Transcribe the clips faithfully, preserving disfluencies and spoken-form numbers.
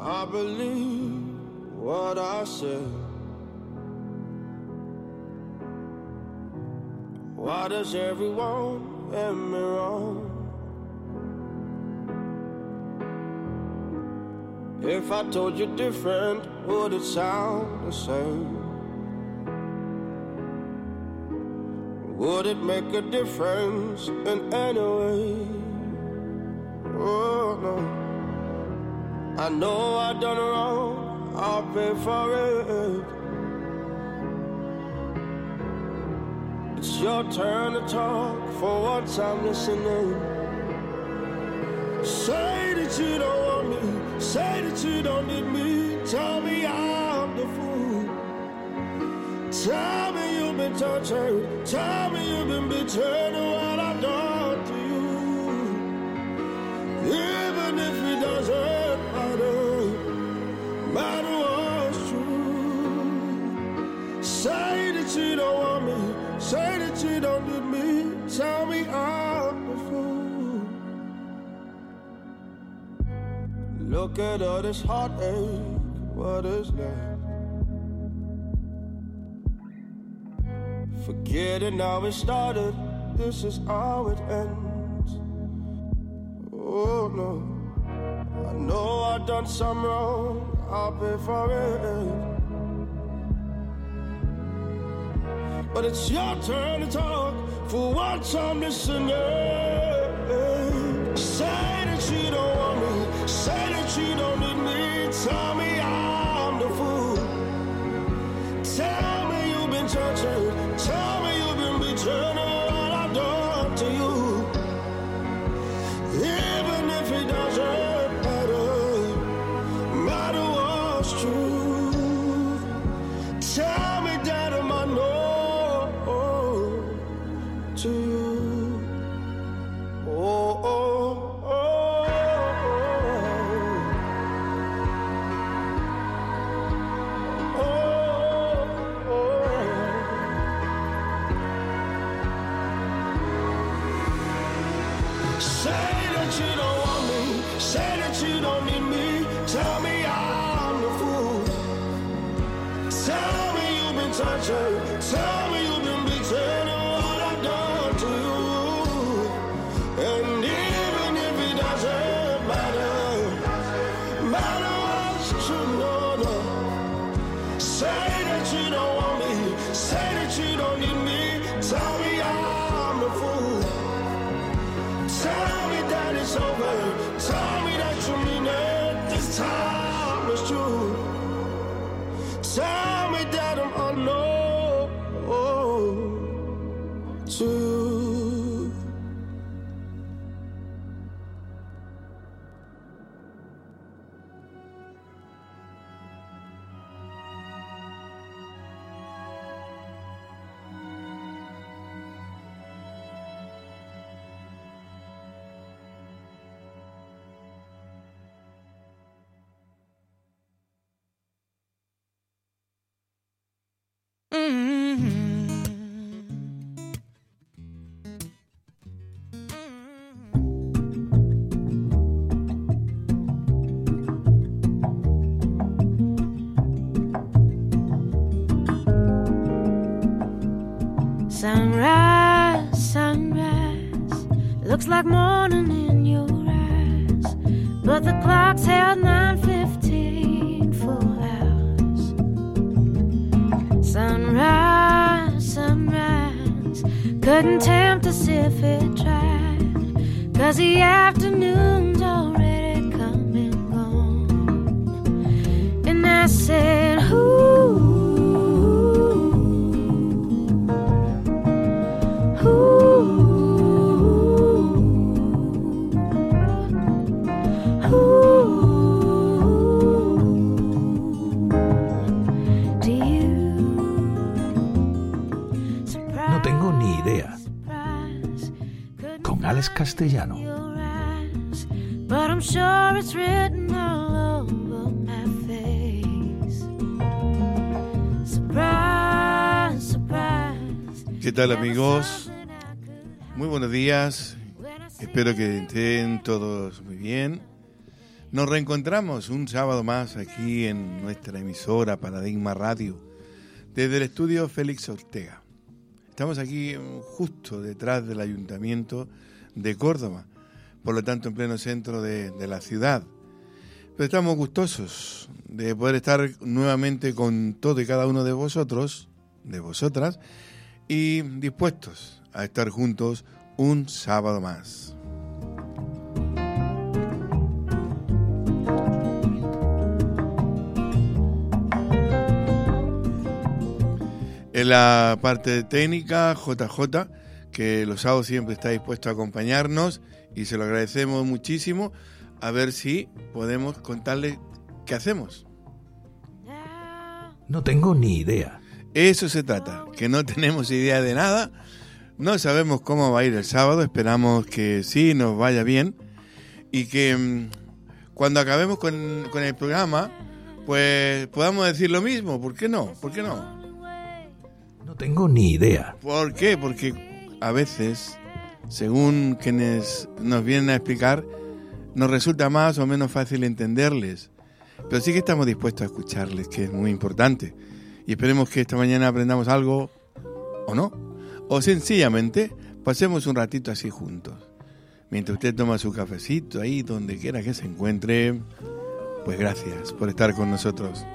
I believe what I said. Why does everyone get me wrong? If I told you different, would it sound the same? Would it make a difference in any way? Oh no, I know I done wrong, I'll pay for it. It's your turn to talk, for once I'm listening. Say that you don't want me, say that you don't need me. Tell me I'm the fool. Tell me you've been tortured, tell me you've been betrayed, and what I've done to you. Even if it doesn't matter, matter what's true. Say that you don't want me, say that you don't need me. Tell me I'm the fool. Look at all this heartache, what is that? Forgetting how it started, this is how it ends. Oh no, I know I done some wrong, I'll pay for it. But it's your turn to talk, for once I'm listening. Say that you don't want me, say that you don't need me. Tell me I'm the fool. Tell me you've been tortured, tell me you've been betrayed, and what I've done to you. Even if it doesn't matter, matter what's true. Tell me that I'm unknown to you. Oh, oh, oh, oh, oh, oh. Say that you don't want me, say that you don't need me. Tell me I'm the fool. Tell me you've been tortured, tell me you've been betrayed, and what I've done to you. And even if it doesn't matter, matter what's true, no, no. Say that you don't want me, say that you don't need me. Tell me I'm the fool. Tell me that it's over, tell me that you mean it, this time is true. Tell me that I'm unknown to you. Sunrise, sunrise, looks like morning in your eyes, but the clock's held nine fifteen for hours. Sunrise, sunrise, couldn't tempt us if it tried, 'cause the afternoon's already come and gone. And I said, ooh, No tengo ni idea. Con Alex Castellano. But I'm sure it's written all over my face. Surprise, surprise. ¿Qué tal, amigos? Muy buenos días. Espero que estén todos muy bien. Nos reencontramos un sábado más aquí en nuestra emisora Paradigma Radio, desde el estudio Félix Ortega. Estamos aquí justo detrás del Ayuntamiento de Córdoba, por lo tanto en pleno centro de, de la ciudad. Pero estamos gustosos de poder estar nuevamente con todo y cada uno de vosotros, de vosotras, y dispuestos a estar juntos un sábado más. En la parte técnica, J J, que los sábados siempre está dispuesto a acompañarnos y se lo agradecemos muchísimo. A ver si podemos contarle qué hacemos. No tengo ni idea. Eso se trata, que no tenemos idea de nada, no sabemos cómo va a ir el sábado, esperamos que sí nos vaya bien y que mmm, cuando acabemos con, con el programa, pues podamos decir lo mismo. ¿Por qué no? ¿Por qué no? No tengo ni idea. ¿Por qué? Porque a veces, según quienes nos vienen a explicar, nos resulta más o menos fácil entenderles. Pero sí que estamos dispuestos a escucharles, que es muy importante. Y esperemos que esta mañana aprendamos algo, o no. O sencillamente pasemos un ratito así juntos. Mientras usted toma su cafecito ahí, donde quiera que se encuentre, pues gracias por estar con nosotros.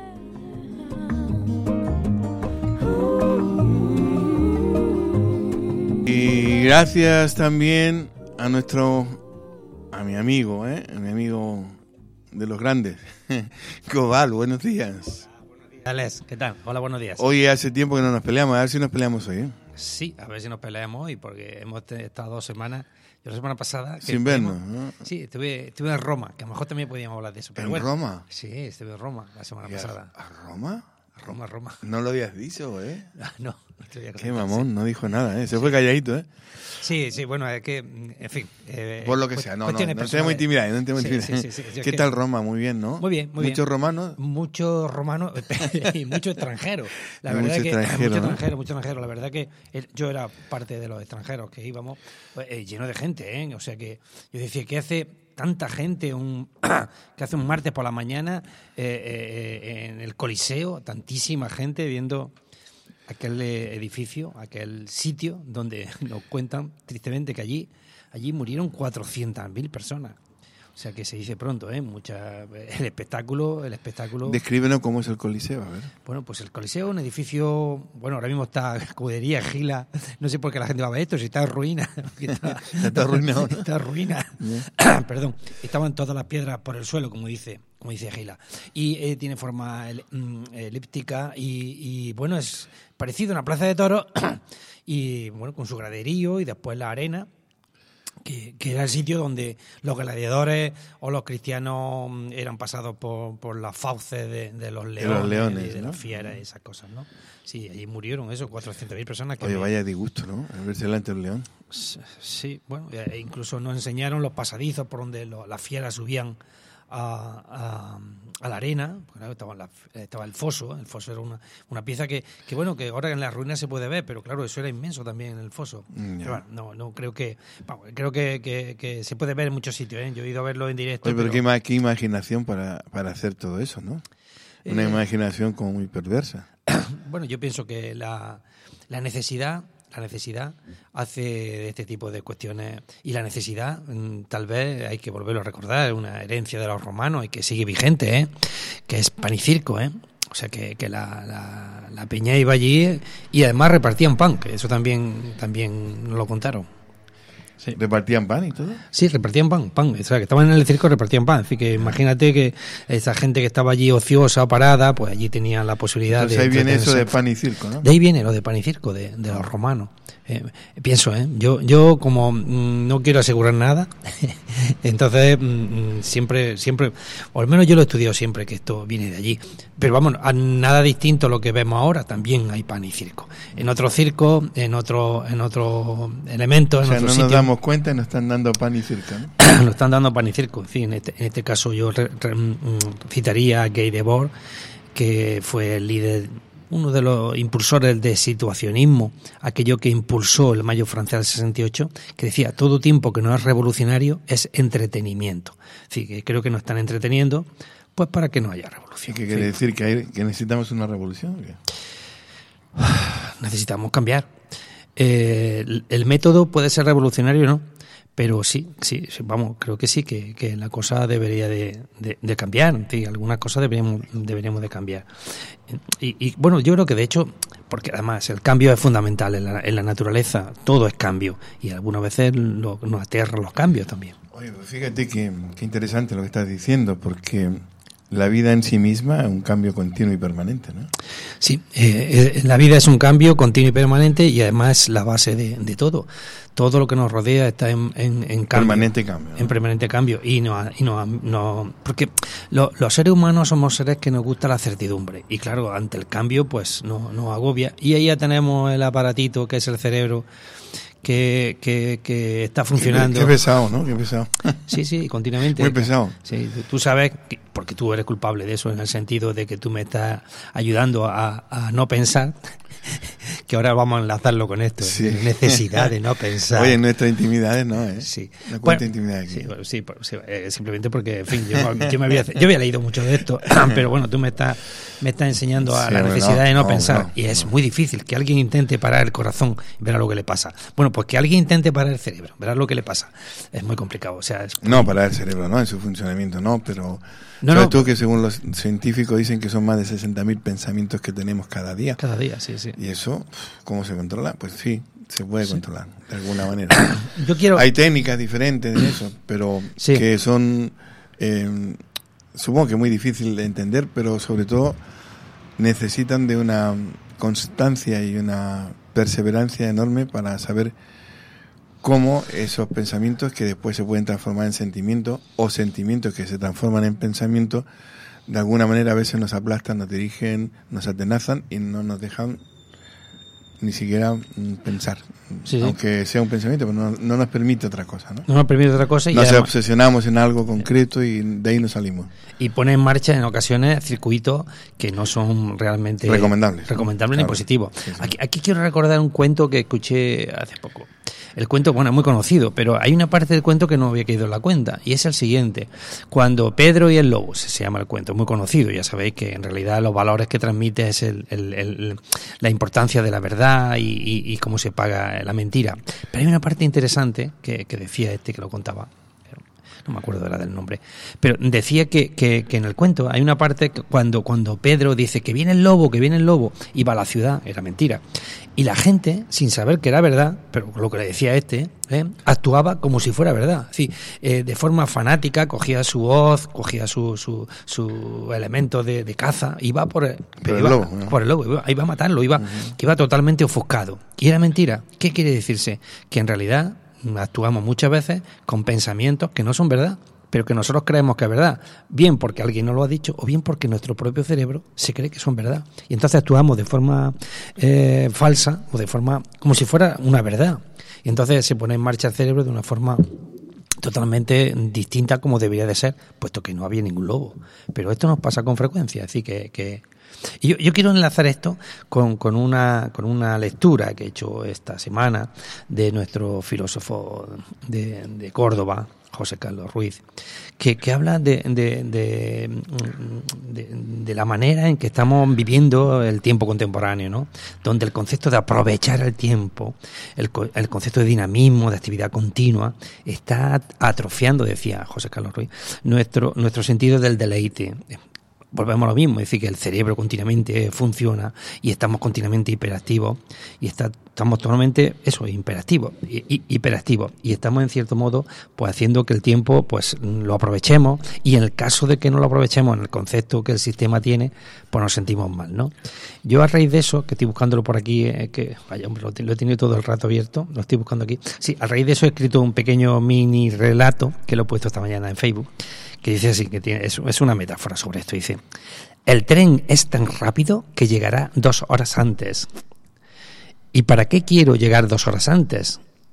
Y gracias también a nuestro, a mi amigo, ¿eh? a mi amigo de los grandes, Cobal, buenos días. Alex, ¿qué tal? Hola, buenos días. Hoy hace tiempo que no nos peleamos, a ver si nos peleamos hoy, ¿eh? Sí, a ver si nos peleamos hoy, porque hemos estado dos semanas, yo la semana pasada... Sin vernos, ¿no? Sí, estuve, estuve en Roma, que a lo mejor también podíamos hablar de eso. Pero ¿En bueno, Roma? Sí, estuve en Roma la semana pasada. ¿A Roma? A Roma, Roma. No lo habías dicho, ¿eh? No, no te voy a Qué mamón, no dijo nada, ¿eh? Se fue calladito, ¿eh? Sí, sí, bueno, es que, en fin... Eh, Por lo que sea, no, no, no tenemos intimidad, no tenemos intimidad. Sí, sí, sí, sí, ¿Qué tal Roma? Muy bien, ¿no? Muy bien, muy bien. ¿Muchos romanos? Muchos romanos y muchos extranjeros. La verdad mucho que extranjero, muchos ¿no? extranjeros, muchos extranjeros. La verdad que yo era parte de los extranjeros que íbamos, eh, lleno de gente, ¿eh? O sea que yo decía, ¿qué hace tanta gente un que hace un martes por la mañana eh, eh, en el Coliseo? Tantísima gente viendo aquel edificio, aquel sitio donde nos cuentan tristemente que allí allí murieron cuatrocientas mil personas. O sea que se dice pronto, ¿eh? Mucha, el espectáculo, el espectáculo. Descríbenos cómo es el Coliseo, a ver. Bueno, pues el Coliseo es un edificio, bueno, ahora mismo está escudería, Gila, no sé por qué la gente va a ver esto, si está en ruina. Está, está arruinado. Está en ruina. Yeah. Perdón, estaban todas las piedras por el suelo, como dice, como dice Gila. Y eh, tiene forma el, mm, elíptica y, y, bueno, es parecido a una plaza de toros y, bueno, con su graderío y después la arena. Que, que era el sitio donde los gladiadores o los cristianos eran pasados por, por las fauces de, de los leones, de, los leones, y de ¿no? las fieras y esas cosas, ¿no? Sí, allí murieron eso, cuatrocientas mil personas. Que Oye, me... vaya disgusto, ¿no? Al verse delante del león. Sí, bueno, e incluso nos enseñaron los pasadizos por donde lo, las fieras subían a, a, a la arena. Claro, estaba, la, estaba el foso, el foso era una, una pieza que, que, bueno, que ahora en las ruinas se puede ver, pero claro, eso era inmenso también en el foso. Yeah. Pero bueno, no, no creo que, bueno, creo que, que, que se puede ver en muchos sitios, ¿eh? Yo he ido a verlo en directo. Oye, pero, pero... Qué, qué imaginación para, para hacer todo eso, ¿no? Una eh... imaginación como muy perversa. Bueno, yo pienso que la, la necesidad... La necesidad hace de este tipo de cuestiones y la necesidad, tal vez hay que volverlo a recordar, una herencia de los romanos y que sigue vigente, ¿eh? Que es pan y circo, ¿eh? O sea que, que la, la, la peña iba allí y además repartían pan, que eso también también nos lo contaron. Sí. ¿Repartían pan y todo? Sí, repartían pan, pan. O sea, que estaban en el circo repartían pan. Así que imagínate que esa gente que estaba allí ociosa o parada, pues allí tenían la posibilidad Entonces de... ahí viene eso de pan y circo, ¿no? De ahí viene lo de pan y circo, de, de los romanos. Eh, pienso, ¿eh? Yo, yo como mmm, no quiero asegurar nada, entonces mmm, siempre, siempre, o al menos yo lo he estudiado siempre, que esto viene de allí. Pero vamos, a nada distinto a lo que vemos ahora, también hay pan y circo. En otro circo, en otro, en otro elemento, en o sea, otro no sitio. Nos damos cuenta y nos están dando pan y circo, ¿no? Nos están dando pan y circo. En fin, en este, en este caso yo re, re, citaría a Guy Debord, que fue el líder uno de los impulsores del situacionismo, aquello que impulsó el Mayo francés del sesenta y ocho, que decía, todo tiempo que no es revolucionario es entretenimiento. Es decir, que creo que nos están entreteniendo, pues para que no haya revolución. ¿Qué quiere sí. decir? ¿Que, hay, ¿Que necesitamos una revolución? ¿O qué? Necesitamos cambiar. Eh, el, el método puede ser revolucionario o no, pero sí, sí, sí, vamos, creo que sí, que, que la cosa debería de, de, de cambiar, sí, algunas cosas deberíamos, deberíamos de cambiar. Y, y bueno, yo creo que de hecho, porque además el cambio es fundamental en la, en la naturaleza, todo es cambio, y algunas veces lo, nos aterran los cambios también. Oye, pues fíjate que, que interesante lo que estás diciendo, porque la vida en sí misma es un cambio continuo y permanente, ¿no? Sí, eh, eh, la vida es un cambio continuo y permanente y además es la base de, de todo. Todo lo que nos rodea está en, en, en cambio. Permanente cambio, ¿no? En permanente cambio. Y no, y no, no porque lo, los seres humanos somos seres que nos gusta la certidumbre. Y claro, ante el cambio, pues nos no agobia. Y ahí ya tenemos el aparatito que es el cerebro, que, que, que está funcionando. Qué, qué pesado, ¿no? Qué pesado. Sí, sí, continuamente. Muy pesado. Sí, tú sabes, que, porque tú eres culpable de eso, en el sentido de que tú me estás ayudando a, a no pensar, que ahora vamos a enlazarlo con esto, sí. Necesidad de no pensar. Oye, nuestras intimidades no, ¿eh? Sí. No Bueno, cuenta intimidad aquí. Sí, bueno, sí, sí eh, simplemente porque, en fin, yo, yo, me había, yo había leído mucho de esto, pero bueno, tú me estás me estás enseñando a sí, la bueno, necesidad de no, no pensar, no, y es no. muy difícil que alguien intente parar el corazón y verá lo que le pasa. Bueno, pues que alguien intente parar el cerebro, verá lo que le pasa. Es muy complicado, o sea... Es... No, parar el cerebro, ¿no? En su funcionamiento, no, pero... No, ¿Sabes no, tú que según los científicos dicen que son más de sesenta mil pensamientos que tenemos cada día? Cada día, sí, sí. ¿Y eso cómo se controla? Pues sí, se puede sí. controlar, de alguna manera. Yo quiero... Hay técnicas diferentes en eso, pero sí. que son, eh, supongo que muy difícil de entender, pero sobre todo necesitan de una constancia y una perseverancia enorme para saber cómo esos pensamientos que después se pueden transformar en sentimientos o sentimientos que se transforman en pensamientos, de alguna manera a veces nos aplastan, nos dirigen, nos atenazan y no nos dejan ni siquiera pensar, sí, sí. aunque sea un pensamiento, pero no, no nos permite otra cosa, ¿no? No nos permite otra cosa. Y nos además, obsesionamos en algo concreto y de ahí nos salimos. Y pone en marcha en ocasiones circuitos que no son realmente recomendables, recomendables ¿no? ni Claro. positivos. Sí, sí. Aquí, aquí quiero recordar un cuento que escuché hace poco. El cuento, bueno, es muy conocido, pero hay una parte del cuento que no había caído en la cuenta, y es el siguiente. Cuando Pedro y el lobo, se, se llama el cuento, es muy conocido, ya sabéis que en realidad los valores que transmite es el, el, el, la importancia de la verdad y, y, y cómo se paga la mentira. Pero hay una parte interesante que, que decía este que lo contaba. No me acuerdo ahora del nombre, pero decía que, que, que en el cuento hay una parte que cuando, cuando Pedro dice que viene el lobo, que viene el lobo, y va a la ciudad, era mentira. Y la gente, sin saber que era verdad, pero lo que le decía este, ¿eh? actuaba como si fuera verdad. Es decir, eh, de forma fanática, cogía su hoz, cogía su, su, su elemento de, de caza, iba por el, por, iba, el lobo, ¿no? por el lobo, iba, iba a matarlo, iba, uh-huh. iba totalmente ofuscado. Y era mentira. ¿Qué quiere decirse? Que en realidad actuamos muchas veces con pensamientos que no son verdad, pero que nosotros creemos que es verdad, bien porque alguien nos lo ha dicho o bien porque nuestro propio cerebro se cree que son verdad. Y entonces actuamos de forma eh, falsa o de forma como si fuera una verdad. Y entonces se pone en marcha el cerebro de una forma totalmente distinta como debería de ser, puesto que no había ningún lobo. Pero esto nos pasa con frecuencia, es decir, que... que Y yo, yo quiero enlazar esto con, con, una, con una lectura que he hecho esta semana de nuestro filósofo de, de Córdoba, José Carlos Ruiz, que, que habla de, de, de, de, de la manera en que estamos viviendo el tiempo contemporáneo, ¿no? Donde el concepto de aprovechar el tiempo, el, el concepto de dinamismo, de actividad continua, está atrofiando, decía José Carlos Ruiz, nuestro, nuestro sentido del deleite. Volvemos a lo mismo, es decir, que el cerebro continuamente funciona y estamos continuamente hiperactivos y está, estamos totalmente, eso, hiperactivos, hiperactivos y estamos en cierto modo pues haciendo que el tiempo pues lo aprovechemos y en el caso de que no lo aprovechemos en el concepto que el sistema tiene, pues nos sentimos mal, ¿no? Yo a raíz de eso, que estoy buscándolo por aquí, eh, que vaya hombre, lo, lo he tenido todo el rato abierto, lo estoy buscando aquí, sí, a raíz de eso he escrito un pequeño mini relato que lo he puesto esta mañana en Facebook, que dice así, que tiene, es, es una metáfora sobre esto, dice: el tren es tan rápido que llegará dos horas antes. ¿Y para qué quiero llegar dos horas antes?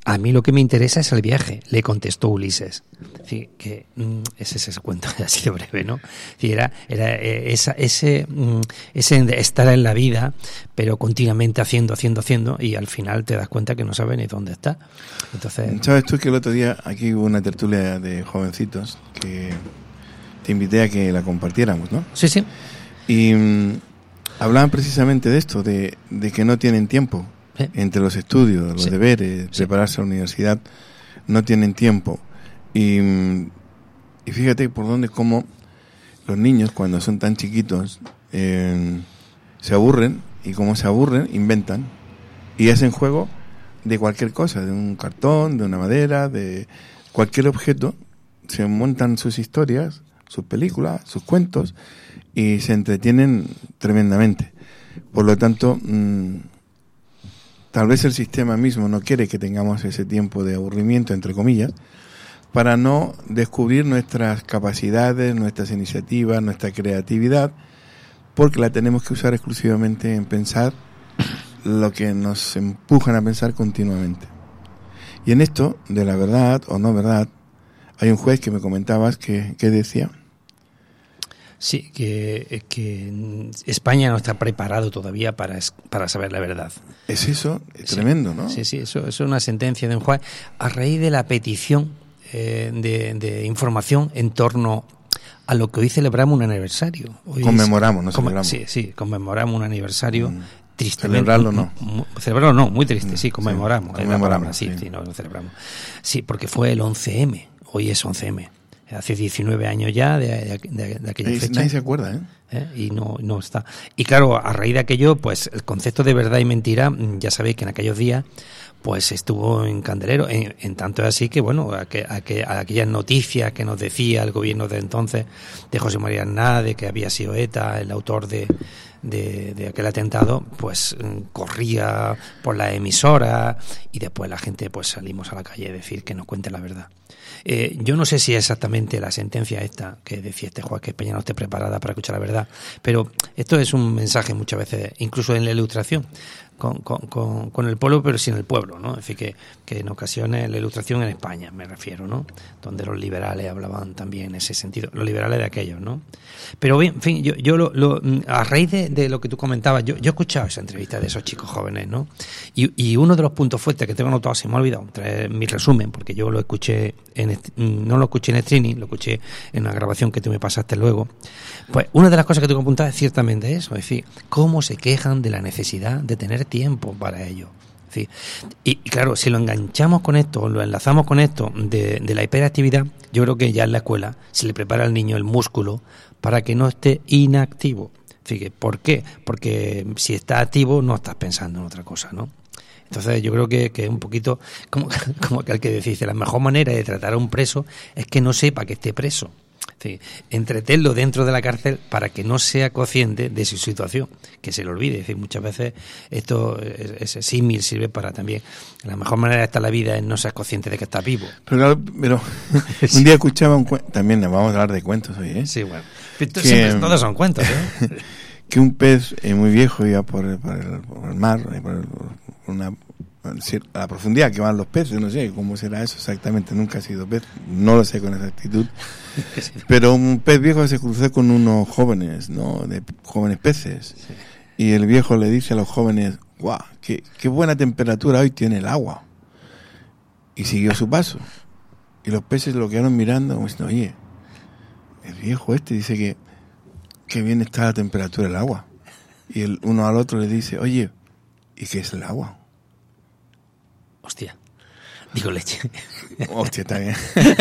a mí lo que me interesa es el viaje, le contestó Ulises. Es decir, que mm, ese es ese cuento, ha sido breve, ¿no? Es decir, era, era eh, esa, ese, mm, ese estar en la vida, pero continuamente haciendo, haciendo, haciendo, y al final te das cuenta que no sabes ni dónde está. Entonces, ¿sabes tú que el otro día aquí hubo una tertulia de jovencitos que te invité a que la compartiéramos, ¿no? Sí, sí. Y mm, hablaban precisamente de esto, de, de que no tienen tiempo. Sí. Entre los estudios, los sí. deberes, sí. prepararse a la universidad, no tienen tiempo. Y, y fíjate por dónde, cómo los niños, cuando son tan chiquitos, eh, se aburren, y como se aburren, inventan y hacen juego de cualquier cosa, de un cartón, de una madera, de cualquier objeto. Se montan sus historias, sus películas, sus cuentos, y se entretienen tremendamente. Por lo tanto, mmm, tal vez el sistema mismo no quiere que tengamos ese tiempo de aburrimiento, entre comillas, para no descubrir nuestras capacidades, nuestras iniciativas, nuestra creatividad, porque la tenemos que usar exclusivamente en pensar lo que nos empujan a pensar continuamente. Y en esto, de la verdad o no verdad, hay un juez que me comentabas que, que decía... Sí, que, que España no está preparado todavía para, para saber la verdad. Es eso, es sí, tremendo, ¿no? Sí, sí, eso, eso es una sentencia de un juez a raíz de la petición eh, de, de información en torno a lo que hoy celebramos un aniversario. Hoy conmemoramos, no es, celebramos. Sí, sí, conmemoramos un aniversario. Mm. Tristemente. Celebrarlo no. Muy, celebrarlo no, muy triste, sí, conmemoramos. Sí, conmemoramos, sí, sí. sí, no, lo celebramos. Sí, porque fue el once eme, hoy es once eme. Hace diecinueve años ya de, de, de, de aquella Ahí, fecha. Nadie se acuerda, ¿eh? ¿Eh? Y no, no está. Y claro, a raíz de aquello, pues el concepto de verdad y mentira, ya sabéis que en aquellos días pues estuvo en candelero. En, en tanto es así que, bueno, a, que, a, que, a aquellas noticias que nos decía el gobierno de entonces, de José María Aznar, de que había sido ETA el autor de, de, de aquel atentado, pues corría por la emisora y después la gente pues salimos a la calle a decir que nos cuente la verdad. Eh, yo no sé si es exactamente la sentencia esta que decía este juez, que España no esté preparada para escuchar la verdad, pero esto es un mensaje muchas veces, incluso en la ilustración, con, con, con, con el pueblo pero sin el pueblo, ¿no? Es decir, que, que en ocasiones la ilustración en España, me refiero, ¿no? Donde los liberales hablaban también en ese sentido, los liberales de aquellos, ¿no? Pero bien, en fin, yo, yo lo, lo, a raíz de, de lo que tú comentabas, yo, yo he escuchado esa entrevista de esos chicos jóvenes, ¿no? Y, y uno de los puntos fuertes que tengo anotado, se me ha olvidado, traer mi resumen, porque yo lo escuché, en no lo escuché en streaming, lo escuché en una grabación que tú me pasaste luego. Pues una de las cosas que tengo que apuntar es ciertamente eso, es decir, cómo se quejan de la necesidad de tener tiempo para ello. Es decir, y, y claro, si lo enganchamos con esto, o lo enlazamos con esto de, de la hiperactividad, yo creo que ya en la escuela se le prepara al niño el músculo para que no esté inactivo. Fíjate, ¿por qué? Porque si está activo no estás pensando en otra cosa, ¿no? Entonces yo creo que, que es un poquito como, como aquel que dice, la mejor manera de tratar a un preso es que no sepa que esté preso. Sí, entretenerlo dentro de la cárcel para que no sea consciente de su situación, que se le olvide. Es decir, muchas veces esto, ese símil sirve para también, la mejor manera de estar la vida es no ser consciente de que estás vivo. Pero claro, pero un día escuchaba un cuento, también vamos a hablar de cuentos hoy, ¿eh? Sí, bueno, que, siempre, todos son cuentos, ¿eh? Que un pez eh, muy viejo iba por el, por el, por el mar, por, el, por una... a la profundidad que van los peces, no sé cómo será eso exactamente, nunca he sido pez, no lo sé con exactitud, pero un pez viejo se cruzó con unos jóvenes, ¿no? De jóvenes peces, sí. Y el viejo le dice a los jóvenes, guau, qué, qué buena temperatura hoy tiene el agua, y siguió su paso, y los peces lo quedaron mirando, como diciendo, oye, el viejo este dice que qué bien está la temperatura del agua, y el uno al otro le dice, oye, ¿y qué es el agua? Hostia, digo leche. Hostia, está bien.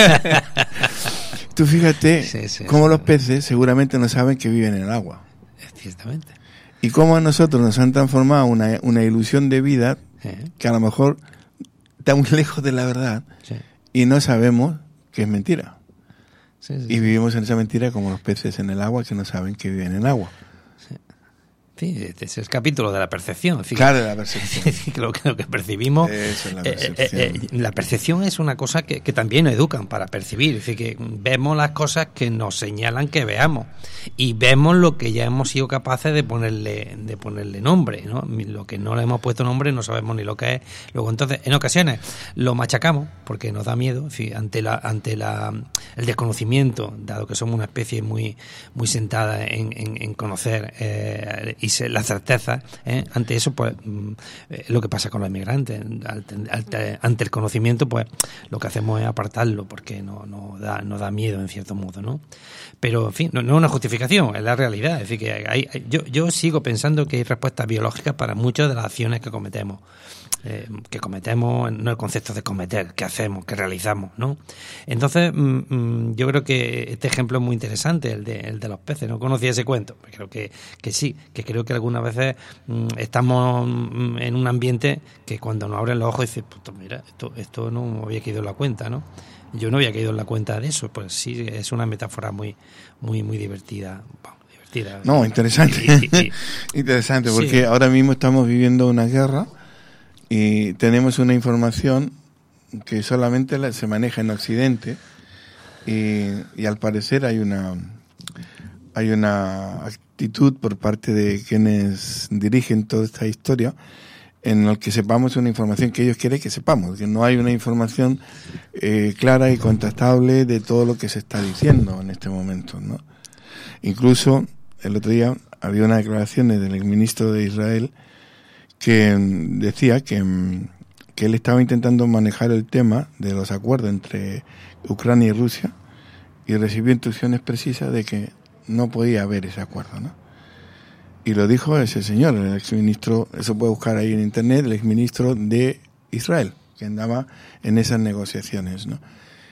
Tú fíjate sí, sí, cómo sí, los peces seguramente no saben que viven en el agua. Ciertamente. Y cómo a nosotros nos han transformado una, una ilusión de vida ¿Eh? que a lo mejor está muy lejos de la verdad sí. y no sabemos que es mentira. Sí, sí, y vivimos en esa mentira como los peces en el agua que no saben que viven en el agua. Sí. Sí, este es el capítulo de la percepción. Es decir, Claro, de la percepción. lo, que, lo que percibimos. Eso es la eh, percepción. eh, eh, la percepción es una cosa que, que también nos educan para percibir. Es decir, que vemos las cosas que nos señalan que veamos. Y vemos lo que ya hemos sido capaces de ponerle de ponerle nombre, ¿no? Lo que no le hemos puesto nombre no sabemos ni lo que es. Luego, entonces, en ocasiones lo machacamos porque nos da miedo. Es decir, ante la ante la el desconocimiento, dado que somos una especie muy muy sentada en, en, en conocer eh, y se, la certeza, ¿eh? Ante eso, pues, eh, lo que pasa con los inmigrantes, ante, ante, ante el conocimiento, pues, lo que hacemos es apartarlo, porque no, no da, no da miedo, en cierto modo, ¿no? Pero, en fin, no, no es una justificación, es la realidad. Es decir, que hay, hay, yo, yo sigo pensando que hay respuestas biológicas para muchas de las acciones que cometemos. Eh, que cometemos, no el concepto de cometer, que hacemos, que realizamos, ¿no? Entonces, mmm, yo creo que este ejemplo es muy interesante, el de, el de los peces. No conocía ese cuento, pero creo que, que sí, que creo que algunas veces mmm, estamos mmm, en un ambiente que cuando nos abren los ojos dices, pues mira, esto, esto no me había caído en la cuenta, ¿no? Yo no había caído en la cuenta de eso. Pues sí, es una metáfora muy, muy, muy divertida. Bueno, divertida. No, interesante. Y, y, y, interesante, porque sí. Ahora mismo estamos viviendo una guerra y tenemos una información que solamente la, se maneja en Occidente y, y al parecer hay una hay una actitud por parte de quienes dirigen toda esta historia en el que sepamos una información que ellos quieren que sepamos, que no hay una información eh, clara y contrastable de todo lo que se está diciendo en este momento, ¿no? Incluso el otro día había unas declaraciones del exministro de Israel que decía que, que él estaba intentando manejar el tema de los acuerdos entre Ucrania y Rusia y recibió instrucciones precisas de que no podía haber ese acuerdo, ¿no? Y lo dijo ese señor, el exministro, eso puede buscar ahí en internet, el exministro de Israel, que andaba en esas negociaciones, ¿no?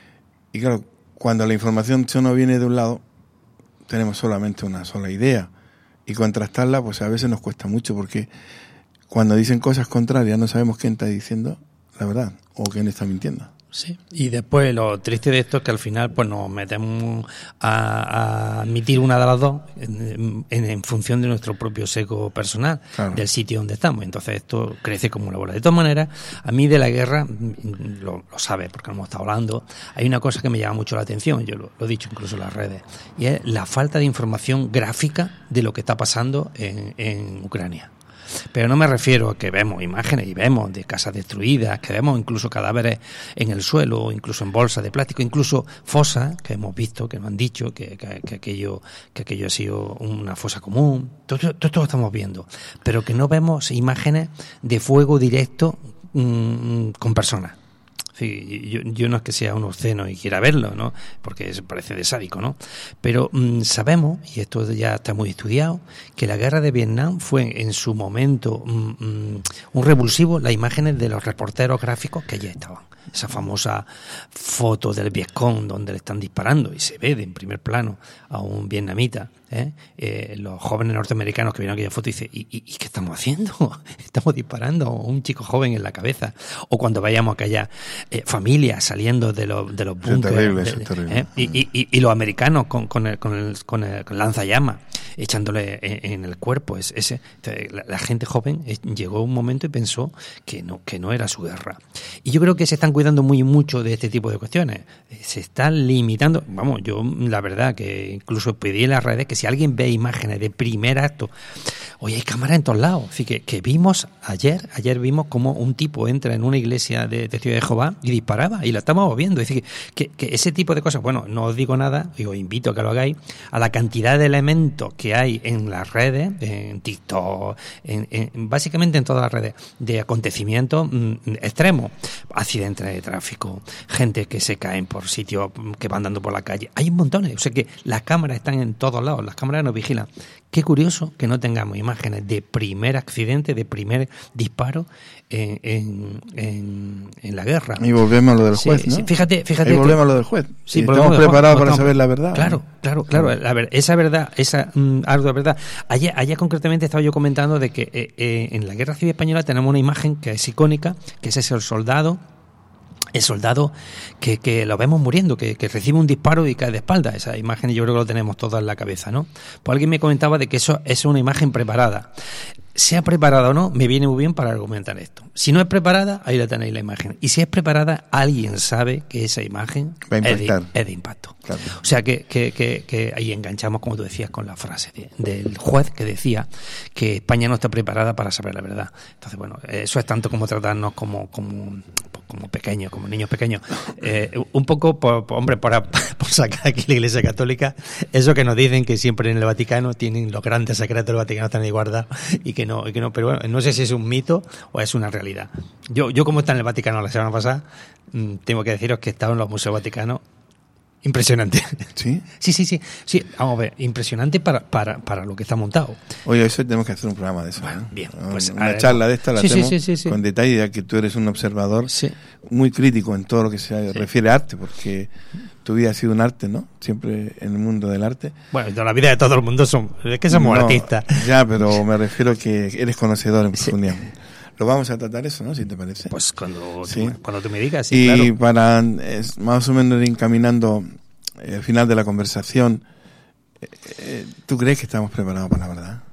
Y claro, cuando la información no viene de un lado, tenemos solamente una sola idea y contrastarla pues a veces nos cuesta mucho porque cuando dicen cosas contrarias no sabemos quién está diciendo la verdad o quién está mintiendo. Sí, y después lo triste de esto es que al final pues nos metemos a, a admitir una de las dos en, en, en función de nuestro propio sesgo personal, claro, del sitio donde estamos. Entonces esto crece como una bola. De todas maneras, a mí de la guerra, lo, lo sabe porque hemos estado hablando, hay una cosa que me llama mucho la atención, yo lo, lo he dicho incluso en las redes, y es la falta de información gráfica de lo que está pasando en, en Ucrania. Pero no me refiero a que vemos imágenes y vemos de casas destruidas, que vemos incluso cadáveres en el suelo, incluso en bolsas de plástico, incluso fosas que hemos visto, que nos han dicho que, que, que aquello que aquello ha sido una fosa común. Todo, todo, todo lo estamos viendo, pero que no vemos imágenes de fuego directo mmm, con personas. Sí, yo, yo no es que sea un obsceno y quiera verlo, ¿no? Porque eso parece de sádico, ¿no? Pero mmm, sabemos, y esto ya está muy estudiado, que la guerra de Vietnam fue en su momento mmm, un revulsivo, las imágenes de los reporteros gráficos que allí estaban. Esa famosa foto del Vietcong donde le están disparando y se ve de en primer plano a un vietnamita, ¿eh? Eh, los jóvenes norteamericanos que vieron aquella foto y dicen, ¿y, y, ¿y qué estamos haciendo? Estamos disparando a un chico joven en la cabeza. O cuando vayamos a aquella eh, familia saliendo de los de los búnkeres, terrible, eso es terrible. ¿eh? y, y, y, y los americanos con, con el, con el, con el, con el lanzallamas echándole en, en el cuerpo. Es, ese, la, la gente joven eh, llegó un momento y pensó que no, que no era su guerra. Y yo creo que se están cuidando muy mucho de este tipo de cuestiones. Se están limitando. Vamos, yo la verdad que incluso pedí en las redes que si alguien ve imágenes de primer acto, oye, hay cámaras en todos lados. Así que, que vimos ayer, ayer vimos como un tipo entra en una iglesia de Testigos de Jehová y disparaba, y la estamos viendo. Es decir, que, que, que ese tipo de cosas, bueno, no os digo nada, y os invito a que lo hagáis, a la cantidad de elementos que hay en las redes, en TikTok, en, en, básicamente en todas las redes, de acontecimientos mm, extremos, accidentes de tráfico, gente que se caen por sitios que van andando por la calle. Hay un montón. O sea que las cámaras están en todos lados, las cámaras nos vigilan. Qué curioso que no tengamos imágenes de primer accidente, de primer disparo en, en, en, en la guerra. Y volvemos a lo del juez, sí, ¿no? Sí, fíjate, fíjate. Y volvemos que, a lo del juez. Sí, estamos preparados para saber la verdad. Claro, claro, claro. claro. La ver, esa verdad, esa um, ardua verdad. Ayer, ayer concretamente estaba yo comentando de que eh, eh, en la Guerra Civil Española tenemos una imagen que es icónica, que es ese el soldado el soldado que, que lo vemos muriendo, que, que recibe un disparo y cae de espalda. Esa imagen yo creo que lo tenemos todos en la cabeza, ¿no? Pues alguien me comentaba de que eso, eso es una imagen preparada. Sea preparada o no, me viene muy bien para argumentar esto. Si no es preparada, ahí la tenéis la imagen. Y si es preparada, alguien sabe que esa imagen Va a es, de, impactar. es de impacto. Claro. O sea que, que, que, que ahí enganchamos, como tú decías, con la frase de, del juez que decía que España no está preparada para saber la verdad. Entonces, bueno, eso es tanto como tratarnos como, como, como pequeños, como niños pequeños. Eh, un poco, por, por, hombre, por, por sacar aquí la Iglesia Católica, eso que nos dicen que siempre en el Vaticano tienen los grandes secretos del Vaticano están ahí guardados y que no, y que no, pero bueno, no sé si es un mito o es una realidad. Yo, yo como estaba en el Vaticano la semana pasada, tengo que deciros que he estado en los museos vaticanos. Impresionante. ¿Sí? Sí, sí, sí. Sí, vamos a ver, impresionante para, para, para lo que está montado. Oye, eso tenemos que hacer un programa de eso. Bueno, ¿eh? bien, pues, una ver, charla de esta la sí, hacemos sí, sí, sí, sí. con detalle, ya que tú eres un observador Sí. muy crítico en todo lo que se Sí. refiere a arte, porque tu vida ha sido un arte, ¿no? Siempre en el mundo del arte. Bueno, toda la vida de todo el mundo son, es que somos No, artistas. Ya, pero me refiero que eres conocedor en Sí. profundidad. Lo vamos a tratar eso, ¿no? Si te parece. Pues cuando, Sí. tú, cuando tú me digas, sí, y claro. para es, más o menos ir encaminando el final de la conversación, eh, ¿tú crees que estamos preparados para la verdad?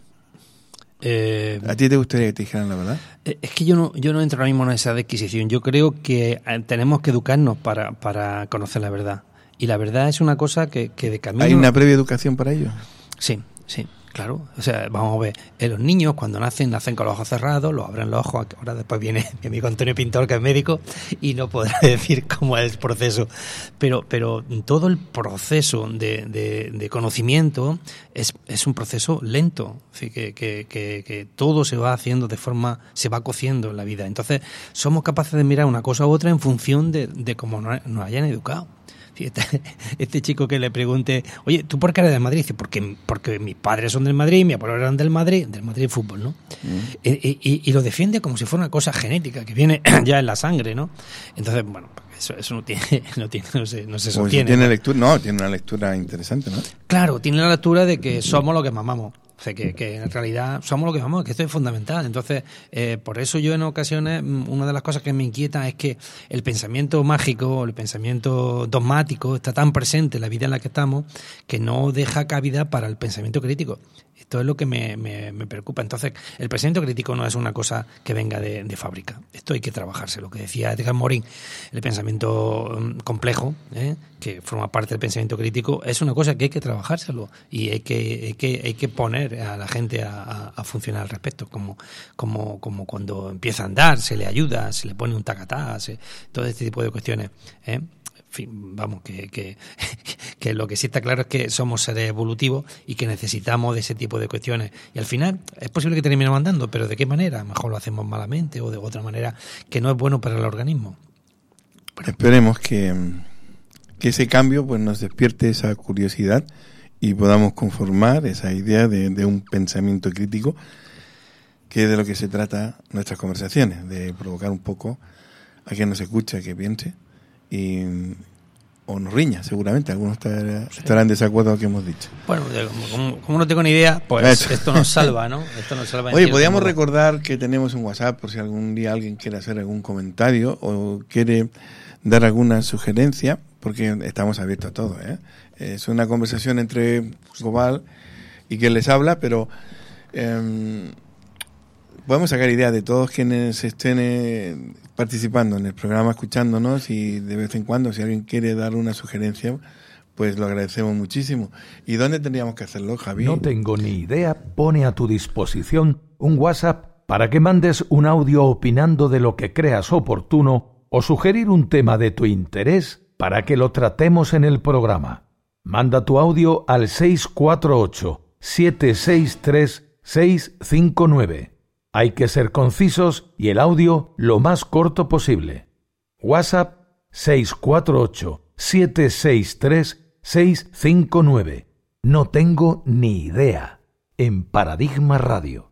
Eh, ¿A ti te gustaría que te dijeran la verdad? es que yo no, yo no entro ahora mismo en esa adquisición. Yo creo que eh, tenemos que educarnos para, para conocer la verdad. Y la verdad es una cosa que, que de camino... ¿Hay una previa educación para ello? Sí, sí, claro. O sea, vamos a ver, eh, los niños cuando nacen, nacen con los ojos cerrados, los abren los ojos. Ahora después viene mi amigo Antonio Pintor, que es médico, y no podrá decir cómo es el proceso. Pero, pero todo el proceso de, de, de conocimiento es, es un proceso lento. Es decir, que, que, que, que todo se va haciendo de forma, se va cociendo en la vida. Entonces, somos capaces de mirar una cosa u otra en función de, de cómo nos, nos hayan educado. Este, este chico que le pregunte, oye, ¿tú por qué eres del Madrid? Dice, porque, porque mis padres son del Madrid, mis abuelos eran del Madrid, del Madrid fútbol, ¿no? Mm. Y, y, y lo defiende como si fuera una cosa genética, que viene ya en la sangre, ¿no? Entonces, bueno, eso, eso no tiene, no tiene, no se, no se sostiene. Tiene ¿no? lectura, no, tiene una lectura interesante, ¿no? Claro, tiene la lectura de que somos lo que mamamos. O sea, que, que en realidad somos lo que vamos, que esto es fundamental. Entonces, eh, por eso yo en ocasiones, una de las cosas que me inquieta es que el pensamiento mágico, el pensamiento dogmático está tan presente en la vida en la que estamos que no deja cabida para el pensamiento crítico. Esto es lo que me, me, me preocupa. Entonces, el pensamiento crítico no es una cosa que venga de, de fábrica. Esto hay que trabajarse. Lo que decía Edgar Morin, el pensamiento um, complejo, ¿eh? que forma parte del pensamiento crítico, es una cosa que hay que trabajárselo y hay que, hay que, hay que poner a la gente a, a, a funcionar al respecto. Como, como, como cuando empieza a andar, se le ayuda, se le pone un tacatá, se, todo este tipo de cuestiones, ¿eh? En fin, vamos, que, que, que lo que sí está claro es que somos seres evolutivos y que necesitamos de ese tipo de cuestiones. Y al final es posible que terminemos andando, pero ¿de qué manera? A lo mejor lo hacemos malamente o de otra manera que no es bueno para el organismo. Bueno. Esperemos que, que ese cambio pues nos despierte esa curiosidad y podamos conformar esa idea de, de un pensamiento crítico, que es de lo que se trata nuestras conversaciones, de provocar un poco a quien nos escucha que piense. Y, o nos riña, seguramente. Algunos estar, sí. estarán en desacuerdo con lo que hemos dicho. Bueno, como, como no tengo ni idea, pues Eso. esto nos salva, ¿no? Esto nos salva. Oye, podríamos modo. recordar que tenemos un WhatsApp por si algún día alguien quiere hacer algún comentario o quiere dar alguna sugerencia, porque estamos abiertos a todo, ¿eh? Es una conversación entre Gobal y quien les habla, pero eh, podemos sacar ideas de todos quienes estén eh, participando en el programa, escuchándonos, y de vez en cuando, si alguien quiere dar una sugerencia, pues lo agradecemos muchísimo. ¿Y dónde tendríamos que hacerlo, Javi? No tengo ni idea. Pone a tu disposición un WhatsApp para que mandes un audio opinando de lo que creas oportuno o sugerir un tema de tu interés para que lo tratemos en el programa. Manda tu audio al seis cuatro ocho, siete seis tres, seis cinco nueve. Hay que ser concisos y el audio lo más corto posible. WhatsApp seis cuatro ocho, siete seis tres, seis cinco nueve. No tengo ni idea. En Paradigma Radio.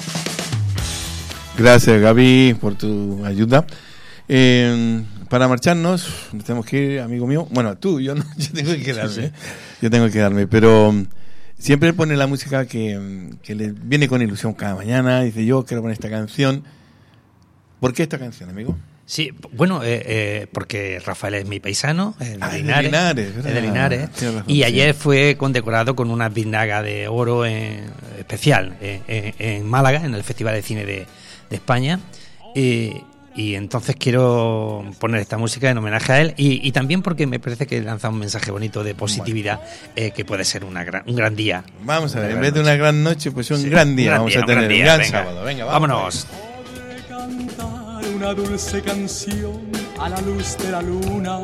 Gracias, Gaby, por tu ayuda. Eh, para marcharnos, nos tenemos que ir, amigo mío. Bueno, tú, yo no, yo tengo que quedarme. Sí, sí. Yo tengo que quedarme, pero siempre pone la música que, que le viene con ilusión cada mañana. Dice, yo quiero poner esta canción. ¿Por qué esta canción, amigo? Sí, bueno, eh, eh, porque Rafael es mi paisano, es de Ah, Linares, de Linares, es de ¿verdad? Linares, Tienes razón, y sí. ayer fue condecorado con una biznaga de oro en- especial en, en- en Málaga, en el Festival de Cine de, de España, y, y entonces quiero poner esta música en homenaje a él, y, y también porque me parece que lanza un mensaje bonito de positividad, eh, que puede ser una gran, un gran día. Vamos a ver, Una en gran vez de noche. una gran noche, pues un Sí, gran día un gran vamos día, a un gran tener, un día, gran venga. sábado. Venga, vamos. Vámonos. Cantar una dulce canción a la luz de la luna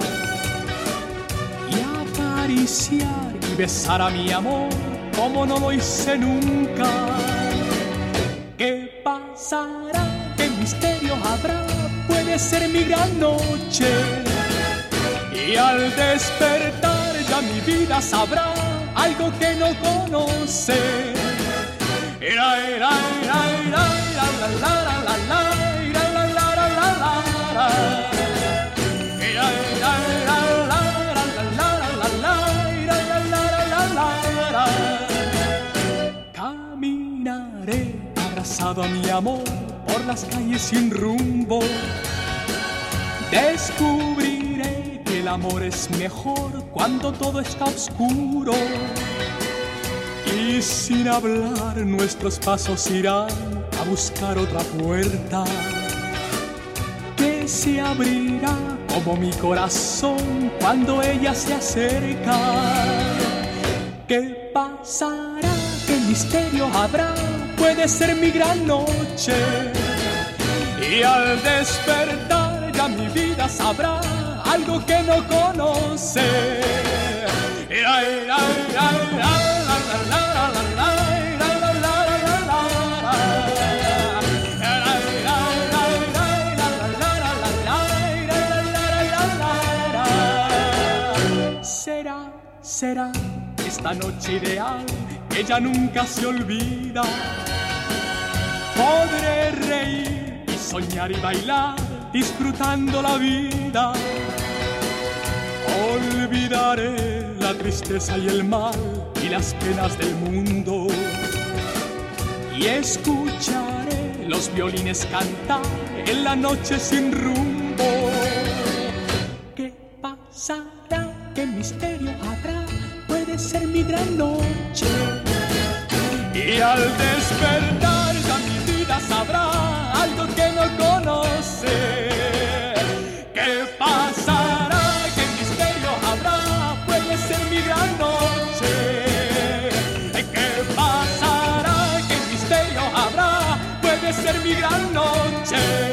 y acariciar y besar a mi amor como no lo hice nunca. ¿Qué pasará? ¿Qué misterio habrá? Puede ser mi gran noche y al despertar ya mi vida sabrá algo que no conoce. Era, era, era, era, la, la, la, la, la, la, era, la, la, la, la, la, la. Era, era, era, la, la, la, la, la, la, era, la, la, la, la, la. Caminaré abrazado a mi amor por las calles sin rumbo. Descubriré que el amor es mejor cuando todo está oscuro. Y sin hablar nuestros pasos irán a buscar otra puerta que se abrirá como mi corazón cuando ella se acerca. ¿Qué pasará? ¿Qué misterio habrá? Puede ser mi gran noche y al despertar ya mi vida sabrá algo que no conoce. Era, era, era, era. Será, será esta noche ideal que ya nunca se olvida. Podré reír y soñar y bailar disfrutando la vida. Olvidaré la tristeza y el mal y las penas del mundo y escucharé los violines cantar en la noche sin rumbo. ¿Qué pasará? ¿Qué misterio habrá? Puede ser mi gran noche y al despertar ya mi vida sabrá algo que no conoce. ¿Qué pasará? ¿Qué misterio habrá? Puede ser mi gran noche. ¿Qué pasará? ¿Qué misterio habrá? Puede ser mi gran noche.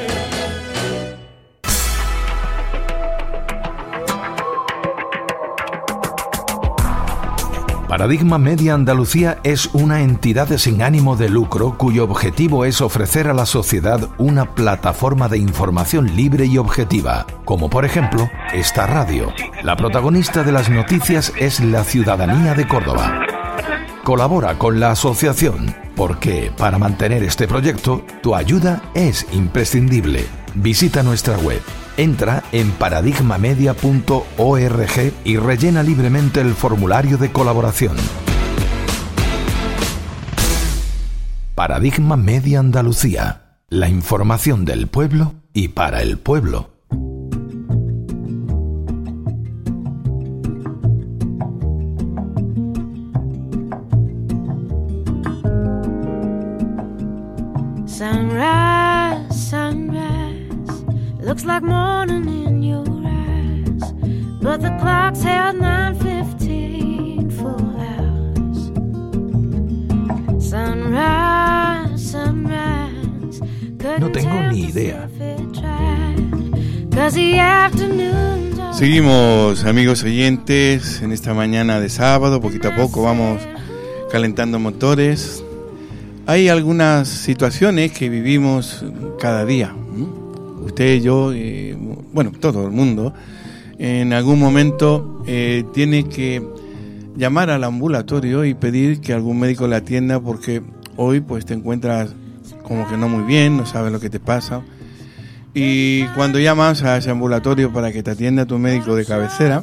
Paradigma Media Andalucía es una entidad sin ánimo de lucro cuyo objetivo es ofrecer a la sociedad una plataforma de información libre y objetiva, como por ejemplo esta radio. La protagonista de las noticias es la ciudadanía de Córdoba. Colabora con la asociación porque para mantener este proyecto tu ayuda es imprescindible. Visita nuestra web. Entra en paradigma media punto org y rellena libremente el formulario de colaboración. Paradigma Media Andalucía. La información del pueblo y para el pueblo. Sunrise, sunrise, looks like morning in your eyes, but the clock's held nine fifteen full hours. Sunrise, sunrise, No tengo ni idea. Seguimos, amigos oyentes, en esta mañana de sábado, poquito a poco vamos calentando motores. Hay algunas situaciones que vivimos cada día, usted, yo, eh, bueno, todo el mundo, en algún momento eh, tiene que llamar al ambulatorio y pedir que algún médico le atienda porque hoy pues te encuentras como que no muy bien, no sabes lo que te pasa. Y cuando llamas a ese ambulatorio para que te atienda tu médico de cabecera,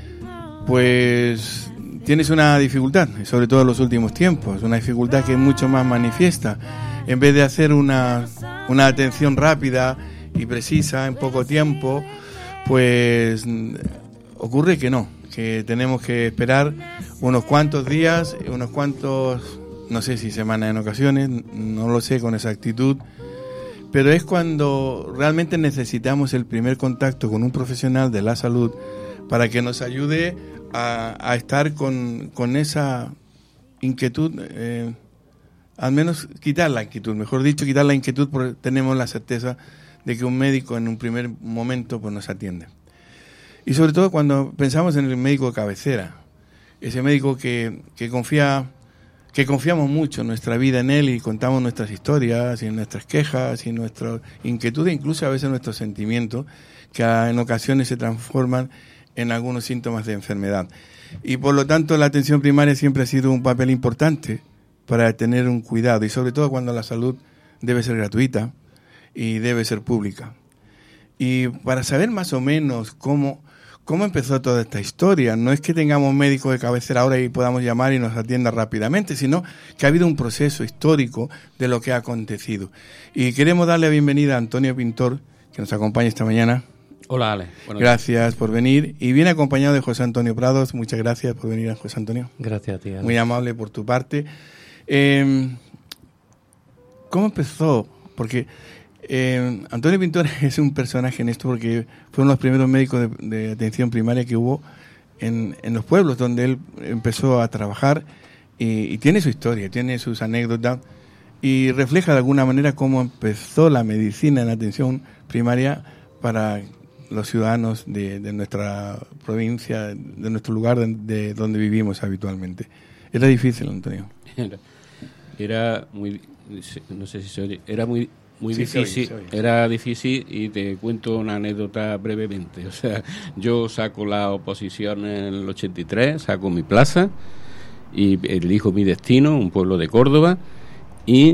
pues tienes una dificultad, sobre todo en los últimos tiempos, una dificultad que es mucho más manifiesta. En vez de hacer una, una atención rápida y precisa en poco tiempo, pues ocurre que no, que tenemos que esperar unos cuantos días, unos cuantos, no sé si semanas en ocasiones, no lo sé con exactitud, pero es cuando realmente necesitamos el primer contacto con un profesional de la salud para que nos ayude a, a estar con, con esa inquietud, eh, al menos quitar la inquietud, mejor dicho, quitar la inquietud porque tenemos la certeza de que un médico en un primer momento pues nos atiende. Y sobre todo cuando pensamos en el médico de cabecera, ese médico que, que confía, que confiamos mucho en nuestra vida en él y contamos nuestras historias y nuestras quejas y nuestras inquietudes, incluso a veces nuestros sentimientos, que en ocasiones se transforman en algunos síntomas de enfermedad. Y por lo tanto la atención primaria siempre ha sido un papel importante para tener un cuidado y sobre todo cuando la salud debe ser gratuita y debe ser pública. Y para saber más o menos cómo, cómo empezó toda esta historia, no es que tengamos médicos de cabecera ahora y podamos llamar y nos atienda rápidamente, sino que ha habido un proceso histórico de lo que ha acontecido. Y queremos darle la bienvenida a Antonio Pintor, que nos acompaña esta mañana. Hola, Ale. Buenos gracias días. por venir. Y viene acompañado de José Antonio Prados. Muchas gracias por venir, José Antonio. Gracias a ti, Ale. Muy amable por tu parte. Eh, ¿Cómo empezó? Porque eh, Antonio Pintor es un personaje en esto porque fue uno de los primeros médicos de, de atención primaria que hubo en, en los pueblos donde él empezó a trabajar y, y tiene su historia, tiene sus anécdotas y refleja de alguna manera cómo empezó la medicina en atención primaria para los ciudadanos de, de nuestra provincia, de nuestro lugar de, de donde vivimos habitualmente. Era difícil, Antonio. Era, era muy, no sé si se oye, era muy muy sí, difícil, se oye, se oye. Era difícil y te cuento una anécdota brevemente. O sea, yo saco la oposición en el ochenta y tres, saco mi plaza y elijo mi destino, un pueblo de Córdoba, y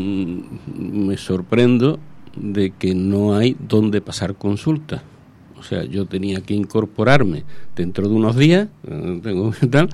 mmm, me sorprendo de que no hay donde pasar consulta. O sea, yo tenía que incorporarme dentro de unos días, tengo tal,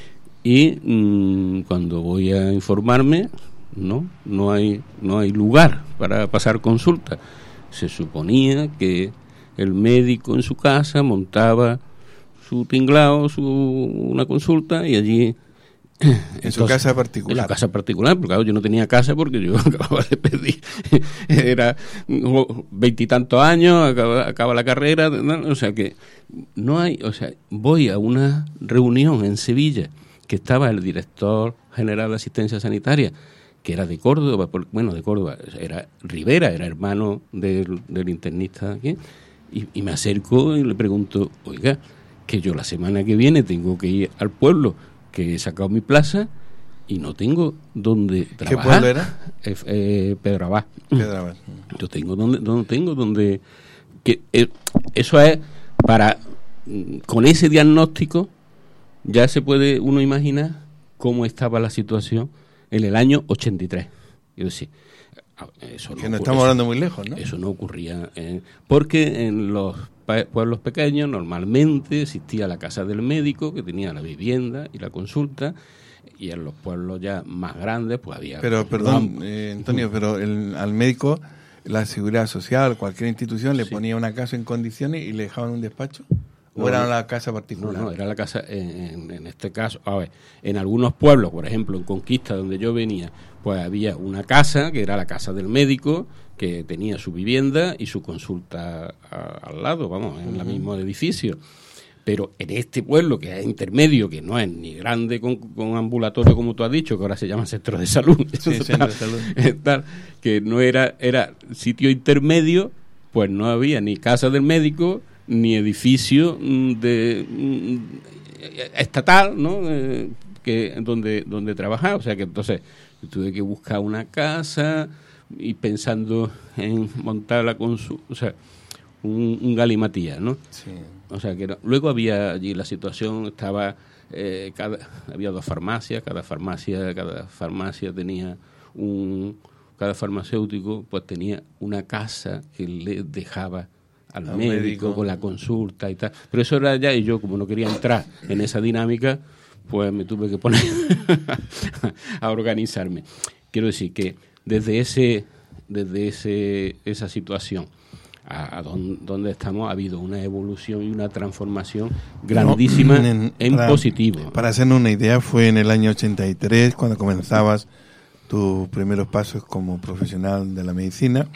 y mmm, cuando voy a informarme, no, no hay, no hay lugar para pasar consulta. Se suponía que el médico en su casa montaba su tinglao, su una consulta y allí en entonces, su casa particular. En su casa particular, porque claro, yo no tenía casa porque yo acababa de pedir, era veintitantos años, acaba, acaba la carrera, ¿no? O sea que no hay, o sea, voy a una reunión en Sevilla que estaba el director general de asistencia sanitaria, que era de Córdoba, bueno, de Córdoba, era Rivera, era hermano del, del internista aquí, y, y me acerco y le pregunto, oiga, que yo la semana que viene tengo que ir al pueblo, que he sacado mi plaza y no tengo donde trabajar. ¿Qué pueblo era? Eh, eh, Pedro Abad. Pedro Abad. Yo tengo donde, donde tengo donde que eh, eso es para con ese diagnóstico ya se puede uno imaginar cómo estaba la situación en el año ochenta y tres. Yo decía, eso no que no ocurre, estamos eso, hablando muy lejos, ¿no? Eso no ocurría, eh, porque en los pueblos pequeños normalmente existía la casa del médico que tenía la vivienda y la consulta, y en los pueblos ya más grandes pues había... Pero, perdón, eh, Antonio, pero el, al médico, la Seguridad Social, cualquier institución, le sí. ponía una casa en condiciones y le dejaban un despacho. ¿O No, era no, la casa particular? No, no, era la casa, en, en este caso, a ver, en algunos pueblos, por ejemplo, en Conquista, donde yo venía, pues había una casa, que era la casa del médico, que tenía su vivienda y su consulta a, al lado, vamos, en uh-huh. el mismo edificio. Pero en este pueblo, que es intermedio, que no es ni grande con, con ambulatorio, como tú has dicho, que ahora se llama centro de salud, sí, centro de salud. Tal, que no era, era sitio intermedio, pues no había ni casa del médico, ni edificio de estatal, ¿no? Eh, que donde donde trabajar, o sea que entonces tuve que buscar una casa y pensando en montarla con su, o sea, un, un galimatías, ¿no? Sí. O sea que no. Luego había allí la situación estaba eh, cada, había dos farmacias, cada farmacia cada farmacia tenía un cada farmacéutico pues tenía una casa que le dejaba al médico, médico con la consulta y tal. Pero eso era ya, y yo como no quería entrar en esa dinámica, pues me tuve que poner a organizarme. Quiero decir que desde ese desde ese esa situación a, a don, donde estamos ha habido una evolución y una transformación grandísima no, en, en para, positivo. Para hacernos una idea, fue en el año ochenta y tres cuando comenzabas tus primeros pasos como profesional de la medicina,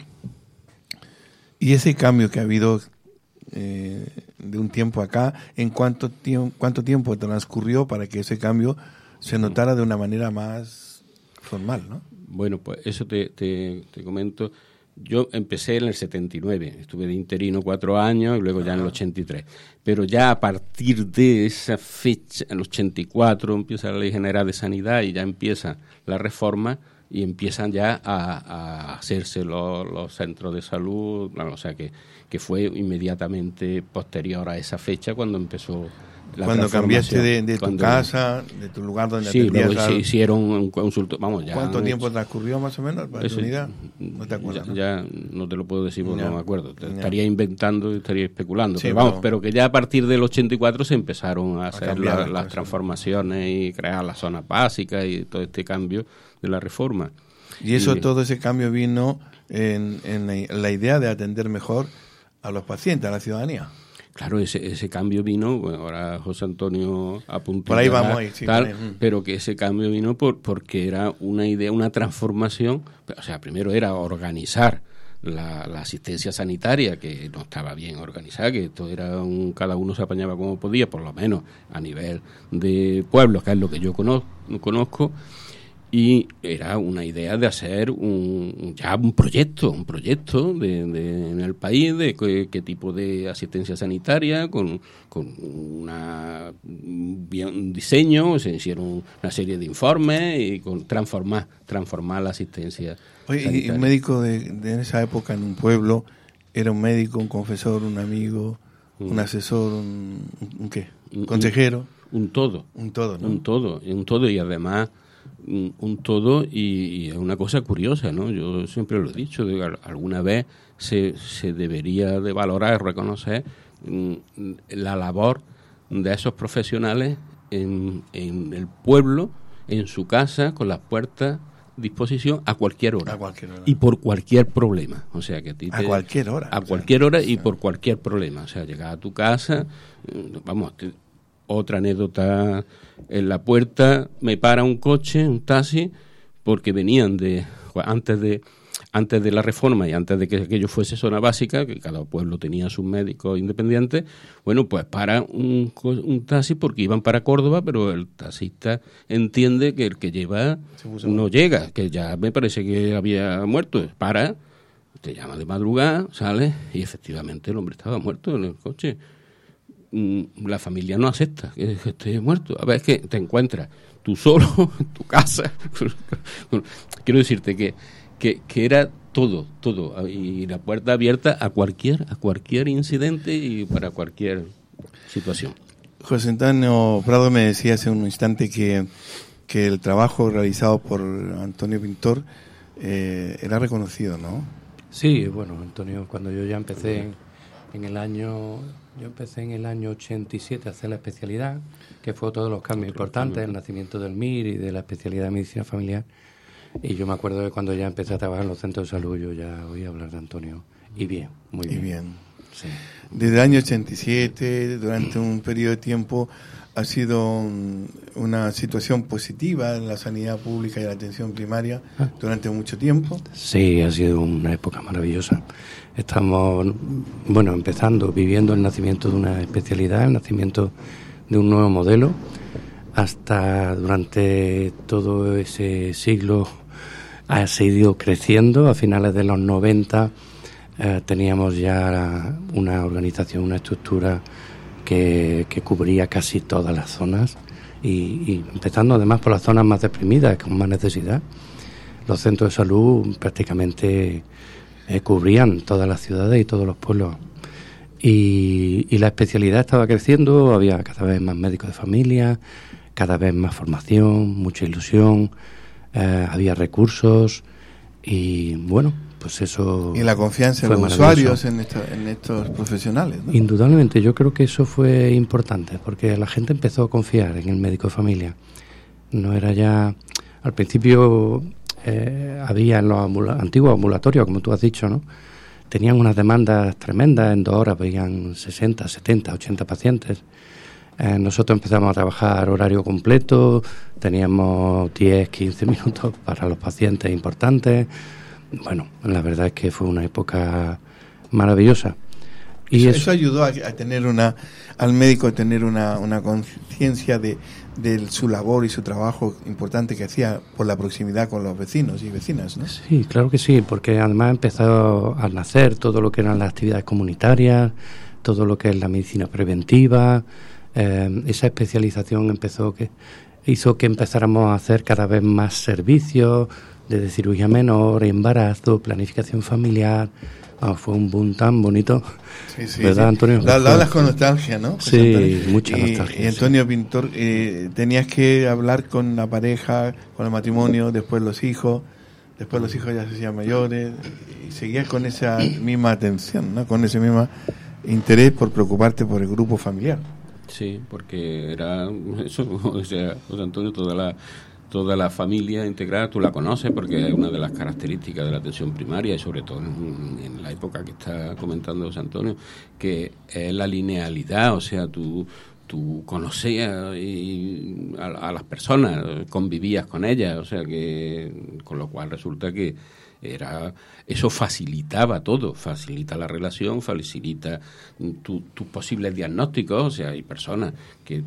y ese cambio que ha habido eh, de un tiempo acá, ¿en cuánto, tiempo, cuánto tiempo transcurrió para que ese cambio se notara de una manera más formal, ¿no? Bueno, pues eso te, te, te comento. Yo empecé en el setenta y nueve, estuve de interino cuatro años y luego ya en el ochenta y tres. Pero ya a partir de esa fecha, en el ochenta y cuatro, empieza la Ley General de Sanidad y ya empieza la reforma y empiezan ya a, a hacerse los, los centros de salud. Bueno, o sea que, que fue inmediatamente posterior a esa fecha cuando empezó la cuando cambiaste de, de tu cuando, casa, de tu lugar donde sí, atendías. Sí, se hicieron un consulto, vamos, ya. ¿Cuánto tiempo transcurrió más o menos para eso, tu unidad? No te acuerdas, ya, ¿no? ya no te lo puedo decir porque ya. no me acuerdo. Te Ya. estaría inventando y estaría especulando. Sí, pero vamos, pero, pero que ya a partir del ochenta y cuatro se empezaron a hacer cambiar la, las las cosas. transformaciones y crear las zonas básicas y todo este cambio de la reforma. Y eso, Y- todo ese cambio vino en, en la, la idea de atender mejor a los pacientes, a la ciudadanía. Claro, ese, ese cambio vino, bueno, ahora José Antonio apuntó. Por ahí vamos ahí, sí, tal, por ahí. pero que ese cambio vino por porque era una idea, una transformación. O sea, primero era organizar la, la asistencia sanitaria, que no estaba bien organizada, que esto era un, cada uno se apañaba como podía, por lo menos a nivel de pueblos, que es lo que yo conozco, conozco. Y era una idea de hacer un ya un proyecto, un proyecto de, de, en el país de qué, qué tipo de asistencia sanitaria, con, con una, bien, un diseño, se hicieron una serie de informes y con transformar, transformar la asistencia Oye, sanitaria. y un médico de, de esa época en un pueblo era un médico, un confesor, un amigo, mm. un asesor, un, un ¿qué? Un consejero. Un, un todo. Un todo, ¿no? Un todo, un todo y además un, un todo y, y es una cosa curiosa, ¿no? Yo siempre lo he dicho, de, alguna vez se, se debería de valorar, reconocer mm, la labor de esos profesionales en, en el pueblo, en su casa, con las puertas a disposición a cualquier hora. A cualquier hora. Y por cualquier problema. O sea, que a, ti te, a cualquier hora. A cualquier hora y por cualquier problema. O sea, llegar a tu casa, vamos, te, otra anécdota, en la puerta me para un coche, un taxi, porque venían de antes de antes de la reforma y antes de que aquello fuese zona básica, que cada pueblo tenía sus médicos independientes, bueno, pues para un, un taxi porque iban para Córdoba, pero el taxista entiende que el que lleva no mal. llega, que ya me parece que había muerto, para, te llama de madrugada, sale y efectivamente el hombre estaba muerto en el coche. La familia no acepta que esté muerto. A ver, es que te encuentras tú solo en tu casa. Quiero decirte que, que, que era todo, todo. Y la puerta abierta a cualquier, a cualquier incidente y para cualquier situación. José Antonio Prado me decía hace un instante que, que el trabajo realizado por Antonio Pintor eh, era reconocido, ¿no? Sí, bueno, Antonio, cuando yo ya empecé en, en el año... Yo empecé en el año ochenta y siete a hacer la especialidad, que fue todos los cambios importantes, el nacimiento del M I R y de la especialidad de medicina familiar. Y yo me acuerdo de cuando ya empecé a trabajar en los centros de salud, yo ya oí hablar de Antonio. Y bien, muy bien. Y bien. Sí. Desde el año ochenta y siete, durante un periodo de tiempo, ha sido una situación positiva en la sanidad pública y la atención primaria durante mucho tiempo. Sí, ha sido una época maravillosa. Estamos, bueno, empezando, viviendo el nacimiento de una especialidad, el nacimiento de un nuevo modelo, hasta durante todo ese siglo ha seguido creciendo. A finales de los noventa eh, teníamos ya una organización, una estructura que, que cubría casi todas las zonas y, y empezando además por las zonas más deprimidas, con más necesidad. Los centros de salud prácticamente eh, cubrían todas las ciudades y todos los pueblos. Y, y la especialidad estaba creciendo, había cada vez más médicos de familia, cada vez más formación, mucha ilusión, eh, había recursos y bueno, pues eso. Y la confianza de los usuarios en, esto, en estos profesionales, ¿no? Indudablemente, yo creo que eso fue importante porque la gente empezó a confiar en el médico de familia. No era ya, al principio eh, había en los ambula- antiguos ambulatorios, como tú has dicho, ¿no? tenían unas demandas tremendas, en dos horas veían sesenta, setenta, ochenta pacientes. Eh, nosotros empezamos a trabajar horario completo, teníamos diez, quince minutos para los pacientes importantes. Bueno, la verdad es que fue una época maravillosa. Y eso, eso, eso ayudó a, a tener una, al médico a tener una, una conciencia de, de su labor y su trabajo importante que hacía por la proximidad con los vecinos y vecinas, ¿no? Sí, claro que sí, porque además empezó a nacer todo lo que eran las actividades comunitarias, todo lo que es la medicina preventiva. Eh, esa especialización empezó que hizo que empezáramos a hacer cada vez más servicios desde cirugía menor, embarazo, planificación familiar. Ah, fue un boom tan bonito, sí, sí, ¿verdad, sí. Antonio? Lo hablas con nostalgia, ¿no? Sí, Antonio? mucha y, nostalgia. Y Antonio, sí. Pintor, eh, tenías que hablar con la pareja, con el matrimonio, después los hijos, después los hijos ya se hacían mayores, y seguías con esa misma atención, ¿no? Con ese mismo interés por preocuparte por el grupo familiar. Sí, porque era eso, o sea, José Antonio, toda la toda la familia integrada, tú la conoces porque es una de las características de la atención primaria y sobre todo en, en la época que está comentando José Antonio, que es la linealidad, o sea, tú tú conocías y a, a las personas, convivías con ellas, o sea que con lo cual resulta que era eso facilitaba todo, facilita la relación, facilita tus tu posibles diagnósticos, o sea, hay personas que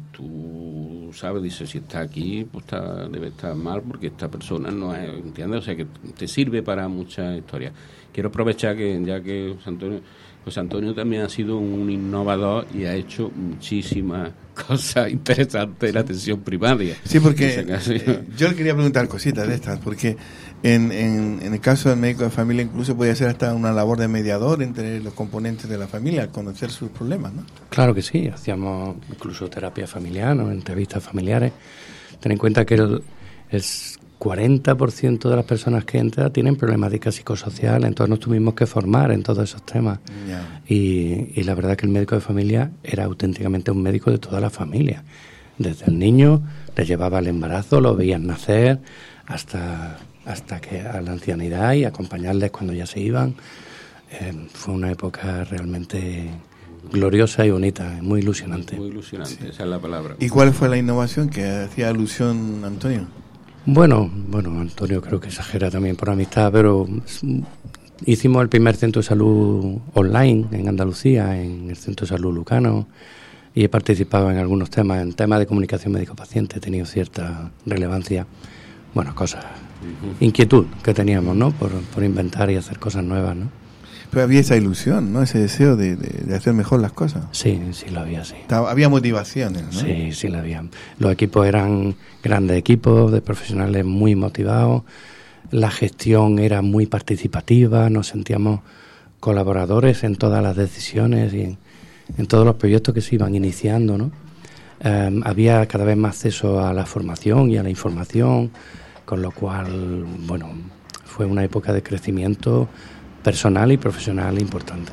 tú sabes, dices, si está aquí, pues está, debe estar mal porque esta persona no es, ¿entiendes? O sea, que te sirve para muchas historias. Quiero aprovechar que ya que José Antonio, José Antonio también ha sido un innovador y ha hecho muchísimas cosas interesantes en la atención primaria. Sí, porque eh, yo le quería preguntar cositas de estas, porque en, en, en el caso del médico de familia incluso podía ser hasta una labor de mediador entre los componentes de la familia, conocer sus problemas, ¿no? Claro que sí, hacíamos incluso terapia familiar, ¿no? Entrevistas familiares. Ten en cuenta que el, el cuarenta por ciento de las personas que entran tienen problemática psicosocial, entonces nos tuvimos que formar en todos esos temas. Yeah. Y, y la verdad que el médico de familia era auténticamente un médico de toda la familia. Desde el niño, le llevaba al embarazo, lo veían nacer, hasta, hasta que a la ancianidad y acompañarles cuando ya se iban. Eh, fue una época realmente gloriosa y bonita, muy ilusionante. Muy ilusionante, sí. Esa es la palabra. ¿Y cuál fue la innovación que hacía alusión Antonio? Bueno, bueno, Antonio creo que exagera también por amistad, pero hicimos el primer centro de salud online en Andalucía, en el Centro de Salud Lucano, y he participado en algunos temas, en temas de comunicación médico-paciente, he tenido cierta relevancia, bueno, cosas, uh-huh. inquietud que teníamos, ¿no? Por, por inventar y hacer cosas nuevas, ¿no? Pero había esa ilusión, ¿no? Ese deseo de, de, de hacer mejor las cosas. Sí, sí lo había, sí. Había motivaciones, ¿no? Sí, sí lo había. Los equipos eran grandes equipos de profesionales muy motivados. La gestión era muy participativa. Nos sentíamos colaboradores en todas las decisiones y en, en todos los proyectos que se iban iniciando, ¿no? Eh, había cada vez más acceso a la formación y a la información, con lo cual, bueno, fue una época de crecimiento personal y profesional importante.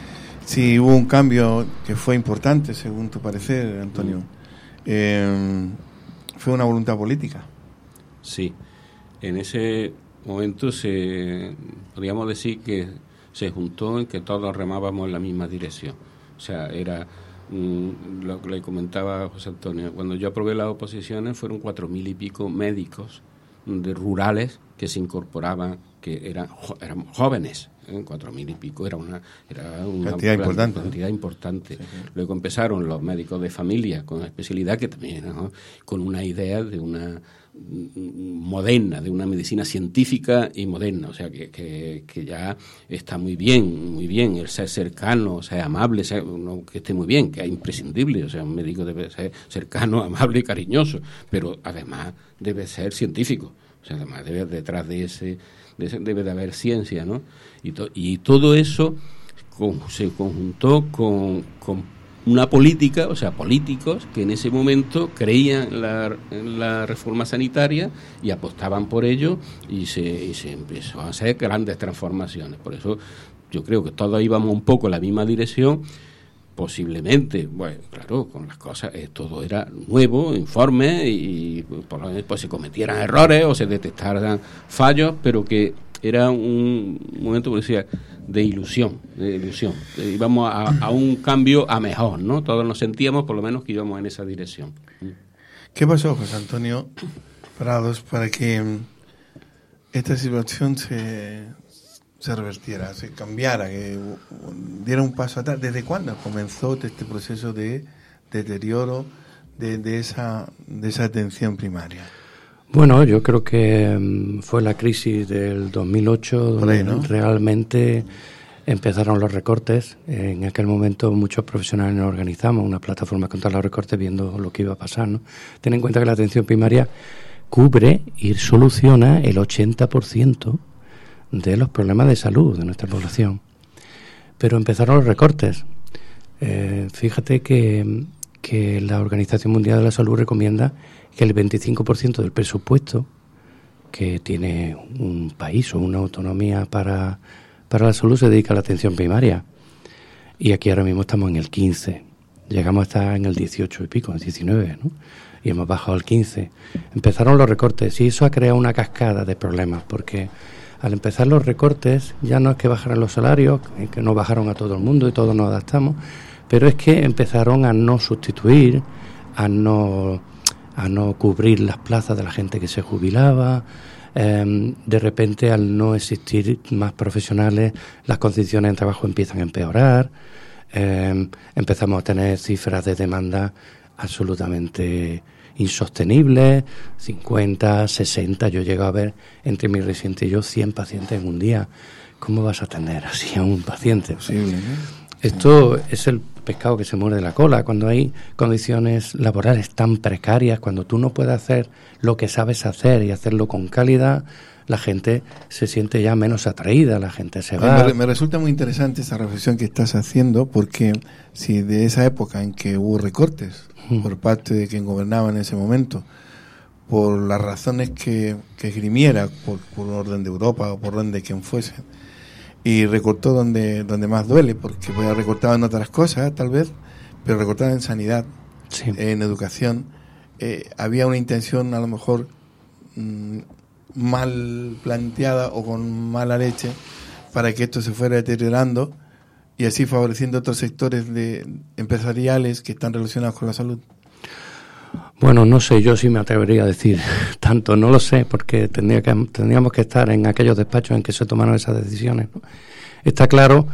Sí, hubo un cambio que fue importante, según tu parecer, Antonio. Eh, fue una voluntad política. Sí, en ese momento se podríamos decir que se juntó en que todos remábamos en la misma dirección. O sea, era mm, lo que le comentaba a José Antonio. Cuando yo aprobé las oposiciones fueron cuatro mil y pico médicos de rurales que se incorporaban, que eran, eran jóvenes. En cuatro mil y pico era una era una cantidad importante, cantidad importante. Sí, sí. Luego empezaron los médicos de familia con especialidad que también, ¿no? Con una idea de una moderna, de una medicina científica y moderna, o sea que, que, que ya está muy bien, muy bien el ser cercano, ser amable, ser, no, que esté muy bien, que es imprescindible, o sea un médico debe ser cercano, amable y cariñoso, pero además debe ser científico, o sea además debe detrás de ese debe de haber ciencia, ¿no? Y, to, y todo eso con, se conjuntó con, con una política, o sea, políticos que en ese momento creían en la, en la reforma sanitaria y apostaban por ello y se, y se empezó a hacer grandes transformaciones. Por eso yo creo que todos íbamos un poco en la misma dirección. Posiblemente, bueno, claro, con las cosas, eh, todo era nuevo, informe, y, y por lo menos pues, se cometieran errores o se detectaran fallos, pero que era un momento, como decía, de ilusión, de ilusión. Eh, íbamos a, a un cambio a mejor, ¿no? Todos nos sentíamos, por lo menos, que íbamos en esa dirección. ¿Qué pasó, José Antonio Prados, para que esta situación se, se revertiera, se cambiara, que diera un paso atrás? ¿Desde cuándo comenzó este proceso de deterioro de, de, esa, de esa atención primaria? Bueno, yo creo que fue la crisis del dos mil ocho donde ahí, ¿no? realmente empezaron los recortes. En aquel momento muchos profesionales nos organizamos una plataforma contra los recortes viendo lo que iba a pasar, ¿no? Ten en cuenta que la atención primaria cubre y soluciona el ochenta por ciento de los problemas de salud de nuestra población. Pero empezaron los recortes. Eh, fíjate que, que la Organización Mundial de la Salud recomienda que el veinticinco por ciento del presupuesto que tiene un país o una autonomía para, para la salud se dedica a la atención primaria. Y aquí ahora mismo estamos en el quince. Llegamos a estar en el dieciocho y pico, en el diecinueve, ¿no? Y hemos bajado al quince. Empezaron los recortes y eso ha creado una cascada de problemas, porque al empezar los recortes ya no es que bajaran los salarios, que no bajaron a todo el mundo y todos nos adaptamos, pero es que empezaron a no sustituir, a no, a no cubrir las plazas de la gente que se jubilaba. Eh, de repente, al no existir más profesionales, las condiciones de trabajo empiezan a empeorar. Eh, empezamos a tener cifras de demanda absolutamente insostenibles, cincuenta, sesenta, yo llego a ver entre mi residente y yo cien pacientes en un día. ¿Cómo vas a atender así a un paciente? Posible, ¿no? Esto es el pescado que se muerde la cola, cuando hay condiciones laborales tan precarias, cuando tú no puedes hacer lo que sabes hacer y hacerlo con calidad, la gente se siente ya menos atraída, la gente se va. Me, me resulta muy interesante esa reflexión que estás haciendo, porque si de esa época en que hubo recortes mm. por parte de quien gobernaba en ese momento, por las razones que, que esgrimiera, por, por orden de Europa o por orden de quien fuese, y recortó donde, donde más duele, porque podía recortar en otras cosas, tal vez, pero recortar en sanidad, sí. en educación, eh, había una intención a lo mejor mmm, mal planteada o con mala leche para que esto se fuera deteriorando y así favoreciendo otros sectores de empresariales que están relacionados con la salud. Bueno, no sé, yo sí me atrevería a decir tanto, no lo sé, porque tendría que, tendríamos que estar en aquellos despachos en que se tomaron esas decisiones, ¿no? Está claro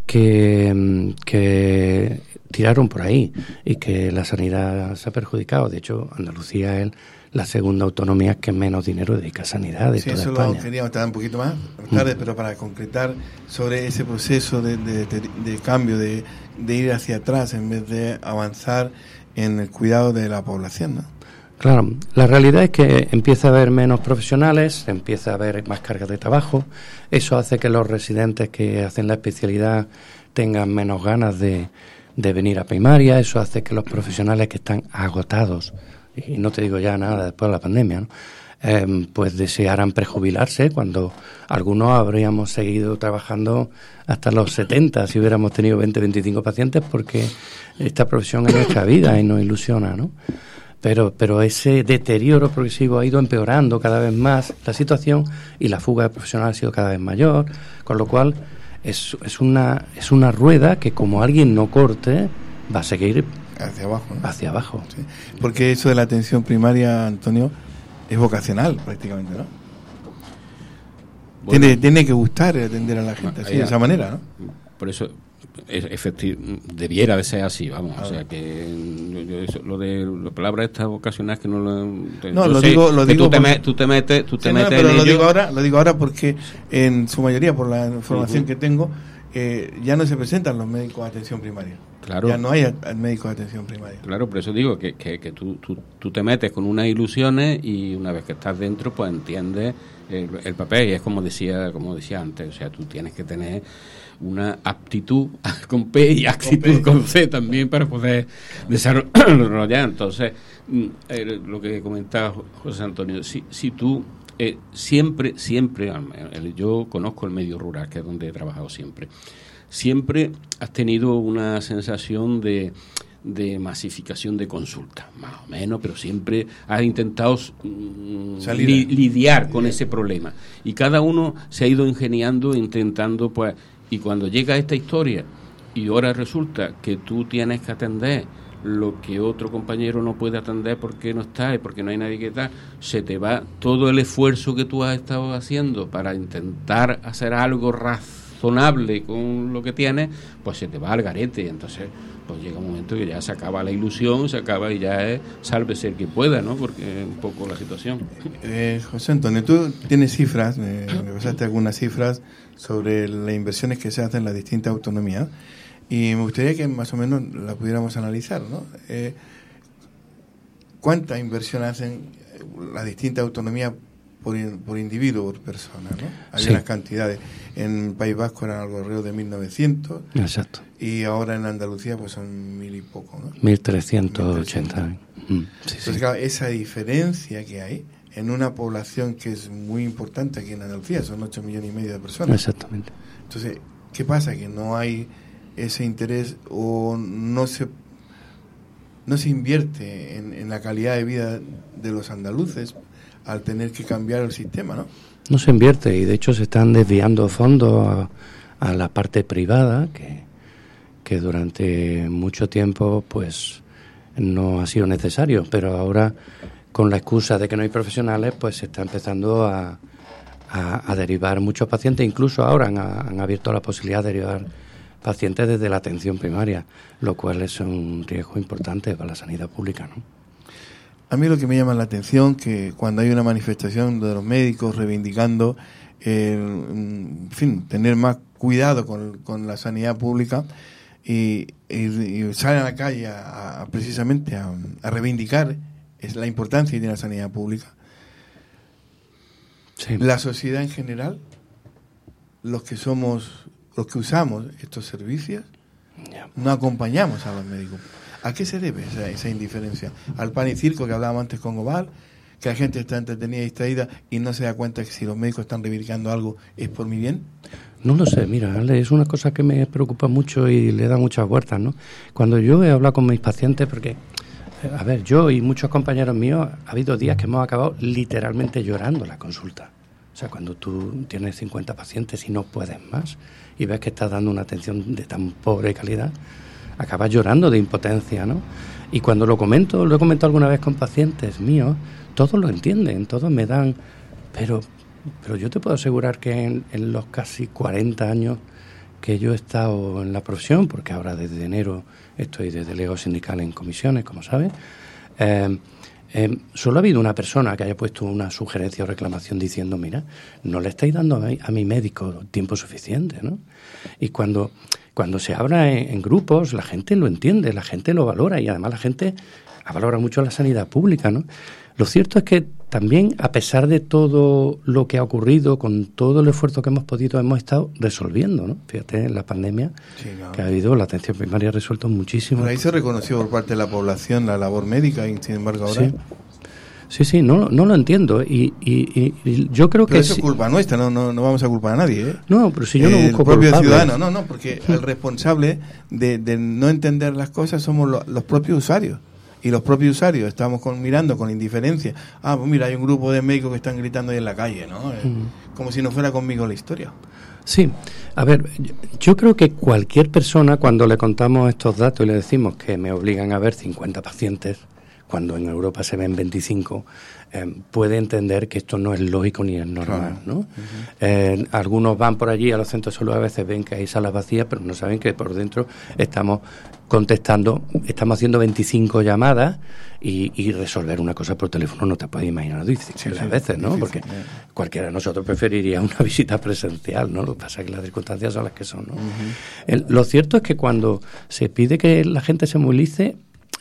que, que tiraron por ahí y que la sanidad se ha perjudicado. De hecho, Andalucía es la segunda autonomía que menos dinero dedica a sanidad de sí, toda eso España. Lo queríamos estar un poquito más tarde, mm. pero para concretar sobre ese proceso de, de, de, de cambio, de, de ir hacia atrás en vez de avanzar en el cuidado de la población, ¿no? Claro, la realidad es que empieza a haber menos profesionales, empieza a haber más carga de trabajo, eso hace que los residentes que hacen la especialidad tengan menos ganas de, de venir a primaria, eso hace que los profesionales que están agotados, y no te digo ya nada después de la pandemia, ¿no? Eh, pues desearan prejubilarse cuando algunos habríamos seguido trabajando hasta los setenta si hubiéramos tenido veinte, veinticinco pacientes, porque esta profesión es nuestra vida y nos ilusiona, ¿no? Pero, pero ese deterioro progresivo ha ido empeorando cada vez más la situación y la fuga de profesionales ha sido cada vez mayor, con lo cual es, es, una, es una rueda que como alguien no corte va a seguir hacia abajo, ¿no? Hacia abajo. Sí. Porque eso de la atención primaria, Antonio, es vocacional prácticamente, ¿no? Bueno, tiene, tiene que gustar atender a la gente así, de esa manera, ¿no? Por eso, efectivo, debiera de ser así, vamos. A o sea, que yo, eso, lo de la palabra esta vocacional que no lo... No, lo sé, digo, lo digo tú, te porque, me, tú te metes, tú te sí, metes no, pero en lo ello. digo ahora, lo digo ahora porque en su mayoría, por la información uh-huh. que tengo, eh, ya no se presentan los médicos de atención primaria. Claro. Ya no hay médicos de atención primaria. Claro, por eso digo que, que, que tú, tú, tú te metes con unas ilusiones y una vez que estás dentro, pues entiendes el, el papel. Y es como decía como decía antes, o sea, tú tienes que tener una aptitud con P y actitud con, con C también para poder desarrollar. Entonces, eh, lo que comentaba José Antonio, si, si tú eh, siempre, siempre, yo conozco el medio rural, que es donde he trabajado siempre, siempre has tenido una sensación de, de masificación de consultas, más o menos, pero siempre ha intentado mm, li, lidiar con ese problema. Y cada uno se ha ido ingeniando, intentando, pues, y cuando llega esta historia, y ahora resulta que tú tienes que atender lo que otro compañero no puede atender porque no está y porque no hay nadie que está, se te va todo el esfuerzo que tú has estado haciendo para intentar hacer algo razonable con lo que tienes, pues se te va al garete. Entonces pues llega un momento que ya se acaba la ilusión, se acaba y ya es sálvese el que pueda, ¿no? Porque es un poco la situación. Eh, José Antonio, tú tienes cifras, eh, me pasaste algunas cifras sobre las inversiones que se hacen en las distintas autonomías. Y me gustaría que más o menos la pudiéramos analizar, ¿no? Eh, ¿Cuánta inversión hacen las distintas autonomías por, por individuo, por persona, ¿no? Hay sí. unas cantidades. En el País Vasco eran alrededor de mil novecientos. Exacto. Y ahora en Andalucía pues son mil y poco, ¿no? mil trescientos ochenta. Mm, sí, Entonces, sí. claro, esa diferencia que hay en una población que es muy importante aquí en Andalucía, son ocho millones y medio de personas. Exactamente. Entonces, ¿qué pasa? Que no hay ese interés o no se no se invierte en, en la calidad de vida de los andaluces al tener que cambiar el sistema, ¿no? No se invierte y de hecho se están desviando fondos a, a la parte privada que, que durante mucho tiempo pues no ha sido necesario, pero ahora con la excusa de que no hay profesionales pues se está empezando a, a, a derivar muchos pacientes, incluso ahora han, han abierto la posibilidad de derivar pacientes desde la atención primaria, lo cual es un riesgo importante para la sanidad pública, ¿no? A mí lo que me llama la atención que cuando hay una manifestación de los médicos reivindicando, eh, en fin, tener más cuidado con, con la sanidad pública y, y, y salen a la calle a, a, precisamente a, a reivindicar es la importancia que tiene la sanidad pública. Sí. La sociedad en general, los que somos los que usamos estos servicios, yeah. no acompañamos a los médicos. ¿A qué se debe esa, esa indiferencia? ¿Al pan y circo que hablábamos antes con Gobal? ¿Que la gente está entretenida y distraída y no se da cuenta que si los médicos están reivindicando algo es por mi bien? No lo sé, mira, Ale, es una cosa que me preocupa mucho y le da muchas vueltas, ¿no? Cuando yo he hablado con mis pacientes, porque, a ver, yo y muchos compañeros míos, ha habido días que hemos acabado literalmente llorando la consulta. O sea, cuando tú tienes cincuenta pacientes y no puedes más y ves que estás dando una atención de tan pobre calidad, acabas llorando de impotencia, ¿no? Y cuando lo comento, lo he comentado alguna vez con pacientes míos, todos lo entienden, todos me dan, pero, pero yo te puedo asegurar que en, en los casi cuarenta años que yo he estado en la profesión, porque ahora desde enero estoy de delegado sindical en comisiones, como sabes, eh, Eh, solo ha habido una persona que haya puesto una sugerencia o reclamación diciendo, mira, no le estáis dando a mi, a mi médico tiempo suficiente, ¿no? Y cuando, cuando se habla en, en grupos, la gente lo entiende, la gente lo valora y además la gente valora mucho la sanidad pública, ¿no? Lo cierto es que también, a pesar de todo lo que ha ocurrido, con todo el esfuerzo que hemos podido, hemos estado resolviendo, ¿no? Fíjate, en la pandemia sí, claro. que ha habido, la atención primaria ha resuelto muchísimo. Pero ahí se reconoció por parte de la población la labor médica y, sin embargo, ahora... Sí. Sí, sí, no, no lo entiendo y, y, y yo creo pero que... eso es culpa nuestra, no, no, no vamos a culpar a nadie, ¿eh? No, pero si yo no busco el propio culpables. Ciudadano, no, no, porque el responsable de, de no entender las cosas somos lo, los propios usuarios. Y los propios usuarios estamos con, mirando con indiferencia. Ah, pues mira, hay un grupo de médicos que están gritando ahí en la calle, ¿no? Eh, mm. Como si no fuera conmigo la historia. Sí, a ver, yo creo que cualquier persona, cuando le contamos estos datos y le decimos que me obligan a ver cincuenta pacientes, cuando en Europa se ven veinticinco, eh, puede entender que esto no es lógico ni es normal, claro. ¿no? Uh-huh. Eh, algunos van por allí a los centros de salud, a veces ven que hay salas vacías, pero no saben que por dentro estamos contestando, estamos haciendo veinticinco llamadas y, y resolver una cosa por teléfono no te puedes imaginar difícil sí, sí, veces, ¿no? Difícil, porque yeah. cualquiera de nosotros preferiría una visita presencial, ¿no? Lo que pasa es que las circunstancias son las que son, ¿no? Uh-huh. El, lo cierto es que cuando se pide que la gente se movilice,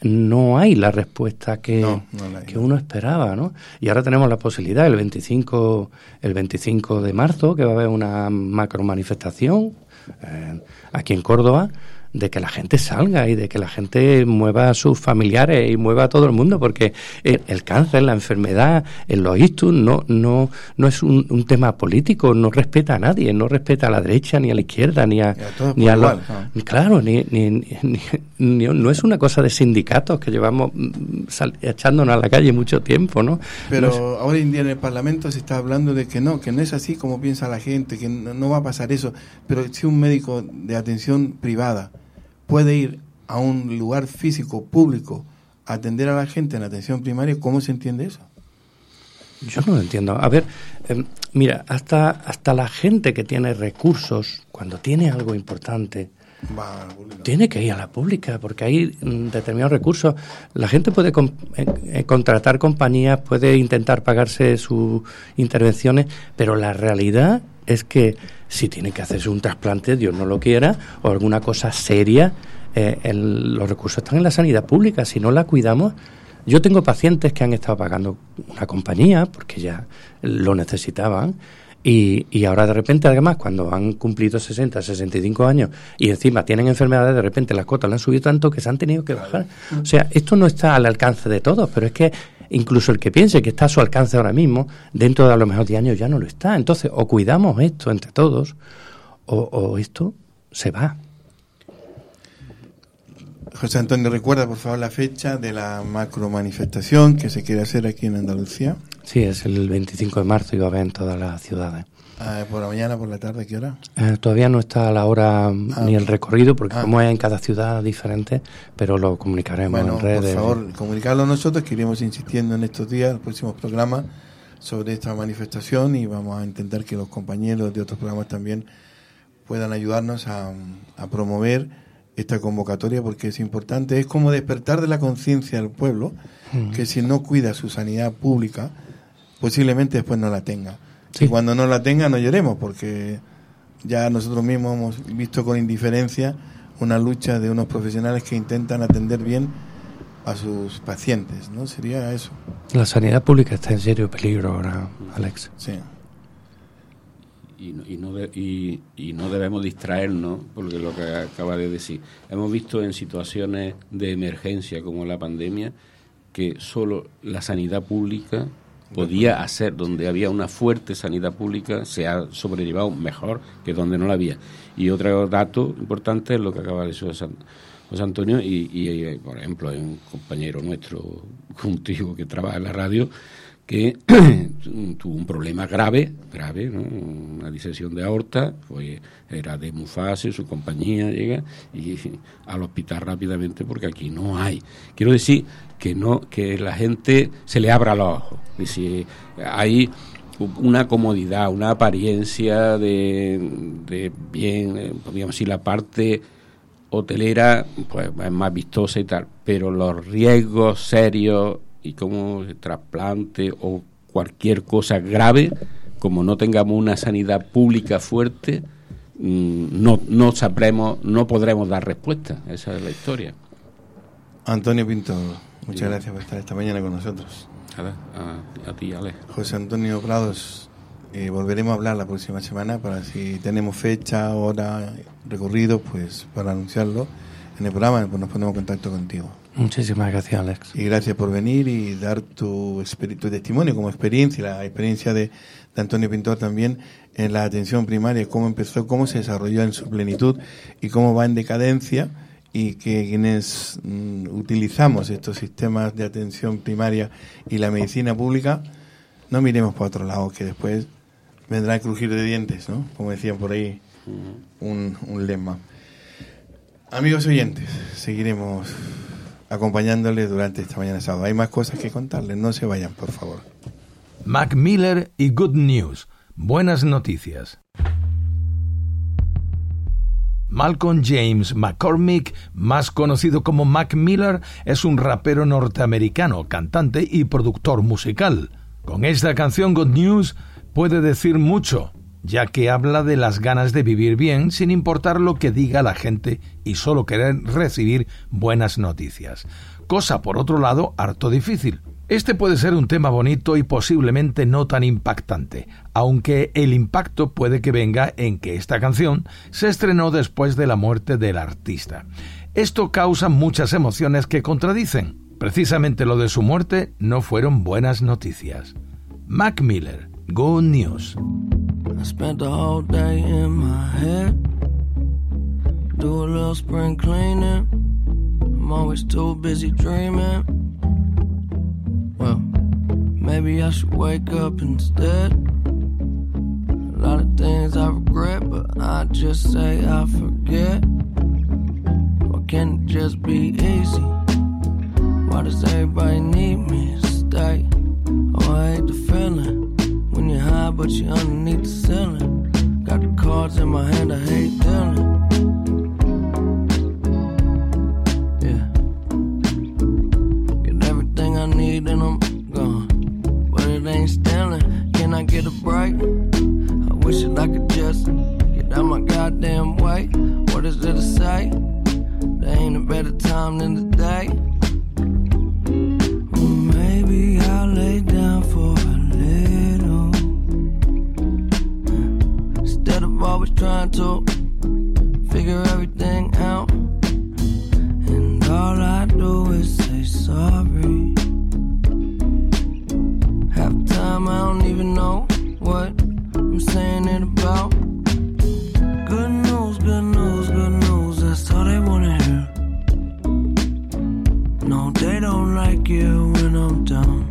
no hay la respuesta que, no, no hay, que no. uno esperaba, ¿no? Y ahora tenemos la posibilidad, el veinticinco, el veinticinco de marzo, que va a haber una macro manifestación eh, aquí en Córdoba, de que la gente salga y de que la gente mueva a sus familiares y mueva a todo el mundo, porque el, el cáncer, la enfermedad, el los ictus no no no es un, un tema político, no respeta a nadie, no respeta a la derecha ni a la izquierda ni a, a ni a los, ¿no? Claro, ni, ni, ni, ni no es una cosa de sindicatos que llevamos sal, echándonos a la calle mucho tiempo, ¿no? Pero no es, ahora en día en el Parlamento se está hablando de que no, que no es así como piensa la gente, que no, no va a pasar eso, pero si un médico de atención privada puede ir a un lugar físico público a atender a la gente en atención primaria, ¿cómo se entiende eso? Yo no lo entiendo. A ver, eh, mira, hasta hasta la gente que tiene recursos, cuando tiene algo importante, va, tiene que ir a la pública, porque hay mm, determinados recursos. La gente puede com- eh, contratar compañías, puede intentar pagarse sus intervenciones, pero la realidad es que si tiene que hacerse un trasplante, Dios no lo quiera, o alguna cosa seria, eh, el, los recursos están en la sanidad pública. Si no la cuidamos, yo tengo pacientes que han estado pagando una compañía porque ya lo necesitaban, y, y ahora de repente, además, cuando han cumplido sesenta, sesenta y cinco años y encima tienen enfermedades, de repente las cuotas le han subido tanto que se han tenido que bajar. O sea, esto no está al alcance de todos, pero es que incluso el que piense que está a su alcance ahora mismo, dentro de a lo mejor diez años ya no lo está. Entonces, o cuidamos esto entre todos, o, o esto se va. José Antonio, recuerda por favor la fecha de la macro manifestación que se quiere hacer aquí en Andalucía. Sí, es el veinticinco de marzo y va a haber en todas las ciudades. Ah, ¿por la mañana, por la tarde, qué hora? Eh, todavía no está a la hora ah, ni el recorrido, porque ah, como es en cada ciudad diferente, pero lo comunicaremos bueno, en redes. Por favor, comunicarlo nosotros, que iremos insistiendo en estos días, en los próximos programas, sobre esta manifestación, y vamos a intentar que los compañeros de otros programas también puedan ayudarnos a, a promover esta convocatoria, porque es importante. Es como despertar de la conciencia del pueblo, mm. que si no cuida su sanidad pública, posiblemente después no la tenga. Sí. Y cuando no la tenga, no lloremos, porque ya nosotros mismos hemos visto con indiferencia una lucha de unos profesionales que intentan atender bien a sus pacientes, ¿no? Sería eso. La sanidad pública está en serio peligro ahora, Alex. Sí. Y no, y, no de, y, y no debemos distraernos, porque lo que acaba de decir. Hemos visto en situaciones de emergencia como la pandemia que solo la sanidad pública podía hacer, donde había una fuerte sanidad pública, se ha sobrellevado mejor que donde no la había. Y otro dato importante es lo que acaba de decir José Antonio, y, y por ejemplo, hay un compañero nuestro, contigo, que trabaja en la radio, que tuvo un problema grave, grave, ¿no? Una disección de aorta, fue, era de Mufase, su compañía llega y al hospital rápidamente, porque aquí no hay. Quiero decir que no, que la gente se le abra los ojos. Y si hay una comodidad, una apariencia de, de bien, podríamos decir, la parte hotelera, pues es más vistosa y tal, pero los riesgos serios y como trasplante o cualquier cosa grave, como no tengamos una sanidad pública fuerte, no no sabremos, no podremos dar respuesta. Esa es la historia. Antonio Pintor, muchas sí. gracias por estar esta mañana con nosotros. A, a, a ti, Ale. José Antonio Prados, eh, volveremos a hablar la próxima semana para, si tenemos fecha, hora, recorrido, pues para anunciarlo en el programa, pues nos ponemos en contacto contigo. Muchísimas gracias, Alex. Y gracias por venir y dar tu, tu testimonio como experiencia, la experiencia de, de Antonio Pintor también en la atención primaria, cómo empezó, cómo se desarrolló en su plenitud y cómo va en decadencia, y que quienes mm, utilizamos estos sistemas de atención primaria y la medicina pública, no miremos para otro lado, que después vendrá el crujir de dientes, ¿no? Como decían por ahí, un, un lema. Amigos oyentes, seguiremos acompañándoles durante esta mañana sábado. Hay más cosas que contarles, no se vayan, por favor. Mac Miller y Good News, buenas noticias. Malcolm James McCormick, más conocido como Mac Miller, es un rapero norteamericano, cantante y productor musical. Con esta canción Good News puede decir mucho, ya que habla de las ganas de vivir bien sin importar lo que diga la gente y solo querer recibir buenas noticias. Cosa, por otro lado, harto difícil. Este puede ser un tema bonito y posiblemente no tan impactante, aunque el impacto puede que venga en que esta canción se estrenó después de la muerte del artista. Esto causa muchas emociones que contradicen. Precisamente lo de su muerte no fueron buenas noticias. Mac Miller, Good News. I spent the whole day in my head. Do a little spring cleaning. I'm always too busy dreaming. Well, maybe I should wake up instead. A lot of things I regret, but I just say I forget. Why can't it just be easy? Why does everybody need me to stay? Oh, I hate the feeling when you're high but you're underneath the ceiling. Got the cards in my hand, I hate dealing. Yeah, get everything I need and I'm gone, but it ain't stealing. Can I get a break? I wish that I could just get out my goddamn way. What is there to say? There ain't a better time than today. Well, maybe I'll lay down for a little, instead of always trying to figure everything out. And all I do is say sorry. Half the time I don't even know what I'm saying it about. Good news, good news, good news, that's all they wanna hear. No, they don't like it when I'm down,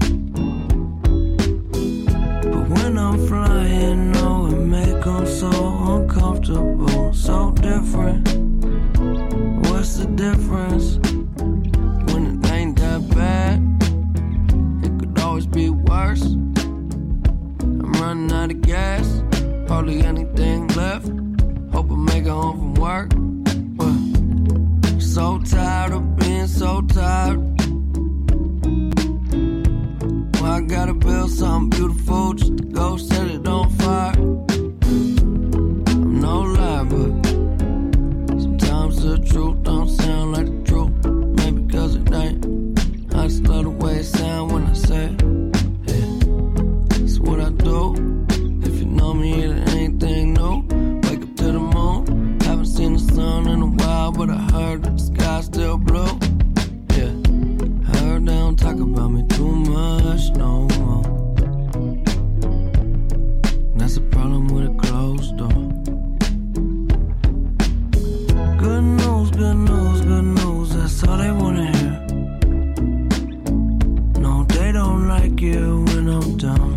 but when I'm flying, no, it make them so uncomfortable, so different. What's the difference? When it ain't that bad, it could always be worse. I'm running out of gas, hardly anything left. Hope I make it home from work. Well, so tired of being so tired. Well, I gotta build something beautiful just to go set it on fire. I'm no liar, but sometimes the truth don't sound like the truth. Maybe cause it ain't. I just love the way it sound when I say it. Yeah, it's what I do. If you know me, it ain't anything new. Wake up to the moon. Haven't seen the sun in a while, but I heard that the sky's still blue. Yeah, I heard they don't talk about me too much no more. That's the problem with a closed door. Good news, good news, good news, that's all they wanna hear. No, they don't like it when I'm down,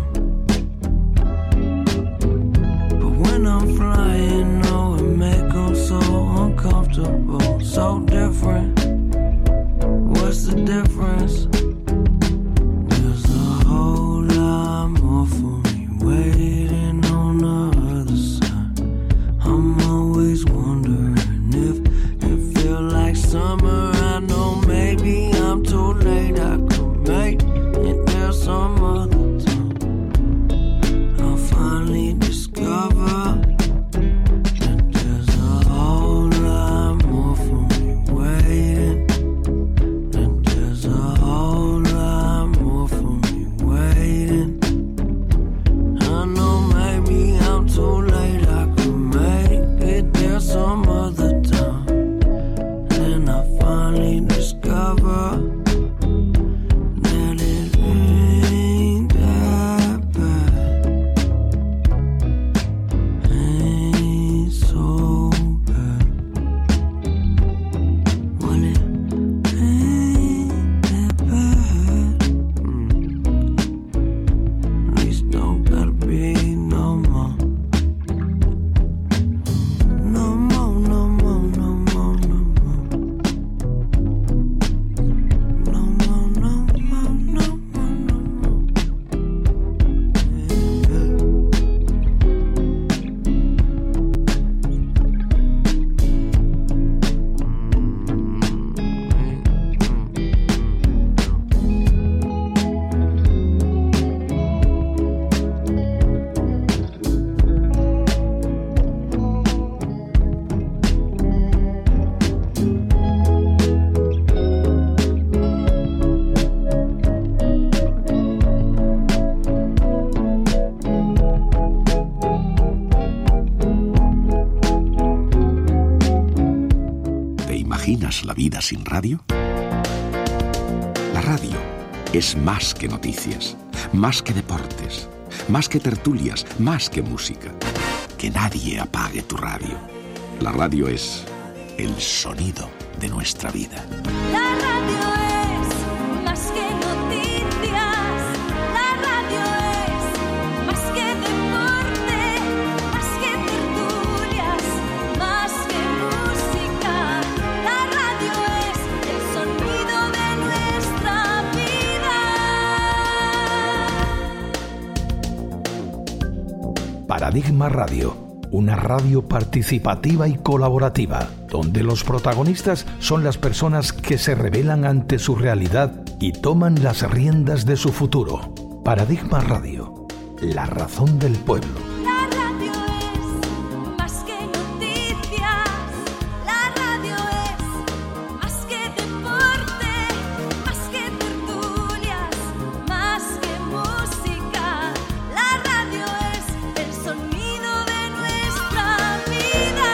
but when I'm flying, no, it make them so uncomfortable, so different. What's the difference? There's a whole lot more for me waiting on the other side. I'm always wondering if it feel like summer. I know maybe I'm too late, I could make it there some other time. I'll finally discover that there's a whole lot more for me imaginas la vida sin radio? La radio es más que noticias, más que deportes, más que tertulias, más que música. Que nadie apague tu radio. La radio es el sonido de nuestra vida. La radio es más que noticias. La radio es más que deporte, más que tertulias, más que música. La radio es el sonido de nuestra vida. Paradigma Radio. Una radio participativa y colaborativa, donde los protagonistas son las personas que se rebelan ante su realidad y toman las riendas de su futuro. Paradigma Radio, la razón del pueblo. La radio es más que noticias. La radio es más que deporte, más que tertulias, más que música. La radio es el sonido de nuestra vida.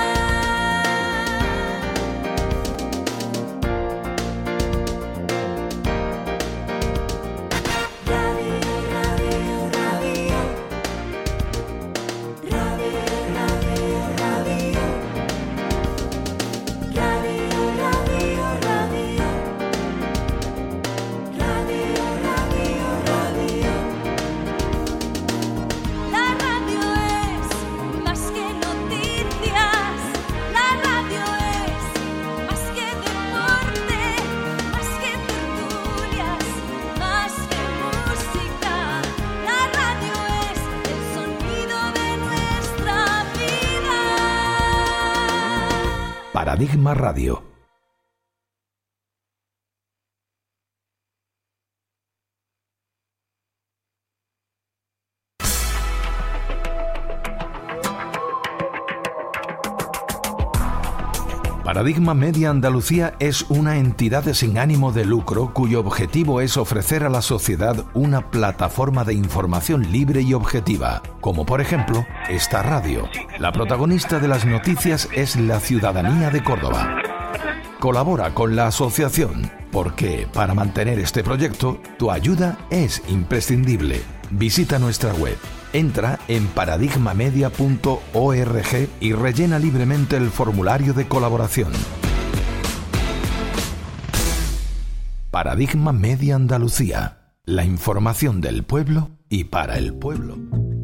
Paradigma Radio. Paradigma Media Andalucía es una entidad sin ánimo de lucro cuyo objetivo es ofrecer a la sociedad una plataforma de información libre y objetiva, como por ejemplo esta radio. La protagonista de las noticias es la ciudadanía de Córdoba. Colabora con la asociación, porque para mantener este proyecto, tu ayuda es imprescindible. Visita nuestra web. Entra en paradigma media punto org y rellena libremente el formulario de colaboración. Paradigma Media Andalucía. La información del pueblo y para el pueblo.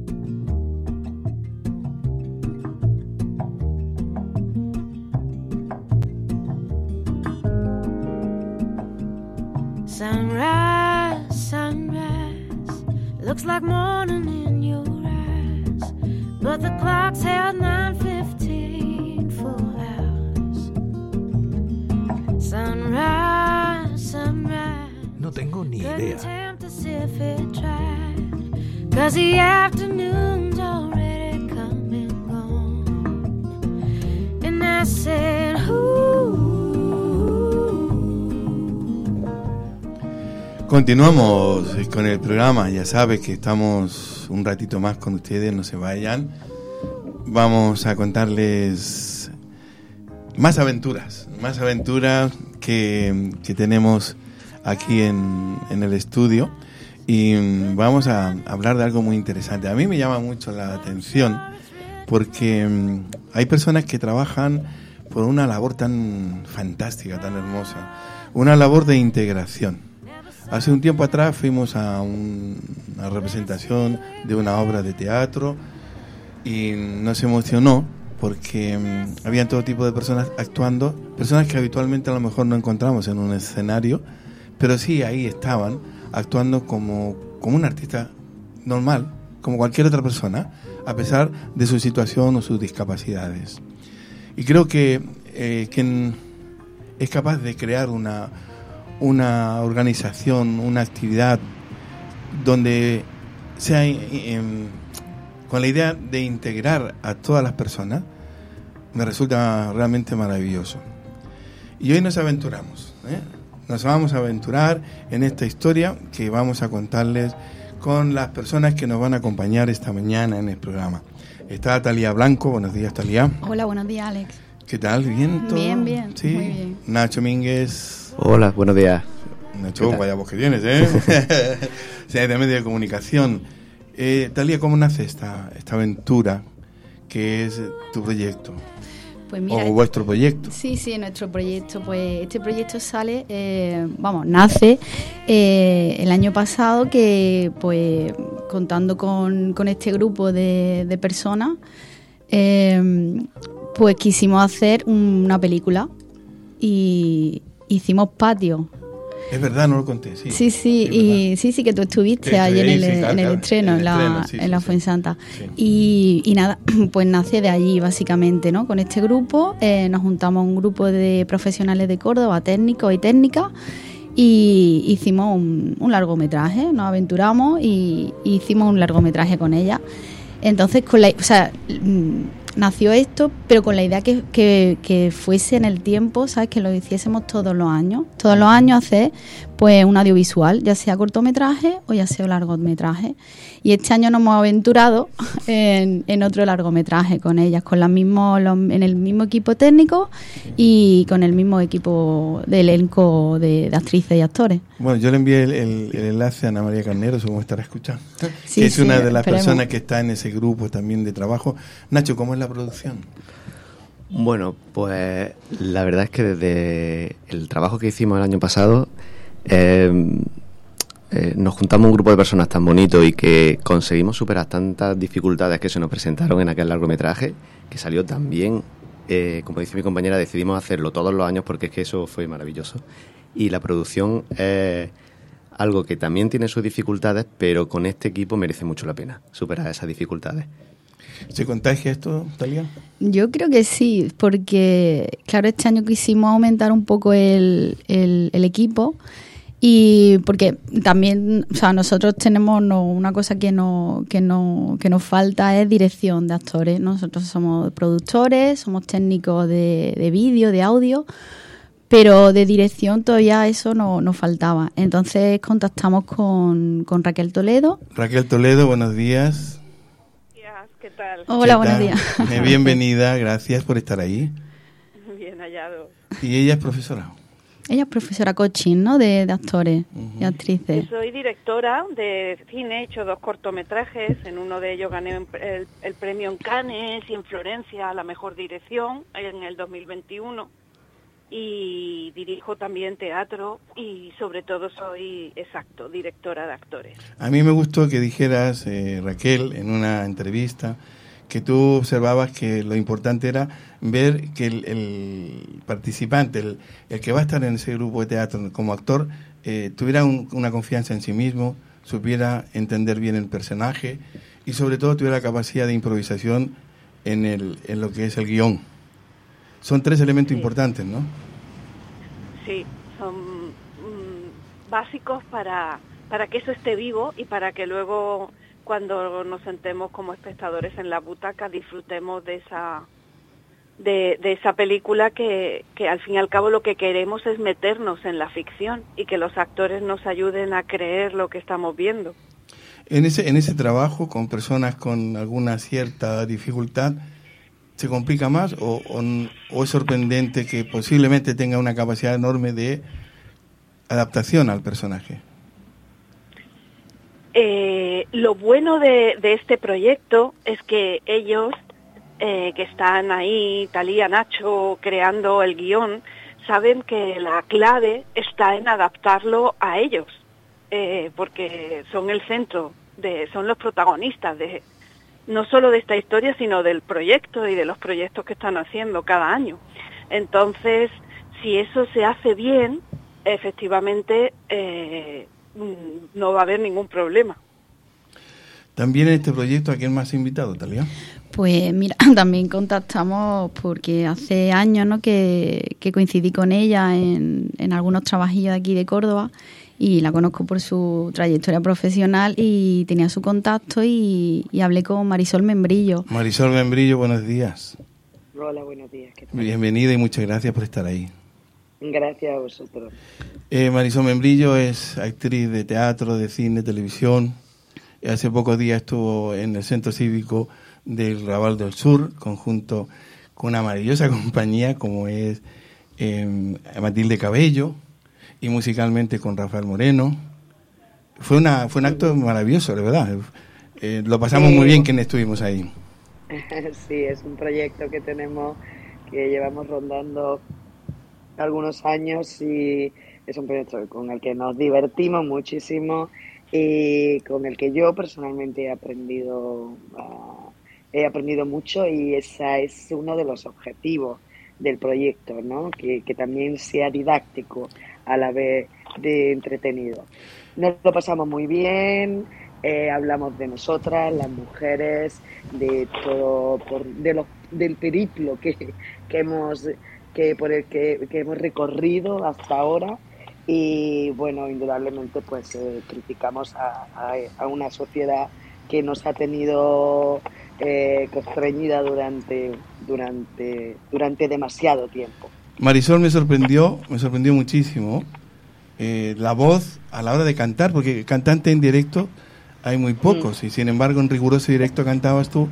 Sunrise, sunrise, looks like morning in your eyes, but the clock's held nine fifteen for hours. Sunrise, sunrise, no tengo ni idea. tempt us if it tried, 'cause the afternoon's already come and gone. And I said, ooh. Continuamos con el programa. Ya sabes que estamos un ratito más con ustedes, no se vayan. Vamos a contarles más aventuras, más aventuras que, que tenemos aquí en, en el estudio, y vamos a hablar de algo muy interesante. A mí me llama mucho la atención porque hay personas que trabajan por una labor tan fantástica, tan hermosa, una labor de integración. Hace un tiempo atrás fuimos a un, una representación de una obra de teatro y nos emocionó porque um, había todo tipo de personas actuando, personas que habitualmente a lo mejor no encontramos en un escenario, pero sí ahí estaban actuando como, como un artista normal, como cualquier otra persona, a pesar de su situación o sus discapacidades. Y creo que eh, quien es capaz de crear una una organización, una actividad donde sea eh, con la idea de integrar a todas las personas, me resulta realmente maravilloso. Y hoy nos aventuramos, ¿eh? nos vamos a aventurar en esta historia que vamos a contarles con las personas que nos van a acompañar esta mañana en el programa. Está Talía Blanco. Buenos días, Talía. Hola, buenos días, Alex. ¿Qué tal? ¿Bien todo? Bien, bien, ¿Sí? muy bien. Nacho Mínguez. Hola, buenos días. Nacho, vaya voz que tienes, ¿eh? O sea, de medio de comunicación. Eh, Talia, ¿cómo nace esta, esta aventura que es tu proyecto? Pues mira, o vuestro proyecto. Sí, sí, nuestro proyecto. Pues este proyecto sale, eh, vamos, nace eh, el año pasado, que pues contando con, con este grupo de, de personas, eh, pues quisimos hacer una película y hicimos Patio. Es verdad, no lo conté, sí. Sí, sí, y sí, sí, que tú estuviste Que allí en el, sí, en el claro, estreno, en el en la, estreno, sí, en sí, la sí. Fuensanta. Sí. Y, y nada, pues nace de allí básicamente, ¿no? Con este grupo eh, nos juntamos un grupo de profesionales de Córdoba, técnicos y técnicas, y hicimos un, un largometraje, nos aventuramos y, y hicimos un largometraje con ella. Entonces, con la, o sea, nació esto, pero con la idea que, que, que fuese en el tiempo, ¿sabes? Que lo hiciésemos todos los años. Todos los años hacer pues un audiovisual, ya sea cortometraje o ya sea largometraje. Y este año nos hemos aventurado en, en otro largometraje con ellas, con las mismos, los, en el mismo equipo técnico y con el mismo equipo de elenco de, de actrices y actores. Bueno, yo le envié el, el, el enlace a Ana María Carnero, supongo estará escuchando, Sí, que es sí, una de las esperemos. personas que está en ese grupo también de trabajo. Nacho, ¿cómo es la producción? Bueno, pues la verdad es que desde el trabajo que hicimos el año pasado, eh, eh, nos juntamos un grupo de personas tan bonito y que conseguimos superar tantas dificultades que se nos presentaron en aquel largometraje, que salió tan bien, eh, como dice mi compañera, decidimos hacerlo todos los años porque es que eso fue maravilloso. Y la producción es algo que también tiene sus dificultades, pero con este equipo merece mucho la pena superar esas dificultades. ¿Se contagia esto, Talia? Yo creo que sí, porque claro, este año quisimos aumentar un poco el, el, el equipo, y porque también, o sea, nosotros tenemos no, una cosa que no, que no que nos falta es dirección de actores. Nosotros somos productores, somos técnicos de, de vídeo, de audio, pero de dirección todavía eso no nos faltaba. Entonces contactamos con, con Raquel Toledo. Raquel Toledo, buenos días. ¿Qué tal? Hola, ¿Qué buenos tal? días. Eh, Bienvenida, gracias por estar ahí. Bien hallado. Y ella es profesora. Ella es profesora coaching, ¿no? De, de actores uh-huh. y actrices. Yo soy directora de cine, he hecho dos cortometrajes, en uno de ellos gané el, el premio en Cannes y en Florencia a la mejor dirección en el dos mil veintiuno, y dirijo también teatro y sobre todo soy, exacto, directora de actores. A mí me gustó que dijeras, eh, Raquel, en una entrevista, que tú observabas que lo importante era ver que el, el participante, el, el que va a estar en ese grupo de teatro como actor, eh, tuviera un, una confianza en sí mismo, supiera entender bien el personaje y sobre todo tuviera la capacidad de improvisación en, el, en lo que es el guión. Son tres elementos sí. importantes, ¿no? Sí, son mm, básicos para, para que eso esté vivo y para que luego, cuando nos sentemos como espectadores en la butaca, disfrutemos de esa de, de esa película que, que al fin y al cabo lo que queremos es meternos en la ficción y que los actores nos ayuden a creer lo que estamos viendo. En ese, en ese trabajo con personas con alguna cierta dificultad, ¿se complica más o, o, o es sorprendente que posiblemente tenga una capacidad enorme de adaptación al personaje? Eh, lo bueno de, de este proyecto es que ellos, eh, que están ahí, Talía, Nacho, creando el guión, saben que la clave está en adaptarlo a ellos, eh, porque son el centro, de, son los protagonistas de no solo de esta historia, sino del proyecto y de los proyectos que están haciendo cada año. Entonces, si eso se hace bien, efectivamente eh, no va a haber ningún problema. También en este proyecto, ¿a quién más ha invitado, Talia? Pues mira, también contactamos porque hace años, ¿no?, que, que coincidí con ella en, en algunos trabajillos de aquí de Córdoba, y la conozco por su trayectoria profesional y tenía su contacto y, y hablé con Marisol Membrillo. Marisol Membrillo, buenos días. Hola, buenos días. ¿Qué tal? Bienvenida y muchas gracias por estar ahí. Gracias a vosotros. Eh, Marisol Membrillo es actriz de teatro, de cine, televisión. Hace pocos días estuvo en el Centro Cívico del Raval del Sur, conjunto con una maravillosa compañía como es eh, Matilde Cabello y musicalmente con Rafael Moreno. Fue una fue un acto maravilloso, de verdad. Eh, lo pasamos Sí. muy bien quienes estuvimos ahí. Sí, es un proyecto que tenemos, que llevamos rondando algunos años y es un proyecto con el que nos divertimos muchísimo y con el que yo personalmente he aprendido, uh, he aprendido mucho y ese es uno de los objetivos del proyecto, ¿no? Que, que también sea didáctico a la vez de entretenido. Nos lo pasamos muy bien. Eh, hablamos de nosotras, las mujeres, de todo, por, de los, del periplo que, que hemos, que por el que, que hemos recorrido hasta ahora y bueno, indudablemente pues eh, criticamos a, a, a una sociedad que nos ha tenido eh, constreñida durante, durante, durante demasiado tiempo. Marisol me sorprendió, me sorprendió muchísimo eh, la voz a la hora de cantar, porque cantante en directo hay muy pocos, mm. y sin embargo en riguroso directo cantabas tú,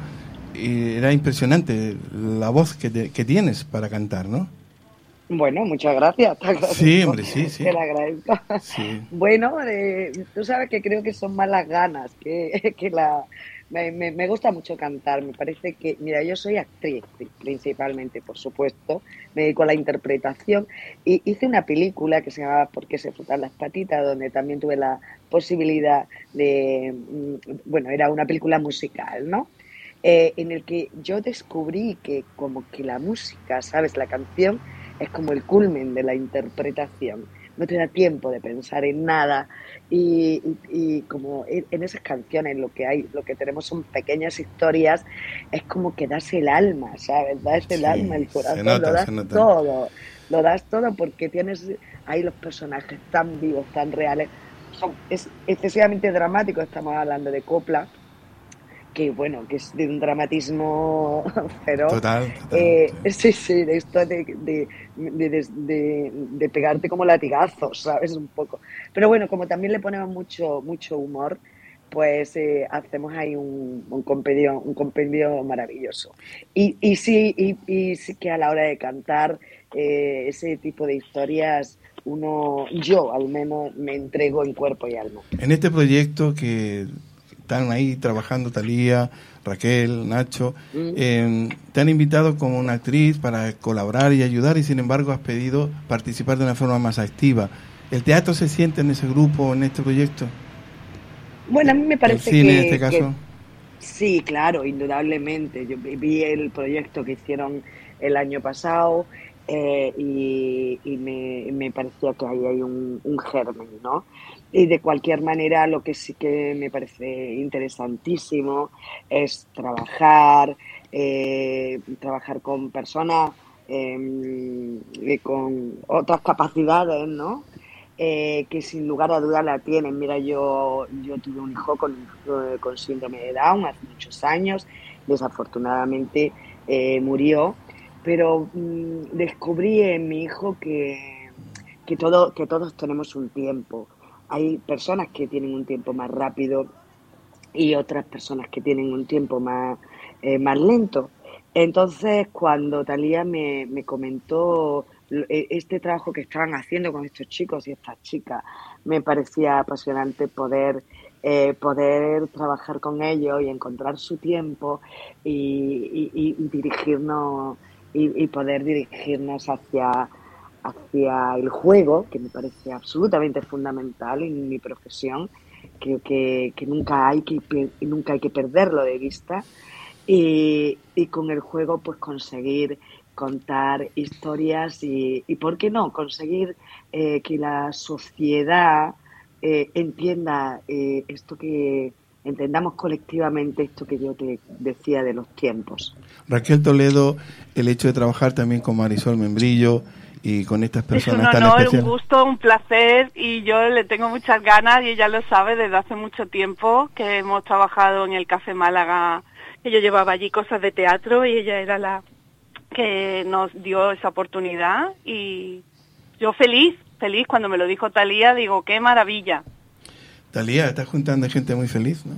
y era impresionante la voz que, te, que tienes para cantar, ¿no? Bueno, muchas gracias. Te agradezco. Sí, hombre, sí, sí. Te lo agradezco. Sí. Bueno, eh, tú sabes que creo que son más las ganas que, que la... Me, me, me gusta mucho cantar, me parece que... Mira, yo soy actriz principalmente, por supuesto, me dedico a la interpretación y hice una película que se llamaba ¿Por qué se frotan las patitas?, donde también tuve la posibilidad de... Bueno, era una película musical, ¿no? Eh, en el que yo descubrí que como que la música, ¿sabes? La canción es como el culmen de la interpretación. No te da tiempo de pensar en nada y, y, y como en esas canciones lo que hay, lo que tenemos son pequeñas historias, es como que das el alma, ¿sabes? Das el sí, alma, el corazón, nota, lo das todo, lo das todo porque tienes ahí los personajes tan vivos, tan reales. Son, es excesivamente dramático, estamos hablando de copla, que bueno, que es de un dramatismo feroz. Total, total. Eh, sí, sí, de esto de, de, de, de, de, de pegarte como latigazos, ¿sabes? Un poco. Pero bueno, como también le ponemos mucho, mucho humor, pues eh, hacemos ahí un, un compendio, un compendio maravilloso. Y, y sí, y, y sí que a la hora de cantar eh, ese tipo de historias, uno, yo al menos me entrego en cuerpo y alma. En este proyecto que están ahí trabajando Talía, Raquel, Nacho, mm. eh, te han invitado como una actriz para colaborar y ayudar y sin embargo has pedido participar de una forma más activa. ¿El teatro se siente en ese grupo, en este proyecto? Bueno, a mí me parece ¿El cine que, en este caso? Que, sí, claro, indudablemente. Yo vi el proyecto que hicieron el año pasado eh, y, y me, me parecía que ahí hay un, un germen, ¿no? Y de cualquier manera, lo que sí que me parece interesantísimo es trabajar, eh, trabajar con personas eh, con otras capacidades, ¿no? Eh, que sin lugar a dudas la tienen. Mira, yo, yo tuve un hijo con, con síndrome de Down hace muchos años, desafortunadamente eh, murió, pero mmm, descubrí en mi hijo que, que, todo, que todos tenemos un tiempo. Hay personas que tienen un tiempo más rápido y otras personas que tienen un tiempo más, eh, más lento. Entonces, cuando Talía me, me comentó este trabajo que estaban haciendo con estos chicos y estas chicas, me parecía apasionante poder, eh, poder trabajar con ellos y encontrar su tiempo y, y, y dirigirnos y, y poder dirigirnos hacia... hacia el juego, que me parece absolutamente fundamental en mi profesión. Creo que, que nunca hay que nunca hay que perderlo de vista y, y con el juego pues conseguir contar historias y, y por qué no, conseguir eh, que la sociedad eh, entienda eh, esto que entendamos colectivamente esto que yo te decía de los tiempos. Raquel Toledo, el hecho de trabajar también con Marisol Membrillo y con estas personas es un tan honor, especiales. Un gusto, un placer y yo le tengo muchas ganas y ella lo sabe desde hace mucho tiempo que hemos trabajado en el Café Málaga, que yo llevaba allí cosas de teatro y ella era la que nos dio esa oportunidad y yo feliz, feliz cuando me lo dijo Talía, digo qué maravilla. Talía, estás juntando gente muy feliz, ¿no?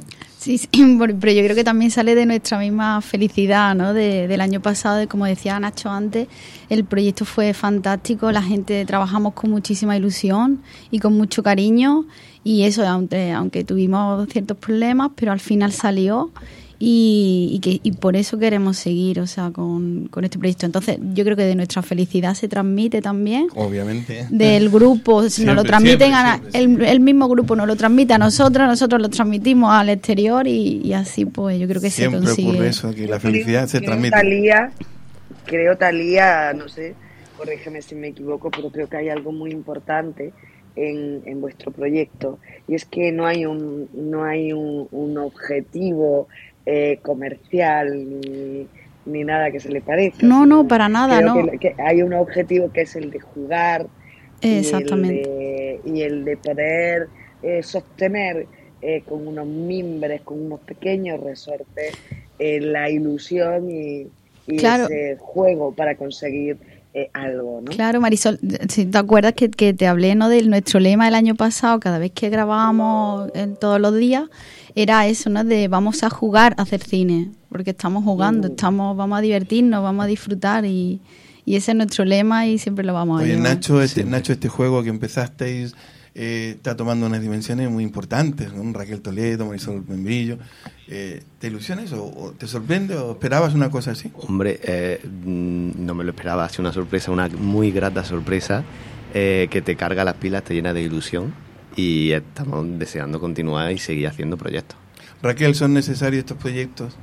Sí, sí, pero yo creo que también sale de nuestra misma felicidad, ¿no? De, del año pasado, de, como decía Nacho antes, el proyecto fue fantástico, la gente trabajamos con muchísima ilusión y con mucho cariño, y eso, aunque, aunque tuvimos ciertos problemas, pero al final salió. Y, y, que, y por eso queremos seguir, o sea, con, con este proyecto. Entonces, yo creo que de nuestra felicidad se transmite también. Obviamente. Del grupo, siempre, nos lo transmiten, siempre, a, siempre, el, siempre. el mismo grupo nos lo transmite a nosotros, nosotros lo transmitimos al exterior y, y así, pues, yo creo que siempre se consigue. ocurre eso, que la felicidad se creo, transmite. Talía, creo, Talía, no sé, corrígeme si me equivoco, pero creo que hay algo muy importante en, en vuestro proyecto, y es que no hay un, no hay un, un objetivo Eh, comercial ni, ni nada que se le parezca. No, no, para nada, creo no. Que, que hay un objetivo que es el de jugar Exactamente. y el de, y el de poder eh, sostener eh, con unos mimbres, con unos pequeños resortes eh, la ilusión y, y Claro. ese juego para conseguir eh, algo, ¿no? Claro, Marisol, si te acuerdas que, que te hablé, ¿no?, de nuestro lema del año pasado, cada vez que grabábamos en todos los días, era eso, ¿no?, de vamos a jugar a hacer cine, porque estamos jugando, estamos vamos a divertirnos, vamos a disfrutar y, y ese es nuestro lema y siempre lo vamos a Oye, llevar. Nacho, este, Nacho, este juego que empezasteis eh, está tomando unas dimensiones muy importantes, ¿no? Raquel Toledo, Marisol Membrillo. Eh, ¿Te ilusiona eso? ¿O te sorprende o esperabas una cosa así? Hombre, eh, no me lo esperaba, ha sido una sorpresa, una muy grata sorpresa eh, que te carga las pilas, te llena de ilusión y estamos deseando continuar y seguir haciendo proyectos. Raquel, ¿son necesarios estos proyectos?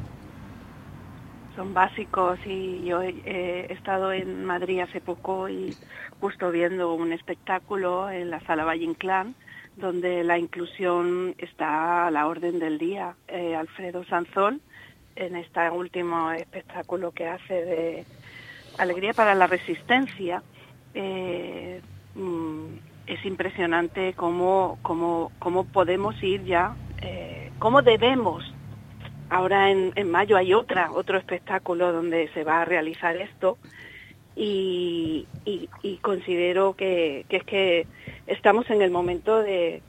Son básicos y yo he, he estado en Madrid hace poco y justo viendo un espectáculo en la Sala Valle Inclán donde la inclusión está a la orden del día. Eh, Alfredo Sanzón, en este último espectáculo que hace de Alegría para la Resistencia, eh, mm, es impresionante cómo, cómo, cómo podemos ir ya, eh, cómo debemos. Ahora en, en mayo hay otra, otro espectáculo donde se va a realizar esto y, y, y considero que, que es que estamos en el momento de,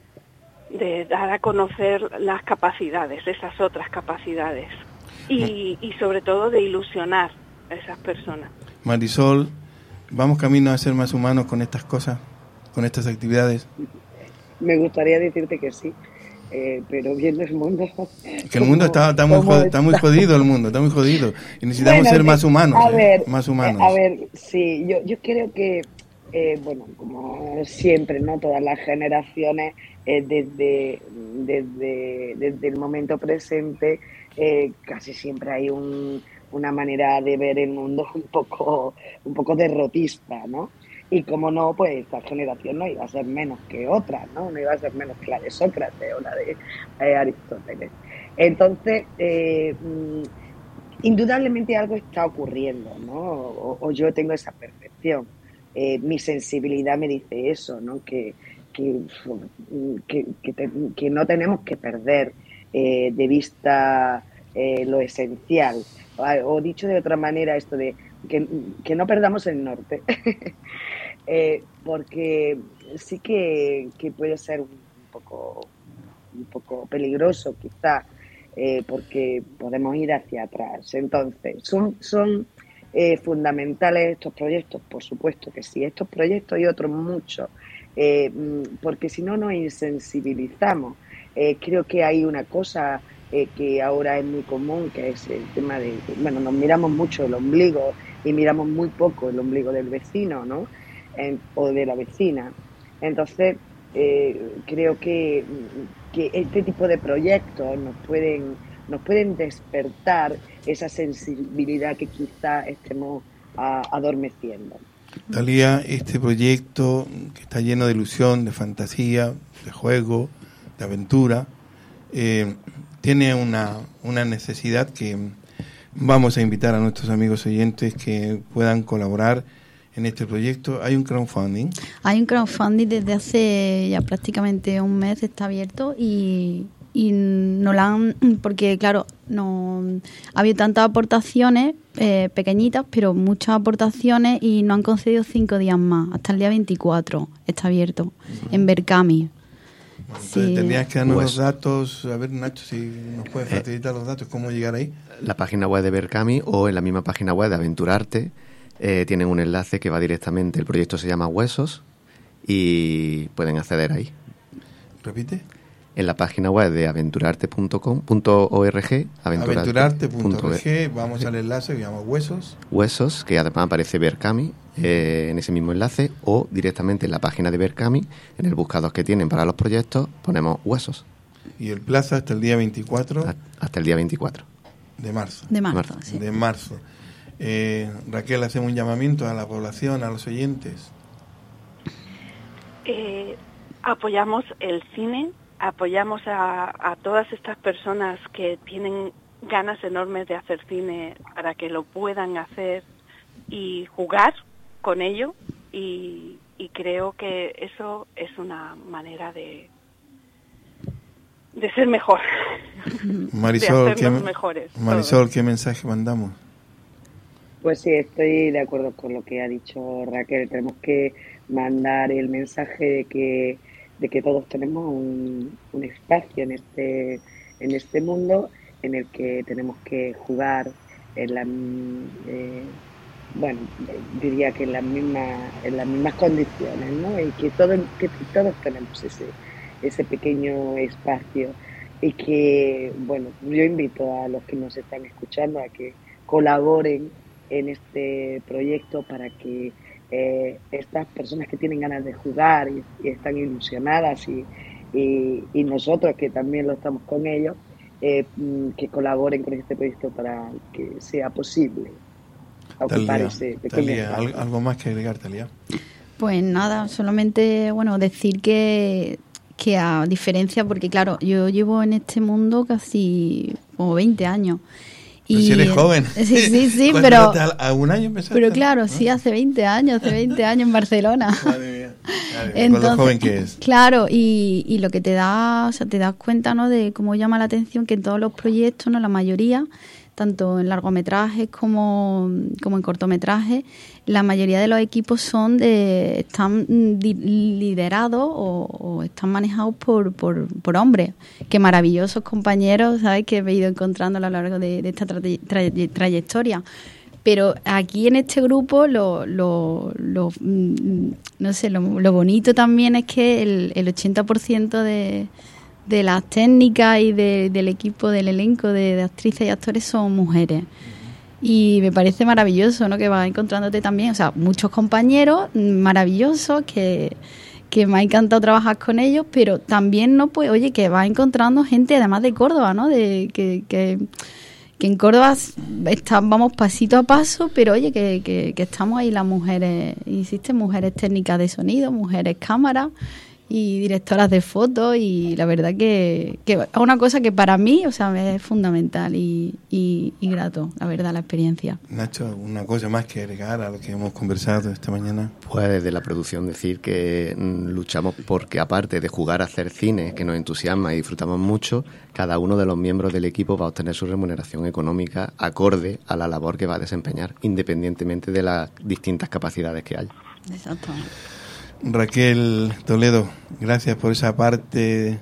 de dar a conocer las capacidades, esas otras capacidades y, y sobre todo de ilusionar a esas personas. Marisol, ¿vamos camino a ser más humanos con estas cosas, con estas actividades? Me gustaría decirte que sí, eh, pero viendo el mundo... Que el mundo está, está, muy, jod- está muy jodido, el mundo, está muy jodido. Y necesitamos Bueno, ser que- más humanos, a ¿eh? ver, Más humanos. eh, A ver, sí, yo, yo creo que, eh, bueno, como siempre, ¿no? Todas las generaciones, eh, desde, desde, desde el momento presente, eh, casi siempre hay un, una manera de ver el mundo un poco, un poco derrotista, ¿no? Y como no, pues esta generación no iba a ser menos que otra, ¿no? No iba a ser menos que la de Sócrates o la de eh, Aristóteles. Entonces, eh, mm, indudablemente algo está ocurriendo, ¿no? O, o yo tengo esa percepción. Eh, mi sensibilidad me dice eso, ¿no? Que, que, que, que, te- que no tenemos que perder eh, de vista eh, lo esencial. O, o dicho de otra manera, esto de que, que no perdamos el norte. Eh, porque sí que, que puede ser un poco, un poco peligroso quizá, eh, porque podemos ir hacia atrás. Entonces, ¿son, son eh, fundamentales estos proyectos? Por supuesto que sí, estos proyectos y otros muchos, eh, porque si no nos insensibilizamos. Eh, creo que hay una cosa eh, que ahora es muy común, que es el tema de, bueno, nos miramos mucho el ombligo y miramos muy poco el ombligo del vecino, ¿no? En, o de la vecina. Entonces, eh, creo que, que este tipo de proyectos nos pueden, nos pueden despertar esa sensibilidad que quizá estemos a, adormeciendo. Talía, este proyecto que está lleno de ilusión, de fantasía, de juego, de aventura, eh, tiene una, una necesidad que vamos a invitar a nuestros amigos oyentes que puedan colaborar en este proyecto. Hay un crowdfunding. Hay un crowdfunding desde hace ya prácticamente un mes, está abierto y, y no la han, porque claro, no ha habido tantas aportaciones eh, pequeñitas, pero muchas aportaciones y no han concedido cinco días más, hasta el día veinticuatro está abierto, uh-huh. en Berkami. Entonces Sí. tendrías que darnos Pues- los datos. A ver, Nacho, si nos puedes facilitar los datos, cómo llegar ahí. La página web de Berkami o en la misma página web de Aventurarte eh, tienen un enlace que va directamente. El proyecto se llama Huesos y pueden acceder ahí. Repite. En la página web de aventurarte punto com punto org, Aventurarte punto org, vamos al enlace que llama Huesos. Huesos, que además aparece Berkami eh, en ese mismo enlace, o directamente en la página de Berkami, en el buscador que tienen para los proyectos, ponemos Huesos. Y el plazo hasta el día veinticuatro Hasta el día veinticuatro. de marzo. De marzo, sí. De marzo. Eh, Raquel, hacemos un llamamiento a la población, a los oyentes. Eh, apoyamos el cine, apoyamos a, a todas estas personas que tienen ganas enormes de hacer cine para que lo puedan hacer y jugar con ello, y, y creo que eso es una manera de de ser mejor, Marisol, de hacernos ¿qué, mejores. Marisol, todos. ¿qué mensaje mandamos? Pues sí, estoy de acuerdo con lo que ha dicho Raquel. Tenemos que mandar el mensaje de que de que todos tenemos un, un espacio en este en este mundo en el que tenemos que jugar en la eh, bueno diría que en las mismas en las mismas condiciones, ¿no? Y que todos que todos tenemos ese ese pequeño espacio, y que bueno, yo invito a los que nos están escuchando a que colaboren en este proyecto para que eh, estas personas que tienen ganas de jugar y, y están ilusionadas y, y, y nosotros que también lo estamos con ellos, eh, que colaboren con este proyecto para que sea posible ocupar Talía, ese pequeño Talía, espacio. ¿al- ¿algo más que agregar, Talía? Pues nada, solamente bueno decir que, que a diferencia, porque claro, yo llevo en este mundo casi como veinte años. Pero si eres joven. Sí, sí, sí, ¿Cuánto pero... te- ¿A un año empezaste? Pero claro, sí, hace veinte años, hace veinte años en Barcelona. Madre mía, madre mía, Entonces, con lo joven que es. Claro, y, y lo que te da, o sea, te das cuenta, ¿no?, de cómo llama la atención que en todos los proyectos, ¿no?, la mayoría, tanto en largometrajes como, como en cortometrajes, la mayoría de los equipos son de están di- liderados o, o están manejados por, por, por hombres. Qué maravillosos compañeros, ¿sabes?, que he ido encontrando a lo largo de, de esta tra- tra- trayectoria. Pero aquí en este grupo lo, lo, lo mm, no sé, lo, lo bonito también es que el, el ochenta por ciento de, de las técnicas y de, del equipo, del elenco de, de actrices y actores son mujeres. Y me parece maravilloso, ¿no?, que vas encontrándote también, o sea, muchos compañeros maravillosos que, que me ha encantado trabajar con ellos, pero también, ¿no?, pues, oye, que vas encontrando gente además de Córdoba, ¿no?, de que... que que en Córdoba está, vamos pasito a paso, pero oye, que, que, que estamos ahí las mujeres, existen mujeres técnicas de sonido, mujeres cámaras y directoras de fotos, y la verdad que, que es una cosa que para mí, o sea, es fundamental y, y, y grato, la verdad, la experiencia. Nacho, una cosa más que agregar a lo que hemos conversado esta mañana. Pues desde la producción decir que mm, luchamos porque, aparte de jugar a hacer cine, que nos entusiasma y disfrutamos mucho, cada uno de los miembros del equipo va a obtener su remuneración económica acorde a la labor que va a desempeñar, independientemente de las distintas capacidades que haya. Exacto. Raquel Toledo, gracias por esa parte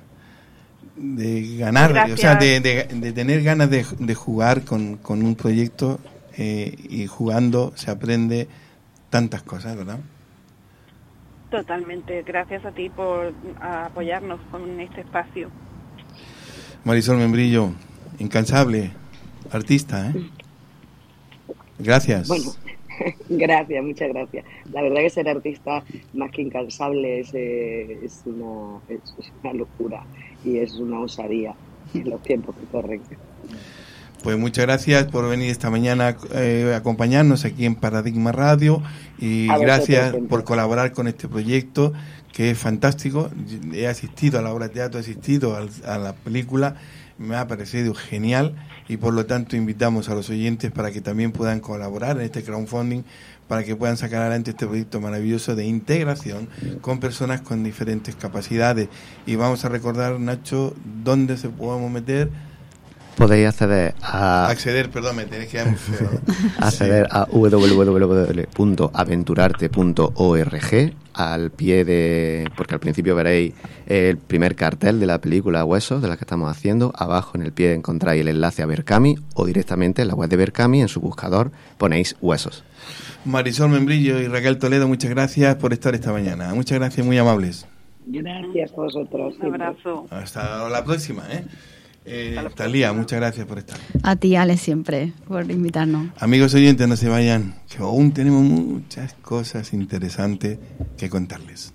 de ganar, Gracias. o sea, de, de, de tener ganas de, de jugar con, con un proyecto, eh, y jugando se aprende tantas cosas, ¿verdad? Totalmente. Gracias a ti por apoyarnos con este espacio. Marisol Membrillo, incansable, artista, ¿eh? Gracias. Bueno, gracias, muchas gracias. La verdad que ser artista más que incansable es, eh, es, una, es, es una locura y es una osadía en los tiempos que corren. Pues muchas gracias por venir esta mañana eh, a acompañarnos aquí en Paradigma Radio, y A vosotros, gracias siempre. por colaborar con este proyecto que es fantástico. He asistido a la obra de teatro, he asistido al- a la película, me ha parecido genial, y por lo tanto invitamos a los oyentes para que también puedan colaborar en este crowdfunding, para que puedan sacar adelante este proyecto maravilloso de integración con personas con diferentes capacidades. Y vamos a recordar, Nacho, dónde se podemos meter. podéis acceder a... Acceder, perdón, me tenéis que dar muy feo. acceder sí. a w w w punto aventurarte punto org, al pie de... porque al principio veréis el primer cartel de la película Huesos, de la que estamos haciendo. Abajo en el pie encontráis el enlace a Berkami, o directamente en la web de Berkami, en su buscador, ponéis Huesos. Marisol Membrillo y Raquel Toledo, muchas gracias por estar esta mañana. Muchas gracias, muy amables. Gracias a vosotros. Un abrazo. Hasta la próxima, ¿eh? Eh, Talía, muchas gracias por estar. A ti, Ale, siempre, por invitarnos. Amigos oyentes, no se vayan, que aún tenemos muchas cosas interesantes que contarles.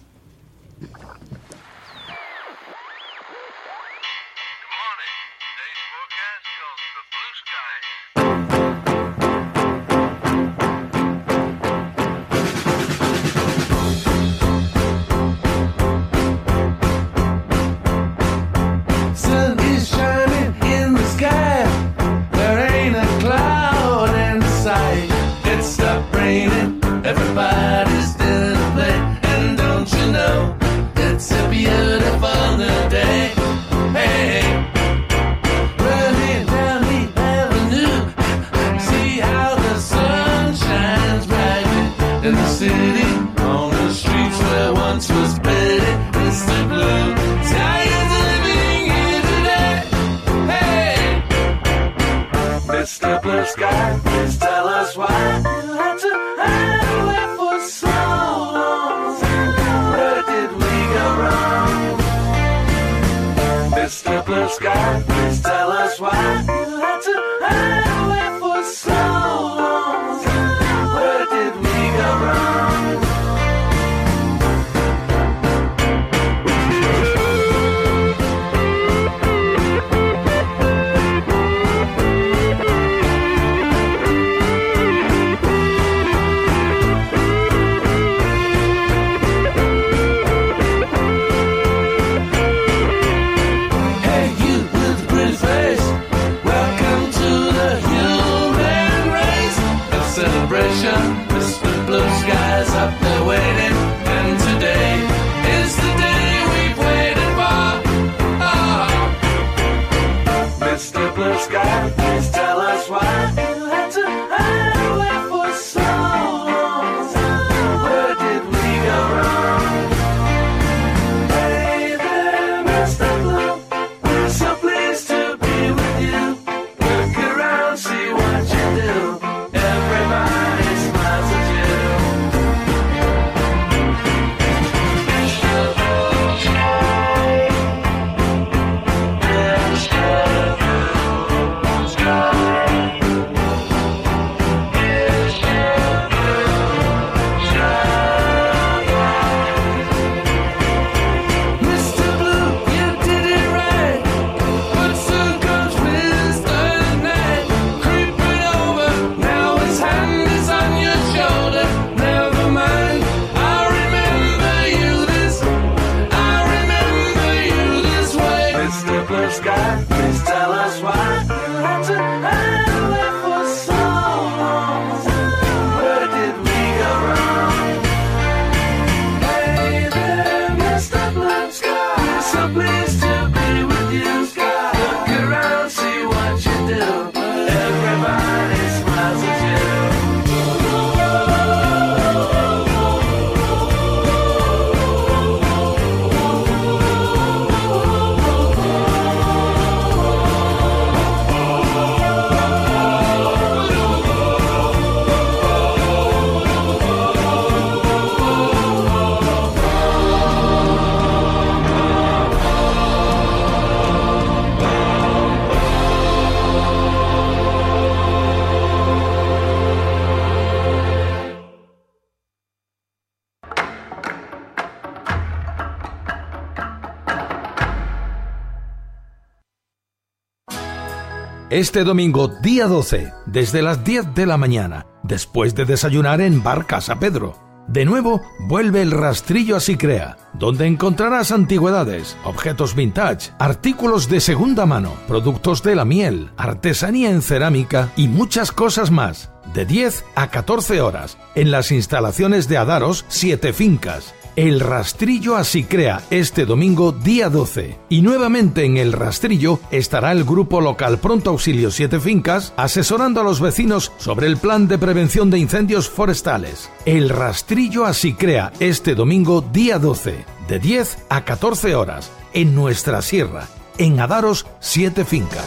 Everybody's still playing, and don't you know it's a beautiful new day? Hey, running down the avenue, see how the sun shines brightly in the city, on the streets where once was Betty, Mister Blue. Tired of living here today. Hey, Mister Blue Sky, please tell us why you had to hide away for so long. Where did we go wrong? Mister Blue Sky, please tell us why you had to hide away for so long. Where did we go wrong? Mister Blue Sky's up there waiting, and today is the day we've waited for. Oh, Mister Blue Sky, please tell us why you had to hide away for so long. Where did we go wrong? Hey there, Mister Blue, we're so pleased to be with you. Look around, see what you do. Everybody smiles at Este domingo, día doce, desde las diez de la mañana, después de desayunar en Bar Casa Pedro. De nuevo, vuelve el Rastrillo a Sicrea, donde encontrarás antigüedades, objetos vintage, artículos de segunda mano, productos de la miel, artesanía en cerámica y muchas cosas más. De diez a catorce horas, en las instalaciones de Adaros Siete Fincas. El Rastrillo Así Crea, este domingo día doce. Y nuevamente en El Rastrillo estará el grupo local Pronto Auxilio Siete Fincas asesorando a los vecinos sobre el plan de prevención de incendios forestales. El Rastrillo Así Crea, este domingo día doce, de diez a catorce horas, en nuestra sierra, en Adaros Siete Fincas.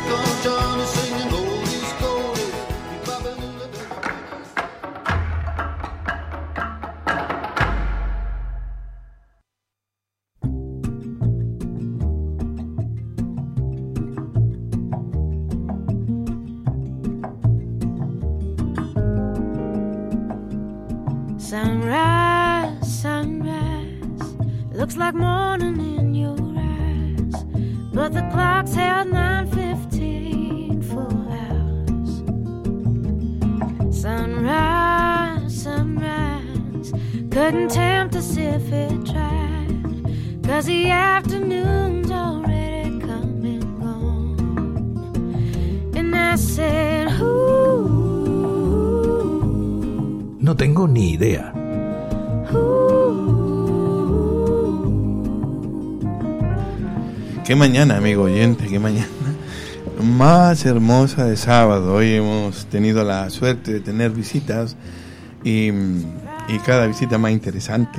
Sunrise, sunrise, looks like morning in your eyes, but the clock's held nine fifteen for hours. Sunrise, sunrise, couldn't tempt us if it tried, 'cause the afternoon's already come and gone. And I said, ooh. No tengo ni idea. Qué mañana, amigo oyente, qué mañana más hermosa de sábado. Hoy hemos tenido la suerte de tener visitas y, y cada visita más interesante.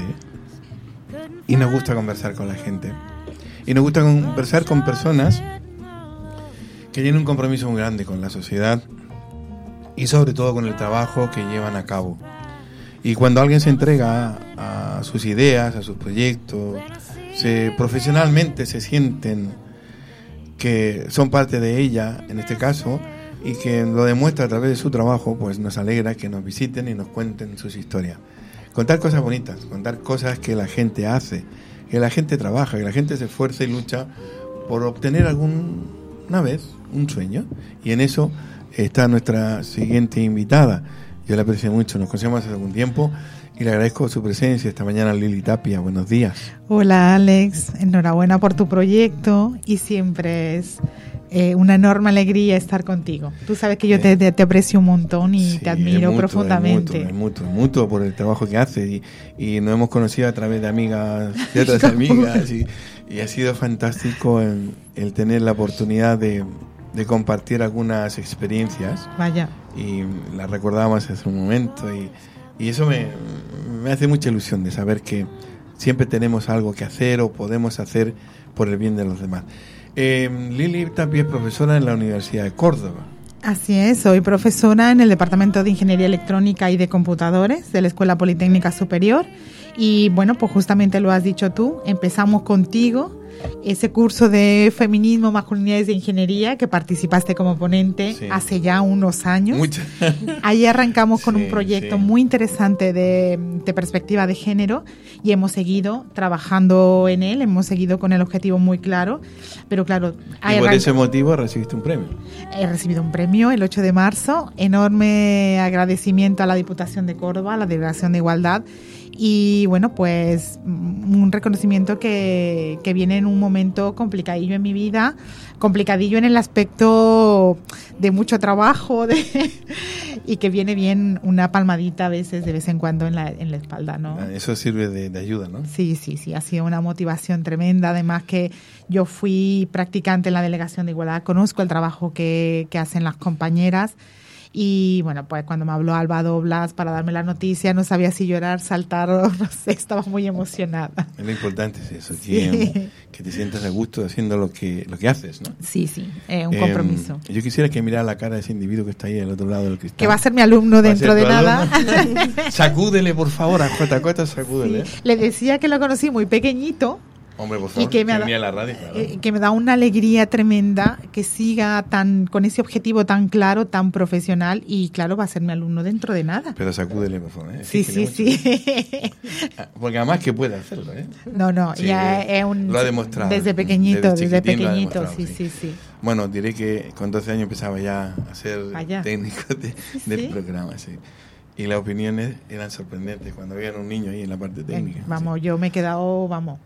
Y nos gusta conversar con la gente. Y nos gusta conversar con personas que tienen un compromiso muy grande con la sociedad y sobre todo con el trabajo que llevan a cabo. Y cuando alguien se entrega a, a sus ideas, a sus proyectos, se, profesionalmente se sienten que son parte de ella, en este caso, y que lo demuestra a través de su trabajo, pues nos alegra que nos visiten y nos cuenten sus historias. Contar cosas bonitas, contar cosas que la gente hace, que la gente trabaja, que la gente se esfuerza y lucha por obtener alguna vez un sueño. Y en eso está nuestra siguiente invitada. Yo la aprecio mucho, nos conocemos hace algún tiempo y le agradezco su presencia esta mañana, Lili Tapia. Buenos días. Hola Alex, enhorabuena por tu proyecto y siempre es eh, una enorme alegría estar contigo. Tú sabes que yo te, te, te aprecio un montón y sí, te admiro mutuo, profundamente. Es mutuo, es mutuo por el trabajo que haces y, y nos hemos conocido a través de amigas, de otras amigas y, y ha sido fantástico el, el tener la oportunidad de, de compartir algunas experiencias. Vaya. Y las recordábamos hace un momento y, y eso me, me hace mucha ilusión de saber que siempre tenemos algo que hacer o podemos hacer por el bien de los demás. Eh, Lili Tapia es profesora en la Universidad de Córdoba. Así es, soy profesora en el Departamento de Ingeniería Electrónica y de Computadores de la Escuela Politécnica Superior y bueno, pues justamente lo has dicho tú, empezamos contigo ese curso de feminismo, masculinidades de ingeniería que participaste como ponente sí. hace ya unos años. Mucho. Ahí arrancamos con sí, un proyecto sí. muy interesante de, de perspectiva de género y hemos seguido trabajando en él, hemos seguido con el objetivo muy claro, pero claro... Y por ese motivo recibiste un premio. He recibido un premio el ocho de marzo, enorme agradecimiento a la Diputación de Córdoba, a la Delegación de Igualdad. Y bueno, pues un reconocimiento que, que viene en un momento complicadillo en mi vida, complicadillo en el aspecto de mucho trabajo de, y que viene bien una palmadita a veces, de vez en cuando en la, en la espalda, ¿no? Eso sirve de, de ayuda, ¿no? Sí, sí, sí, ha sido una motivación tremenda, además que yo fui practicante en la Delegación de Igualdad, conozco el trabajo que, que hacen las compañeras. Y bueno, pues cuando me habló Alba Doblas para darme la noticia, no sabía si llorar, saltar o no sé, estaba muy emocionada. Lo importante es eso, que, sí. que te sientas a gusto haciendo lo que lo que haces, ¿no? Sí, sí, eh, un compromiso. Eh, yo quisiera que mirara la cara de ese individuo que está ahí al otro lado del cristal. Que va a ser mi alumno dentro de nada. Sacúdele, por favor, a J J, sacúdele. Sí. Le decía que lo conocí muy pequeñito. Hombre, por favor, y que me, da, la radio, claro. eh, que me da una alegría tremenda que siga tan con ese objetivo tan claro, tan profesional y claro, va a ser mi alumno dentro de nada. Pero sacúdele, por favor. ¿eh? Sí, sí, sí. sí. Porque además que puede hacerlo, ¿eh? No, no, sí, ya es un... Lo ha demostrado. Desde pequeñito, desde, desde pequeñito, sí, sí, sí, sí. Bueno, diré que con doce años empezaba ya a ser Vaya. técnico de, del ¿Sí? programa, sí. Y las opiniones eran sorprendentes cuando veían un niño ahí en la parte técnica. Eh, vamos, sí. yo me he quedado, vamos...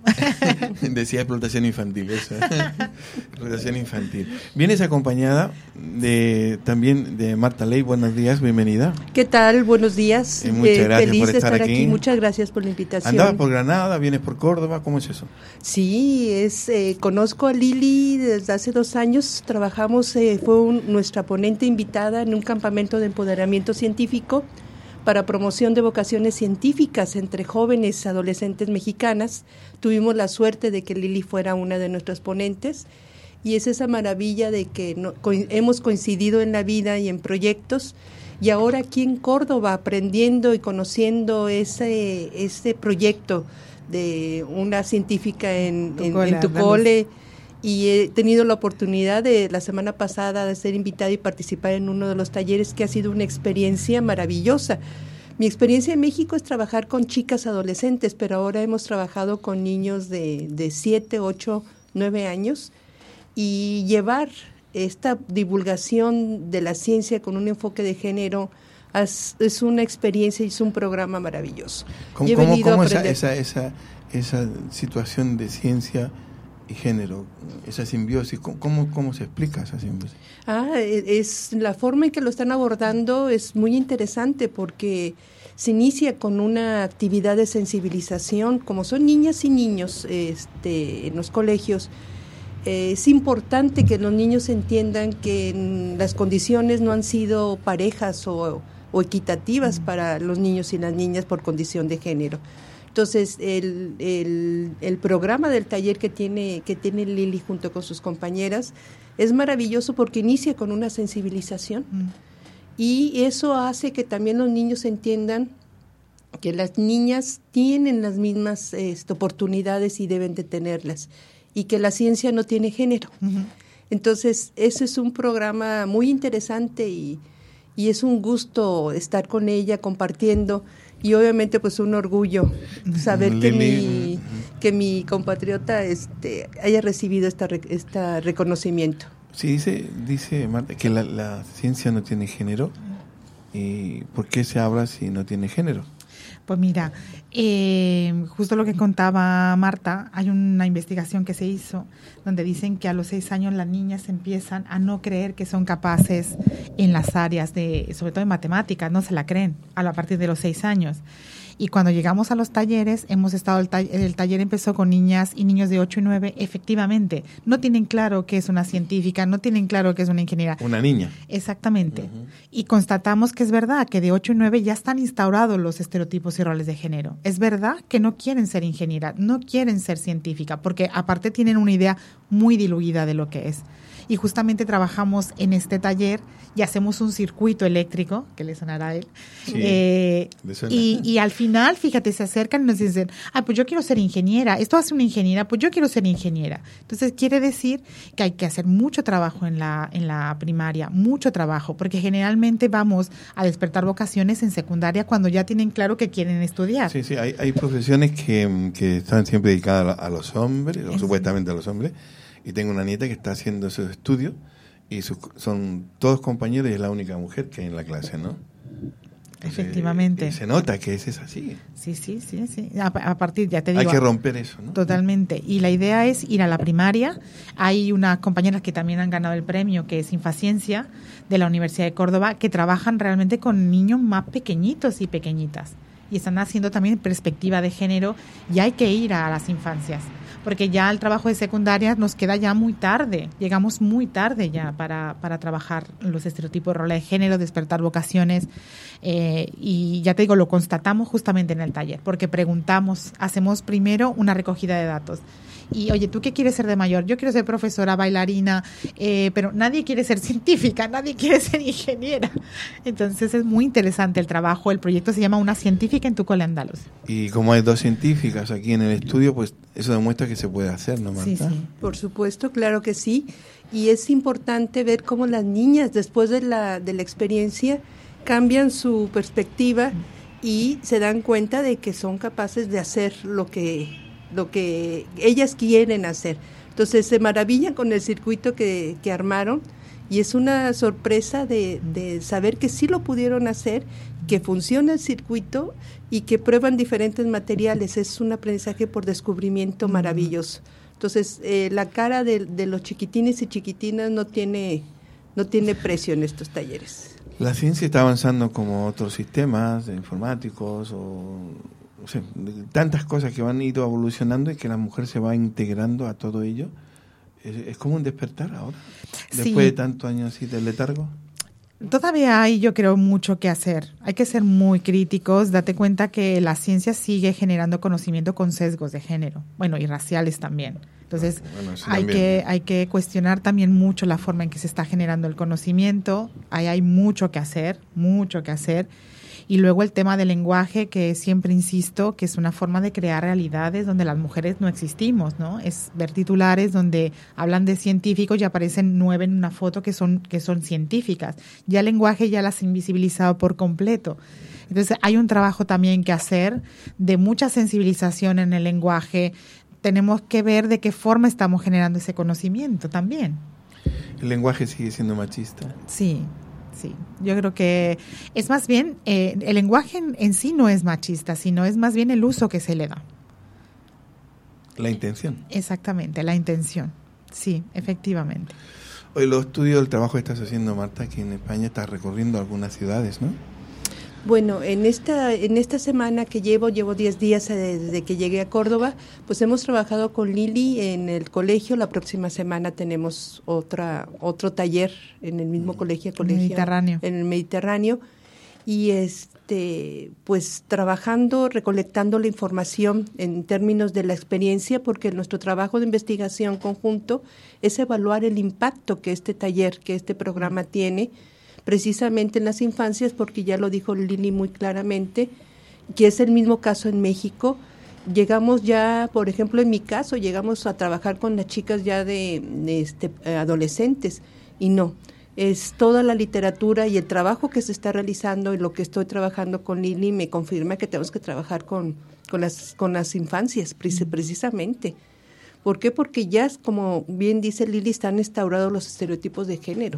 Decía explotación infantil, eso. Explotación infantil. Vienes acompañada de también de Marta Ley. Buenos días, bienvenida. ¿Qué tal? Buenos días. Eh, muchas eh, gracias feliz por de estar estar aquí. aquí. Muchas gracias por la invitación. ¿Andabas por Granada? ¿Vienes por Córdoba? ¿Cómo es eso? Sí, es eh, conozco a Lili desde hace dos años. Trabajamos, eh, fue un, nuestra ponente invitada en un campamento de empoderamiento científico para promoción de vocaciones científicas entre jóvenes adolescentes mexicanas. Tuvimos la suerte de que Lili fuera una de nuestras ponentes y es esa maravilla de que no, co hemos coincidido en la vida y en proyectos y ahora aquí en Córdoba aprendiendo y conociendo ese, ese proyecto de una científica en tu en, cole, en tu cole y he tenido la oportunidad de la semana pasada de ser invitada y participar en uno de los talleres que ha sido una experiencia maravillosa. Mi experiencia en México es trabajar con chicas adolescentes, pero ahora hemos trabajado con niños de, de siete, ocho, nueve años y llevar esta divulgación de la ciencia con un enfoque de género es, es una experiencia y es un programa maravilloso. ¿Cómo, he cómo, cómo esa, aprender... esa, esa, esa situación de ciencia y género, esa simbiosis, ¿cómo, cómo se explica esa simbiosis? Ah, es la forma en que lo están abordando es muy interesante porque se inicia con una actividad de sensibilización, como son niñas y niños este, en los colegios. Eh, es importante que los niños entiendan que las condiciones no han sido parejas o, o equitativas para los niños y las niñas por condición de género. Entonces, el, el, el programa del taller que tiene, que tiene Lili junto con sus compañeras es maravilloso porque inicia con una sensibilización mm. y eso hace que también los niños entiendan que las niñas tienen las mismas este, oportunidades y deben de tenerlas y que la ciencia no tiene género. Uh-huh. Entonces, ese es un programa muy interesante y, y es un gusto estar con ella compartiendo. Y obviamente pues un orgullo saber que mi, que mi compatriota este, haya recibido esta, este reconocimiento. Sí, dice, dice Marta que la, la ciencia no tiene género. ¿Y por qué se habla si no tiene género? Pues mira, eh, justo lo que contaba Marta, hay una investigación que se hizo donde dicen que a los seis años las niñas empiezan a no creer que son capaces en las áreas de, sobre todo en matemáticas, no se la creen a partir de los seis años. Y cuando llegamos a los talleres, hemos estado, el taller, el taller empezó con niñas y niños de ocho y nueve, efectivamente, no tienen claro qué es una científica, no tienen claro qué es una ingeniera. Una niña. Exactamente. Uh-huh. Y constatamos que es verdad que de ocho y nueve ya están instaurados los estereotipos y roles de género. Es verdad que no quieren ser ingeniera, no quieren ser científica, porque aparte tienen una idea muy diluida de lo que es. Y justamente trabajamos en este taller y hacemos un circuito eléctrico, que le sonará a él, sí, eh, y, y al final, fíjate, se acercan y nos dicen, ah, pues yo quiero ser ingeniera, esto hace una ingeniera, pues yo quiero ser ingeniera. Entonces quiere decir que hay que hacer mucho trabajo en la, en la primaria, mucho trabajo, porque generalmente vamos a despertar vocaciones en secundaria cuando ya tienen claro que quieren estudiar. Sí, sí, hay, hay profesiones que, que están siempre dedicadas a, a los hombres, o supuestamente a los hombres. Y tengo una nieta que está haciendo esos estudios y sus, son todos compañeros y es la única mujer que hay en la clase, ¿no? Entonces, efectivamente. Se nota que ese es así. Sí, sí, sí, sí. A, a partir, ya te digo. Hay que romper eso, ¿no? Totalmente. Y la idea es ir a la primaria. Hay unas compañeras que también han ganado el premio, que es Infaciencia, de la Universidad de Córdoba, que trabajan realmente con niños más pequeñitos y pequeñitas. Y están haciendo también perspectiva de género y hay que ir a las infancias. Porque ya el trabajo de secundaria nos queda ya muy tarde, llegamos muy tarde ya para, para trabajar los estereotipos de roles de género, despertar vocaciones, eh, y ya te digo, lo constatamos justamente en el taller, porque preguntamos, hacemos primero una recogida de datos. Y oye, ¿tú qué quieres ser de mayor? Yo quiero ser profesora, bailarina, eh, pero nadie quiere ser científica, nadie quiere ser ingeniera. Entonces es muy interesante el trabajo, el proyecto se llama Una científica en tu cole andaluz. Y como hay dos científicas aquí en el estudio, pues eso demuestra que se puede hacer, ¿no, Marta? Sí, sí. Por supuesto, claro que sí. Y es importante ver cómo las niñas, después de la, de la experiencia, cambian su perspectiva y se dan cuenta de que son capaces de hacer lo que... lo que ellas quieren hacer. Entonces se maravillan con el circuito que, que armaron Y es una sorpresa de, de saber que sí lo pudieron hacer, que funciona el circuito y que prueban diferentes materiales. Es un aprendizaje por descubrimiento maravilloso. Entonces, eh, la cara de, de los chiquitines y chiquitinas no tiene, no tiene precio en estos talleres. La ciencia está avanzando como otros sistemas informáticos o, o sea, tantas cosas que van ido evolucionando y que la mujer se va integrando a todo ello. Es, es como un despertar ahora, después Sí. de tantos años así de letargo. Todavía hay, yo creo, mucho que hacer. Hay que ser muy críticos. Date cuenta que la ciencia sigue generando conocimiento con sesgos de género, bueno, y raciales también. Entonces, Bueno, eso hay también. que hay que cuestionar también mucho la forma en que se está generando el conocimiento. Ahí hay mucho que hacer, mucho que hacer. Y luego el tema del lenguaje, que siempre insisto, que es una forma de crear realidades donde las mujeres no existimos, ¿no? Es ver titulares donde hablan de científicos y aparecen nueve en una foto que son, que son científicas. Ya el lenguaje ya las ha invisibilizado por completo. Entonces hay un trabajo también que hacer de mucha sensibilización en el lenguaje. Tenemos que ver de qué forma estamos generando ese conocimiento también. El lenguaje sigue siendo machista. Sí, sí. Yo creo que es más bien, eh, el lenguaje en, en sí no es machista, sino es más bien el uso que se le da. La intención. Exactamente, la intención. Sí, efectivamente. Hoy los estudios del trabajo que estás haciendo, Marta, aquí en España estás recorriendo algunas ciudades, ¿no? Bueno, en esta en esta semana que llevo, llevo diez días desde que llegué a Córdoba, pues hemos trabajado con Lili en el colegio. La próxima semana tenemos otra otro taller en el mismo colegio, colegio Mediterráneo. en el Mediterráneo, y este pues trabajando, recolectando la información en términos de la experiencia, porque nuestro trabajo de investigación conjunto es evaluar el impacto que este taller, que este programa tiene precisamente en las infancias, porque ya lo dijo Lili muy claramente, que es el mismo caso en México. Llegamos ya, por ejemplo, en mi caso, llegamos a trabajar con las chicas ya de, de este, adolescentes, y no, es toda la literatura y el trabajo que se está realizando y lo que estoy trabajando con Lili me confirma que tenemos que trabajar con, con, las, con las infancias, precisamente. ¿Por qué? Porque ya, como bien dice Lili, están instaurados los estereotipos de género.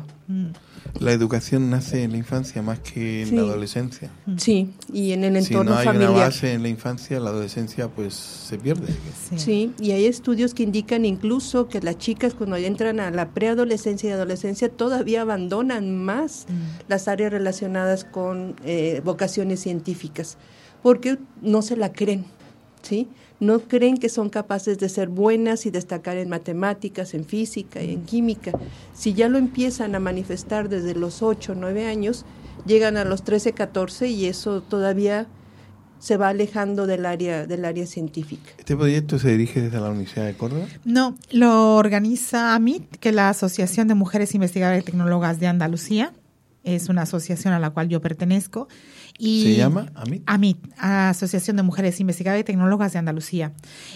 La educación nace en la infancia más que en Sí. la adolescencia. Sí, y en el entorno si no hay familiar. una base en la infancia, la adolescencia pues se pierde. Sí. y hay estudios que indican incluso que las chicas cuando entran a la preadolescencia y adolescencia todavía abandonan más las áreas relacionadas con eh, vocaciones científicas, porque no se la creen, ¿sí? No creen que son capaces de ser buenas y destacar en matemáticas, en física y en química. Si ya lo empiezan a manifestar desde los ocho, nueve años, llegan a los trece, catorce y eso todavía se va alejando del área del área científica. ¿Este proyecto se dirige desde la Universidad de Córdoba? No, lo organiza AMIT, que es la Asociación de Mujeres Investigadoras y Tecnólogas de Andalucía. Es una asociación a la cual yo pertenezco. Y ¿Se llama AMIT? AMIT, Asociación de Mujeres Investigadoras y Tecnólogas de Andalucía.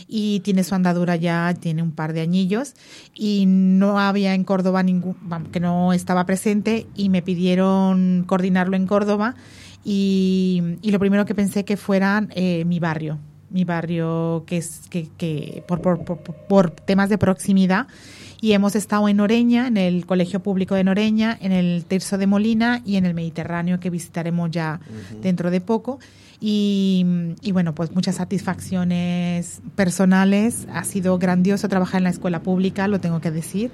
Y tiene su andadura ya, tiene un par de añillos. Y no había en Córdoba ningún, vamos, que no estaba presente, y me pidieron coordinarlo en Córdoba. Y, y lo primero que pensé que fuera eh, mi barrio. Mi barrio, que es que, que por, por, por, por temas de proximidad. Y hemos estado en Noreña, en el Colegio Público de Noreña, en el Tirso de Molina y en el Mediterráneo, que visitaremos ya uh-huh. dentro de poco. Y, y bueno, pues muchas satisfacciones personales. Ha sido grandioso trabajar en la escuela pública, lo tengo que decir.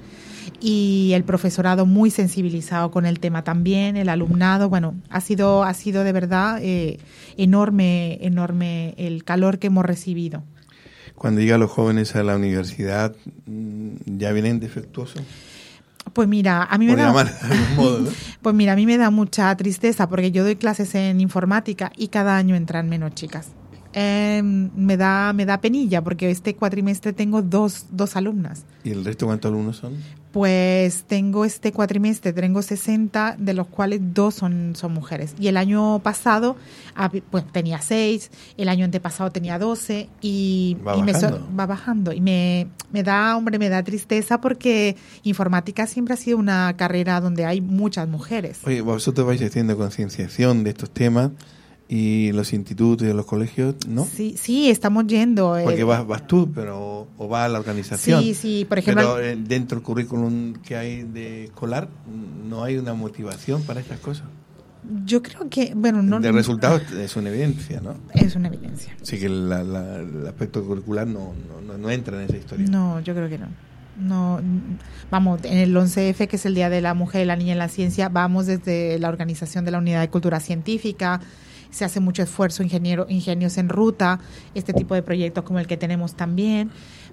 Y el profesorado muy sensibilizado con el tema también, el alumnado. Bueno, ha sido, ha sido de verdad eh, enorme, enorme el calor que hemos recibido. Cuando llegan los jóvenes a la universidad, ¿ya vienen defectuosos? Pues mira, a mí me Por da llamar de algún modo, ¿no? Pues mira, a mí me da mucha tristeza porque yo doy clases en informática y cada año entran menos chicas. Eh, me da me da penilla porque este cuatrimestre tengo dos dos alumnas. ¿Y el resto cuántos alumnos son? Pues tengo este cuatrimestre, tengo sesenta, de los cuales dos son, son mujeres. Y el año pasado pues tenía seis, el año antepasado tenía doce y, va, y me bajando. So, va bajando. Y me, me da, hombre, me da tristeza porque informática siempre ha sido una carrera donde hay muchas mujeres. Oye, vosotros vais haciendo concienciación de estos temas. ¿Y los institutos y los colegios no? Sí, sí, estamos yendo. Porque eh, vas, vas tú, pero o va a la organización. Sí, sí, por ejemplo. Pero eh, dentro del currículum que hay de escolar, no hay una motivación para estas cosas. Yo creo que, bueno, no... De resultados es una evidencia, ¿no? Es una evidencia. Sí, que la, la, el aspecto curricular no, no, no entra en esa historia. No, yo creo que no. No, vamos, en el once efe, que es el Día de la Mujer y la Niña en la Ciencia, vamos desde la organización de la Unidad de Cultura Científica, se hace mucho esfuerzo, ingeniero, ingenios en ruta, este tipo de proyectos como el que tenemos también,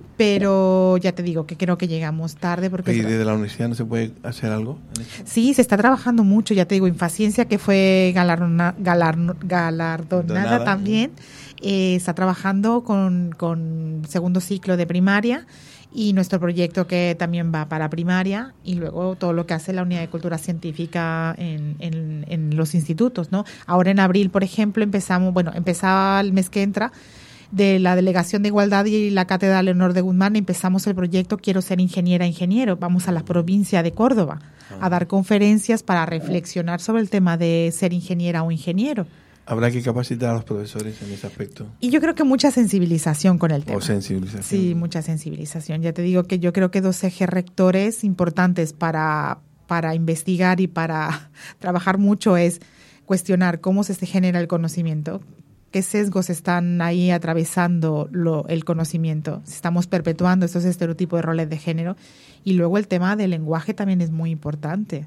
pero ya te digo que creo que llegamos tarde. Porque ¿Y desde la universidad no se puede hacer algo? Sí, se está trabajando mucho, ya te digo, Infaciencia, que fue galardona, galar, galardonada Donada. también, eh, está trabajando con, con segundo ciclo de primaria, y nuestro proyecto que también va para primaria, y luego todo lo que hace la Unidad de Cultura Científica en, en, en los institutos, ¿no? Ahora en abril, por ejemplo, empezamos, bueno, empezaba el mes que entra, de la Delegación de Igualdad y la Cátedra Leonor de Guzmán, empezamos el proyecto Quiero ser ingeniera, ingeniero. Vamos a la provincia de Córdoba a dar conferencias para reflexionar sobre el tema de ser ingeniera o ingeniero. Habrá que capacitar a los profesores en ese aspecto. Y yo creo que mucha sensibilización con el tema. O sensibilización. Sí, mucha sensibilización. Ya te digo que yo creo que dos ejes rectores importantes para, para investigar y para trabajar mucho es cuestionar cómo se genera el conocimiento, qué sesgos están ahí atravesando lo, el conocimiento, si estamos perpetuando estos estereotipos de roles de género, y luego el tema del lenguaje también es muy importante,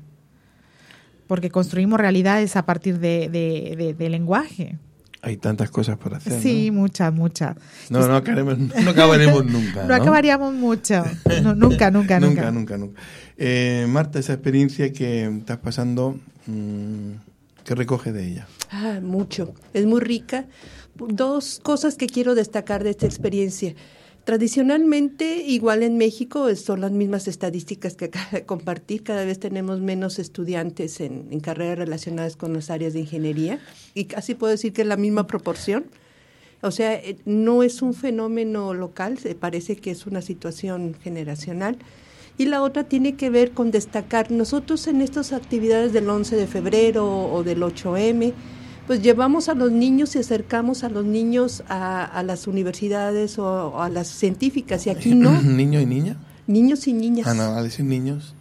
porque construimos realidades a partir de, de, de, de lenguaje. Hay tantas cosas por hacer. Sí, ¿no? muchas, muchas. No, no, acabaremos, no acabaremos nunca. No, ¿no? acabaríamos mucho. No, nunca, nunca, nunca. Nunca, nunca, nunca. Eh, Marta, esa experiencia que estás pasando, mmm, ¿qué recoges de ella? Ah, mucho. Es muy rica. Dos cosas que quiero destacar de esta experiencia. Tradicionalmente, igual en México, son las mismas estadísticas que acabo de compartir. Cada vez tenemos menos estudiantes en, en carreras relacionadas con las áreas de ingeniería, y casi puedo decir que es la misma proporción. O sea, no es un fenómeno local, se parece que es una situación generacional. Y la otra tiene que ver con destacar, nosotros en estas actividades del once de febrero o del ocho eme, pues llevamos a los niños y acercamos a los niños a, a las universidades o, o a las científicas, y aquí no. ¿Niño y niña? Niños y niñas. Ah, no, a decir niños.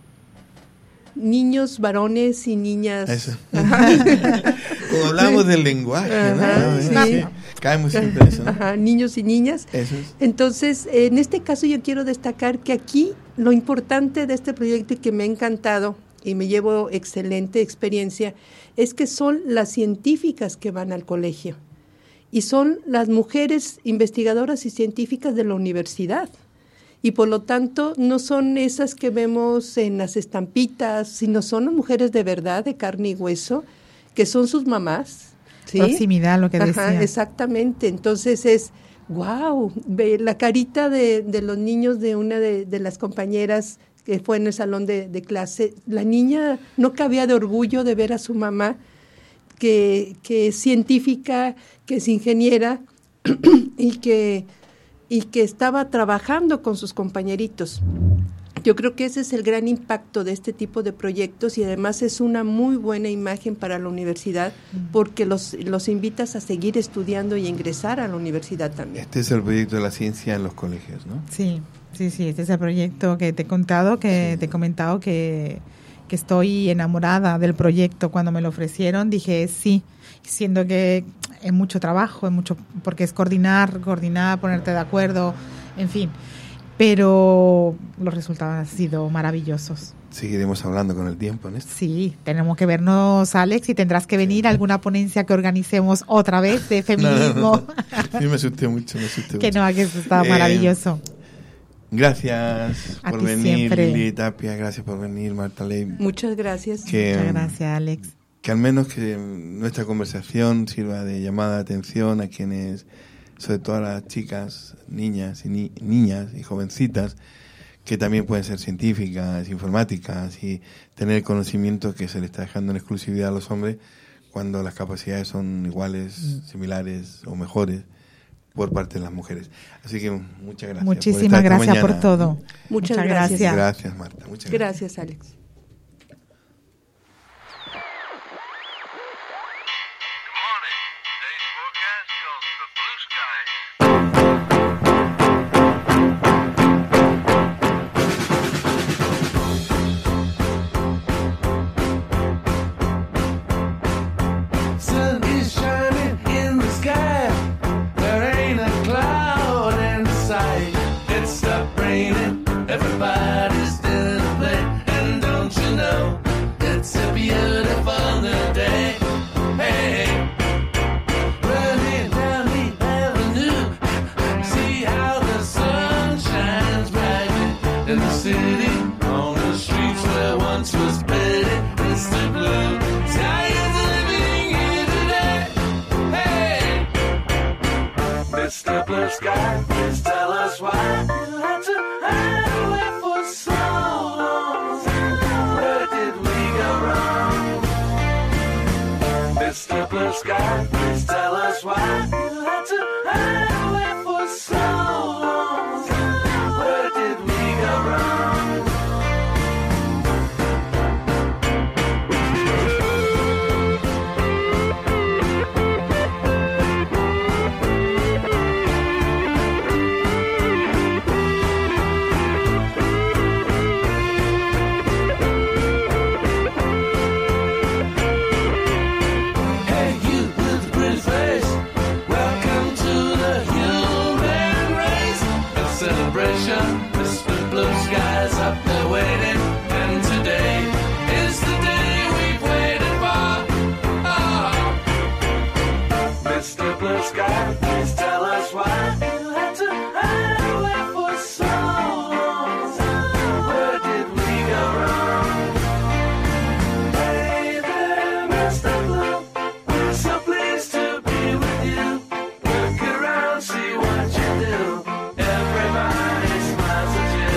Niños, varones y niñas. Eso. Como hablamos del lenguaje, Ajá, ¿no? sí. Sí. Caemos siempre eso, ¿no? Ajá, niños y niñas. Eso es. Entonces, en este caso yo quiero destacar que aquí lo importante de este proyecto, y que me ha encantado y me llevo excelente experiencia, es que son las científicas que van al colegio y son las mujeres investigadoras y científicas de la universidad. Y por lo tanto no son esas que vemos en las estampitas, sino son las mujeres de verdad, de carne y hueso, que son sus mamás. ¿Sí? Proximidad, lo que Ajá, decía. Exactamente. Entonces es, wow, ve la carita de, de los niños de una de, de las compañeras que fue en el salón de, de clase. La niña no cabía de orgullo de ver a su mamá, que, que es científica, que es ingeniera y que, y que estaba trabajando con sus compañeritos. Yo creo que ese es el gran impacto de este tipo de proyectos, y además es una muy buena imagen para la universidad, porque los, los invitas a seguir estudiando y ingresar a la universidad también. Este es el proyecto de la ciencia en los colegios, ¿no? Sí, sí, sí, este es el proyecto que te he contado, que sí. te he comentado que, que estoy enamorada del proyecto. Cuando me lo ofrecieron dije sí, siendo que es mucho trabajo, es mucho, porque es coordinar, coordinar, ponerte de acuerdo, en fin. Pero los resultados han sido maravillosos. Seguiremos hablando con el tiempo en esto. Sí, tenemos que vernos, Alex, y tendrás que venir a alguna ponencia que organicemos otra vez de feminismo. No, no, no. Sí, me asusté mucho, me asusté que mucho. no, que eso estaba Eh, maravilloso. Gracias A por ti venir, siempre. Lili Tapia, gracias por venir, Marta Ley. Muchas gracias. Que, Muchas gracias, Alex. Que al menos que nuestra conversación sirva de llamada de atención a quienes, sobre todo a las chicas, niñas y ni, niñas y jovencitas, que también pueden ser científicas, informáticas, y tener el conocimiento que se le está dejando en exclusividad a los hombres cuando las capacidades son iguales, similares o mejores por parte de las mujeres. Así que muchas gracias. Muchísimas por estar esta gracias por mañana. todo. Muchas, Muchas gracias. gracias. Gracias, Marta. Muchas gracias. Gracias, Alex. city, on the streets where once was petty. Mister Blue Sky is living here today. Hey, Mister Blue Sky, please tell us why you had to hide away for so long. Where did we go wrong? Mister Blue Sky, please tell us why you had to hide away for so long. Where did we go wrong? Mister Blue Sky's up there waiting, and today is the day we've waited for. Oh. Mister Blue Sky, please tell us why you had to hide away for so long. Where did we go wrong? Hey there, Mister Blue, we're so pleased to be with you. Look around, see what you do. Everybody smiles at you.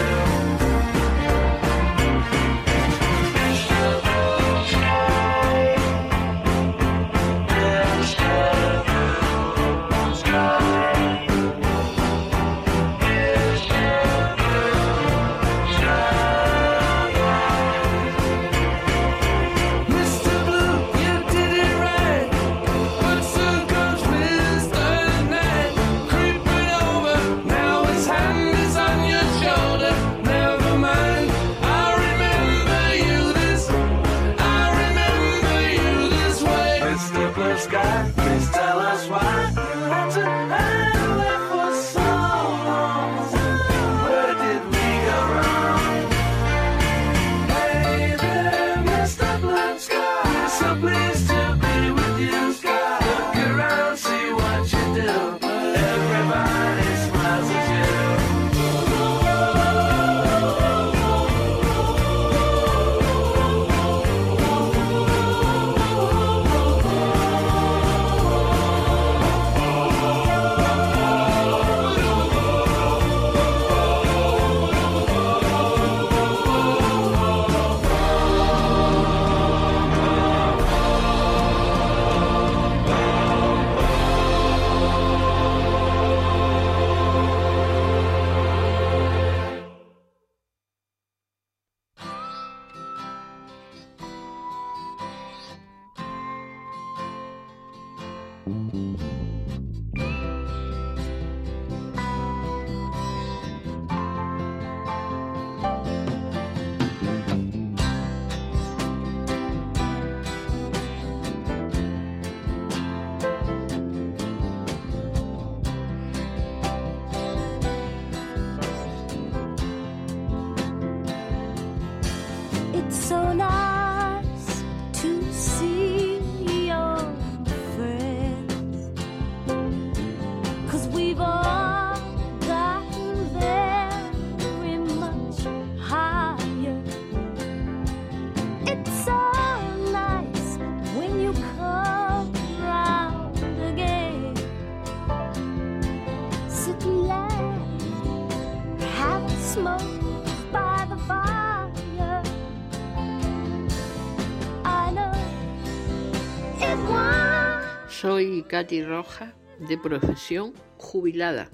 Mister Blue, you did it right, but soon comes Mister Night, creeping over. Now his hand is on your shoulder. Never mind, I remember you this, I remember you this way. Mister Blue Sky, please tell us why you had to hide away for so long. Where did we go wrong? Hey there, Mister Blue Sky, so pleased to be with you. Look around, see what you do. Everybody smiles at you. It's so nice to see your friends, 'cause we've all gotten very much higher. It's so nice when you come round again. Sit and laugh, have a smoke by the fire. Soy Katy Rojas, de profesión jubilada.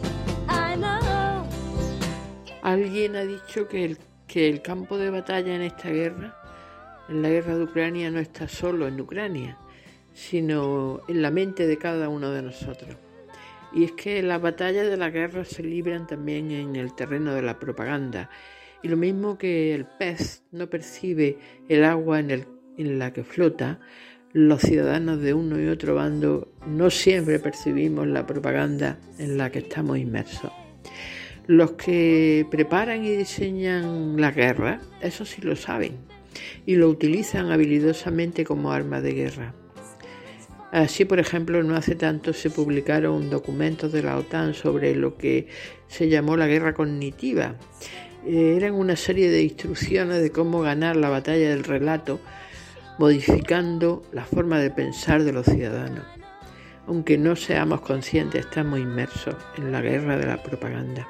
Alguien ha dicho que el, que el campo de batalla en esta guerra, en la guerra de Ucrania, no está solo en Ucrania, sino en la mente de cada uno de nosotros. Y es que las batallas de la guerra se libran también en el terreno de la propaganda. Y lo mismo que el pez no percibe el agua en, el, en la que flota, los ciudadanos de uno y otro bando no siempre percibimos la propaganda en la que estamos inmersos. Los que preparan y diseñan la guerra, eso sí lo saben, y lo utilizan habilidosamente como arma de guerra. Así, por ejemplo, no hace tanto se publicaron documentos de la OTAN sobre lo que se llamó la guerra cognitiva, Eh, eran una serie de instrucciones de cómo ganar la batalla del relato, modificando la forma de pensar de los ciudadanos. Aunque no seamos conscientes, estamos inmersos en la guerra de la propaganda.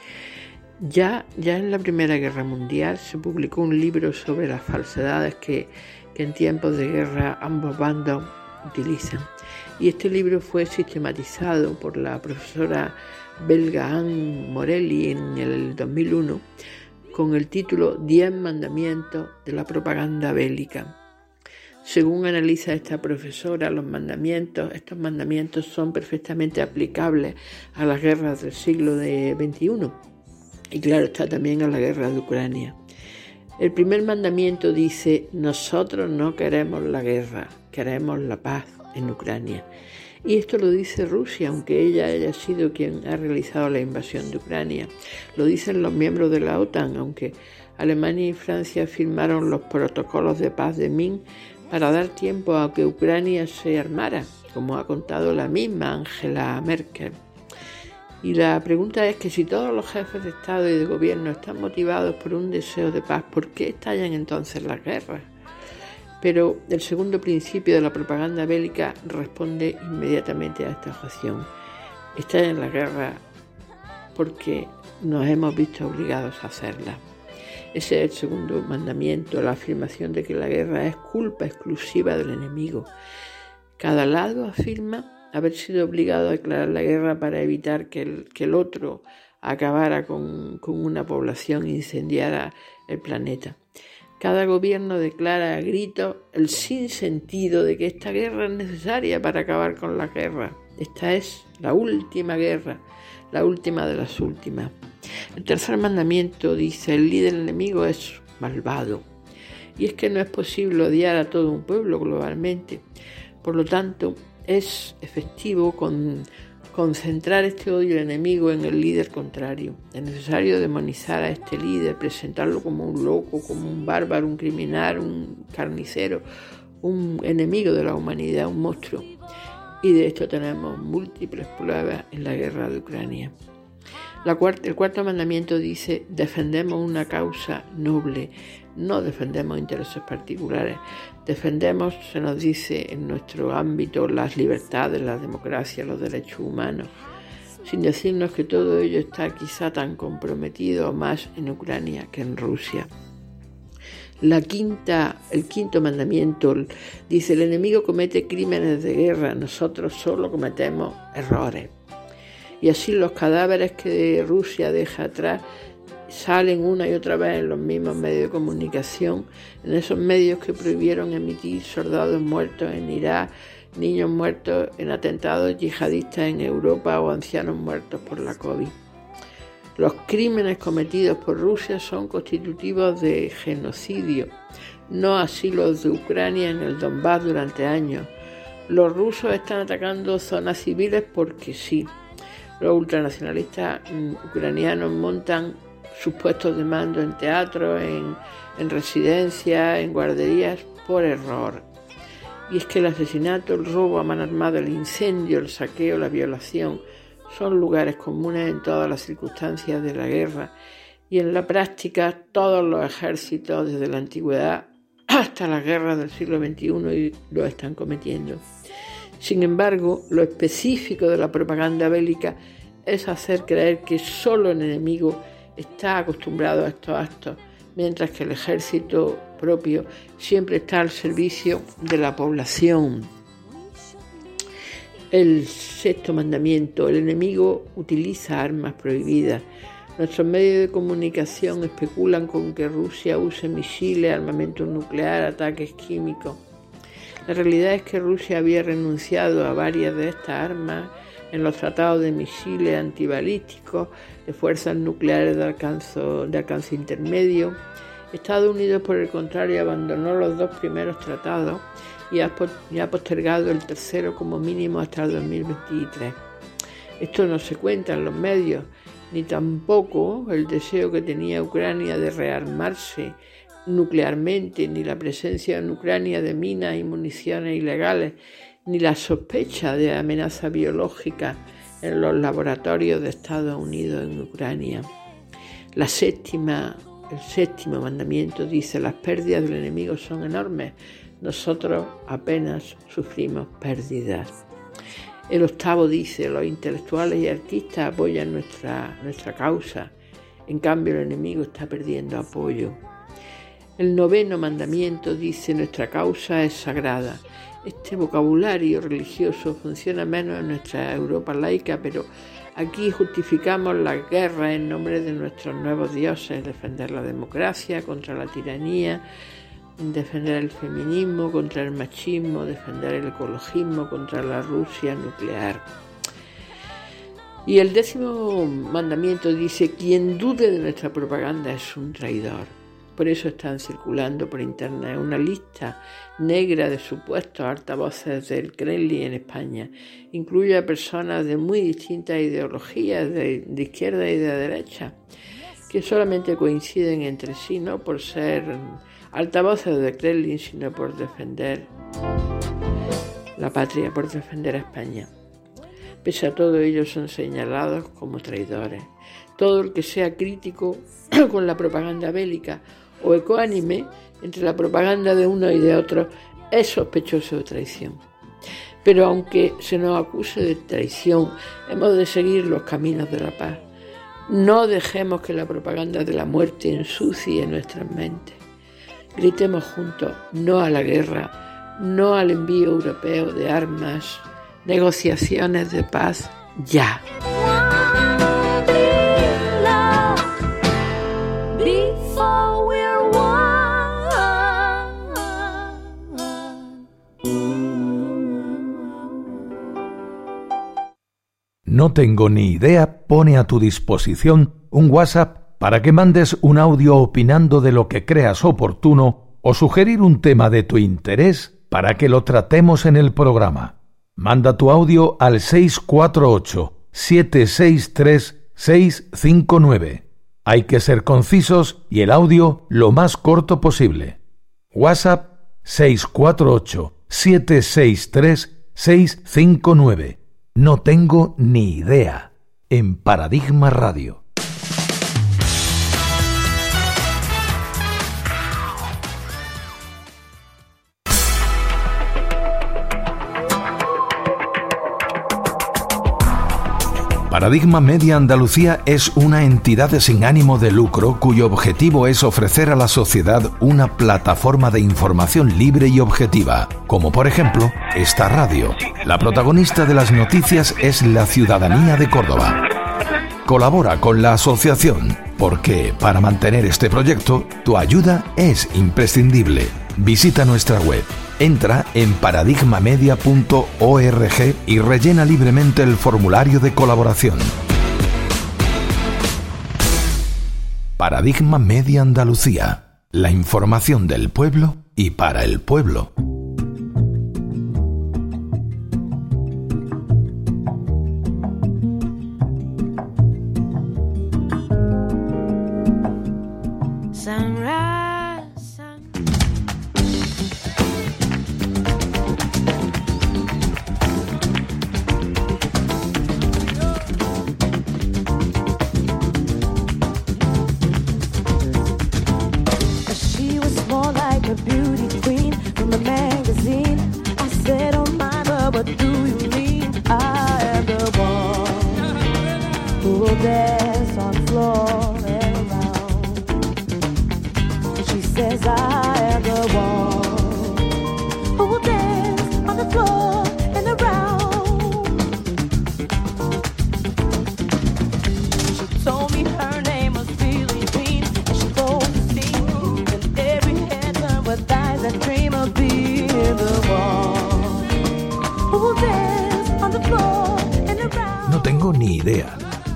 Ya, ya en la Primera Guerra Mundial se publicó un libro sobre las falsedades que, que en tiempos de guerra ambos bandos utilizan. Y este libro fue sistematizado por la profesora belga Anne Morelli en el dos mil uno con el título Diez mandamientos de la propaganda bélica. Según analiza esta profesora, los mandamientos, estos mandamientos son perfectamente aplicables a las guerras del siglo veintiuno y claro está también a la guerra de Ucrania. El primer mandamiento dice: nosotros no queremos la guerra, queremos la paz en Ucrania. Y esto lo dice Rusia, aunque ella haya sido quien ha realizado la invasión de Ucrania. Lo dicen los miembros de la OTAN, aunque Alemania y Francia firmaron los protocolos de paz de Minsk para dar tiempo a que Ucrania se armara, como ha contado la misma Angela Merkel. Y la pregunta es que si todos los jefes de Estado y de Gobierno están motivados por un deseo de paz, ¿por qué estallan entonces las guerras? Pero el segundo principio de la propaganda bélica responde inmediatamente a esta objeción. Estallan las guerras porque nos hemos visto obligados a hacerla. Ese es el segundo mandamiento, la afirmación de que la guerra es culpa exclusiva del enemigo. Cada lado afirma haber sido obligado a declarar la guerra para evitar que el, que el otro acabara con, con una población e incendiara el planeta. Cada gobierno declara a gritos el sinsentido de que esta guerra es necesaria para acabar con la guerra. Esta es la última guerra, la última de las últimas. El tercer mandamiento dice: el líder enemigo es malvado. Y es que no es posible odiar a todo un pueblo globalmente. Por lo tanto, es efectivo con concentrar este odio del enemigo en el líder contrario. Es necesario demonizar a este líder, presentarlo como un loco, como un bárbaro, un criminal, un carnicero, un enemigo de la humanidad, un monstruo. Y de esto tenemos múltiples pruebas en la guerra de Ucrania. La cuarta, el cuarto mandamiento dice: defendemos una causa noble, no defendemos intereses particulares. Defendemos, se nos dice en nuestro ámbito, las libertades, la democracia, los derechos humanos, sin decirnos que todo ello está quizá tan comprometido o más en Ucrania que en Rusia. La quinta, el quinto mandamiento dice: el enemigo comete crímenes de guerra, nosotros solo cometemos errores. Y así los cadáveres que Rusia deja atrás salen una y otra vez en los mismos medios de comunicación, en esos medios que prohibieron emitir soldados muertos en Irak, niños muertos en atentados yihadistas en Europa o ancianos muertos por la COVID. Los crímenes cometidos por Rusia son constitutivos de genocidio, no así los de Ucrania en el Donbass durante años. Los rusos están atacando zonas civiles porque sí. Los ultranacionalistas ucranianos montan sus puestos de mando en teatros, en, en residencias, en guarderías, por error. Y es que el asesinato, el robo a mano armada, el incendio, el saqueo, la violación son lugares comunes en todas las circunstancias de la guerra y en la práctica todos los ejércitos desde la antigüedad hasta las guerras del siglo veintiuno lo están cometiendo. Sin embargo, lo específico de la propaganda bélica es hacer creer que solo el enemigo está acostumbrado a estos actos, mientras que el ejército propio siempre está al servicio de la población. El sexto mandamiento: el enemigo utiliza armas prohibidas. Nuestros medios de comunicación especulan con que Rusia use misiles, armamento nuclear, ataques químicos. La realidad es que Rusia había renunciado a varias de estas armas en los tratados de misiles antibalísticos, de fuerzas nucleares de alcance, de alcance intermedio. Estados Unidos, por el contrario, abandonó los dos primeros tratados y ha, y ha postergado el tercero como mínimo hasta el dos mil veintitrés. Esto no se cuenta en los medios, ni tampoco el deseo que tenía Ucrania de rearmarse nuclearmente, ni la presencia en Ucrania de minas y municiones ilegales, ni la sospecha de amenaza biológica en los laboratorios de Estados Unidos en Ucrania. La séptima, el séptimo mandamiento dice: las pérdidas del enemigo son enormes, nosotros apenas sufrimos pérdidas. El octavo dice: los intelectuales y artistas apoyan nuestra, nuestra causa, en cambio el enemigo está perdiendo apoyo. El noveno mandamiento dice: nuestra causa es sagrada. Este vocabulario religioso funciona menos en nuestra Europa laica, pero aquí justificamos la guerra en nombre de nuestros nuevos dioses: defender la democracia contra la tiranía, defender el feminismo contra el machismo, defender el ecologismo contra la Rusia nuclear. Y el décimo mandamiento dice: quien dude de nuestra propaganda es un traidor. Por eso están circulando por internet una lista negra de supuestos altavoces del Kremlin en España. Incluye a personas de muy distintas ideologías, de, de izquierda y de derecha, que solamente coinciden entre sí, no por ser altavoces del Kremlin, sino por defender la patria, por defender a España. Pese a todo, ellos son señalados como traidores. Todo el que sea crítico con la propaganda bélica o ecuánime entre la propaganda de uno y de otro es sospechoso de traición. Pero aunque se nos acuse de traición, hemos de seguir los caminos de la paz. No dejemos que la propaganda de la muerte ensucie nuestras mentes. Gritemos juntos: no a la guerra, no al envío europeo de armas, negociaciones de paz ya. No tengo ni idea pone a tu disposición un WhatsApp para que mandes un audio opinando de lo que creas oportuno o sugerir un tema de tu interés para que lo tratemos en el programa. Manda tu audio al seis cuatro ocho, siete seis tres, seis cinco nueve. Hay que ser concisos y el audio lo más corto posible. WhatsApp seis cuatro ocho, siete seis tres, seis cinco nueve. No tengo ni idea, en Paradigma Radio. Paradigma Media Andalucía es una entidad sin ánimo de lucro cuyo objetivo es ofrecer a la sociedad una plataforma de información libre y objetiva, como por ejemplo esta radio. La protagonista de las noticias es la ciudadanía de Córdoba. Colabora con la asociación porque para mantener este proyecto tu ayuda es imprescindible. Visita nuestra web. Entra en paradigma media punto org y rellena libremente el formulario de colaboración. Paradigma Media Andalucía. La información del pueblo y para el pueblo. No tengo ni idea.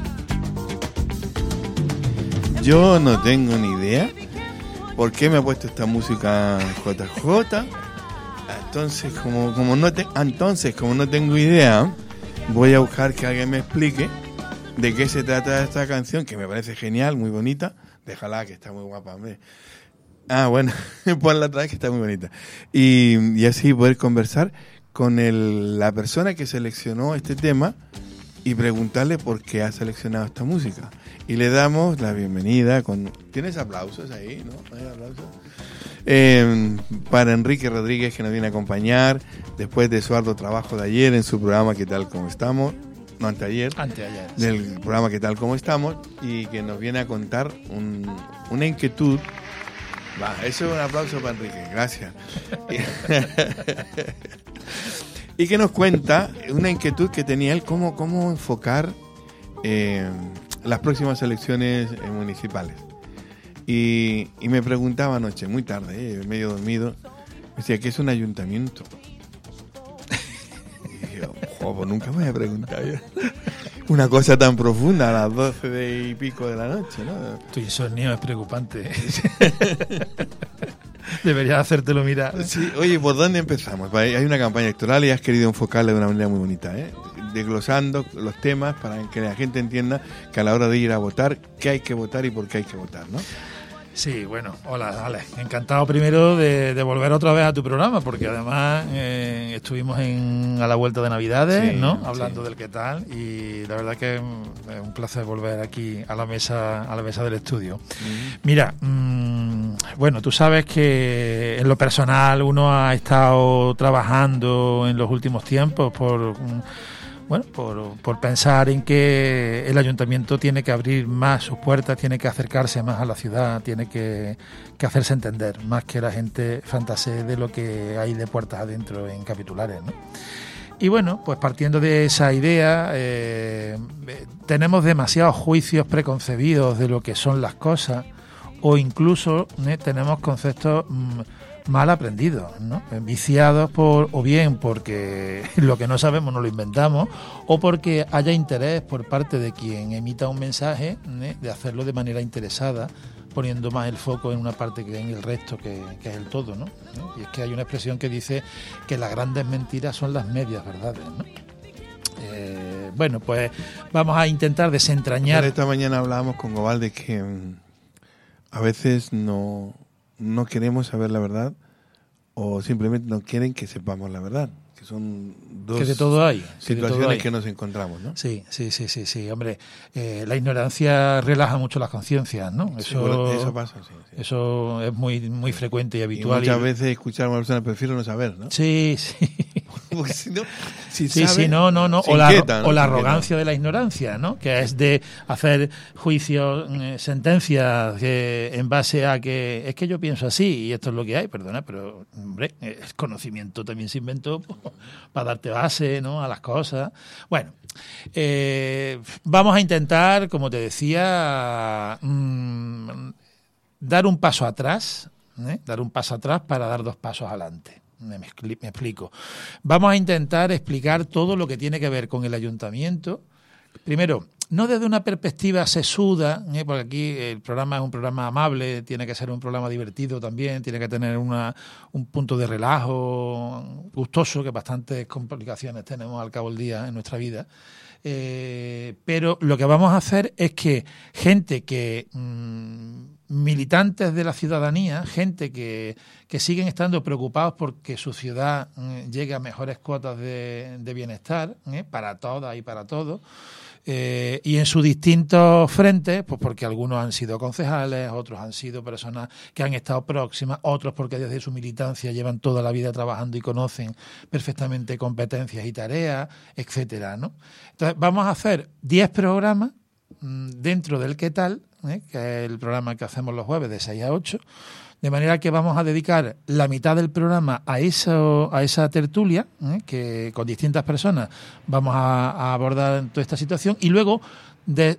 Yo no tengo ni idea por qué me ha puesto esta música J J. Entonces, como, como no te, entonces, como no tengo idea, voy a buscar que alguien me explique de qué se trata esta canción, que me parece genial, muy bonita. Déjala, que está muy guapa, hombre. Ah, bueno, ponla otra vez, que está muy bonita. Y, y así poder conversar con el, la persona que seleccionó este tema y preguntarle por qué ha seleccionado esta música. Y le damos la bienvenida con... ¿Tienes aplausos ahí? ¿No? ¿Hay aplausos? Eh, para Enrique Rodríguez, que nos viene a acompañar después de su arduo trabajo de ayer en su programa ¿Qué tal? ¿Cómo estamos? No, anteayer. Anteayer. Del sí. programa ¿Qué tal? ¿Cómo estamos? Y que nos viene a contar un, una inquietud. Va, eso es un aplauso para Enrique, gracias. Y que nos cuenta una inquietud que tenía él, cómo, cómo enfocar eh, las próximas elecciones eh, municipales. Y, y me preguntaba anoche, muy tarde, eh, medio dormido, me decía, ¿qué es un ayuntamiento? Y yo, jo, pues nunca me había preguntado yo una cosa tan profunda a las doce de y pico de la noche, ¿no? Tu insomnio es preocupante. Deberías hacértelo mirar. Sí, oye, ¿por dónde empezamos? Hay una campaña electoral y has querido enfocarla de una manera muy bonita, ¿eh? Desglosando los temas para que la gente entienda que a la hora de ir a votar, qué hay que votar y por qué hay que votar, ¿no? Sí, bueno, hola Alex, encantado primero de, de volver otra vez a tu programa, porque además eh, estuvimos en, a la vuelta de Navidades, sí, ¿no? Hablando sí. del qué tal, y la verdad que es un placer volver aquí a la mesa, a la mesa del estudio. Uh-huh. Mira, mmm, bueno, tú sabes que en lo personal uno ha estado trabajando en los últimos tiempos por... Bueno, por, por pensar en que el ayuntamiento tiene que abrir más sus puertas, tiene que acercarse más a la ciudad, tiene que, que hacerse entender, más que la gente fantasee de lo que hay de puertas adentro en capitulares, ¿no? Y bueno, pues partiendo de esa idea, eh, tenemos demasiados juicios preconcebidos de lo que son las cosas, o incluso ¿eh? tenemos conceptos... Mmm, mal aprendidos, ¿no? Viciados por, o bien porque lo que no sabemos no lo inventamos, o porque haya interés por parte de quien emita un mensaje, ¿eh? de hacerlo de manera interesada, poniendo más el foco en una parte que en el resto, que, que es el todo, ¿no? Y es que hay una expresión que dice que las grandes mentiras son las medias verdades, ¿no? Eh, bueno, pues vamos a intentar desentrañar. Pero esta mañana hablábamos con Gobal de que um, a veces no... no queremos saber la verdad o simplemente no quieren que sepamos la verdad, que son dos que de todo hay, situaciones que, todo hay. que nos encontramos, ¿no? Sí, sí, sí, sí, sí, hombre, eh, la ignorancia relaja mucho las conciencias, ¿no? Eso, sí, bueno, eso pasa, sí, sí. Eso es muy muy frecuente y habitual. Y muchas y... veces escuchar a una persona prefiero no saber, ¿no? Sí, sí. Porque si no, si sí, sabe, sí, no, no, no. O inquieta, la, ¿no? o la arrogancia de la ignorancia, ¿no? Que es de hacer juicios, eh, sentencias eh, en base a que es que yo pienso así y esto es lo que hay, perdona, pero, hombre, el conocimiento también se inventó pues, para darte base, ¿no? A las cosas. Bueno, eh, vamos a intentar, como te decía, mmm, dar un paso atrás, ¿eh? Dar un paso atrás para dar dos pasos adelante. Me, me explico. Vamos a intentar explicar todo lo que tiene que ver con el ayuntamiento. Primero, no desde una perspectiva sesuda, ¿eh? Porque aquí el programa es un programa amable, tiene que ser un programa divertido también, tiene que tener una, un punto de relajo gustoso, que bastantes complicaciones tenemos al cabo del día en nuestra vida. Eh, pero lo que vamos a hacer es que gente que... Mmm, militantes de la ciudadanía, gente que, que siguen estando preocupados porque su ciudad eh, llegue a mejores cuotas de, de bienestar, eh, para todas y para todos, eh, y en sus distintos frentes, pues porque algunos han sido concejales, otros han sido personas que han estado próximas, otros porque desde su militancia llevan toda la vida trabajando y conocen perfectamente competencias y tareas, etcétera, ¿no? Entonces vamos a hacer diez programas mmm, dentro del ¿Qué tal?, ¿eh? que es el programa que hacemos los jueves de seis a ocho, de manera que vamos a dedicar la mitad del programa a eso, a esa tertulia, ¿eh? que con distintas personas vamos a, a abordar toda esta situación, y luego de,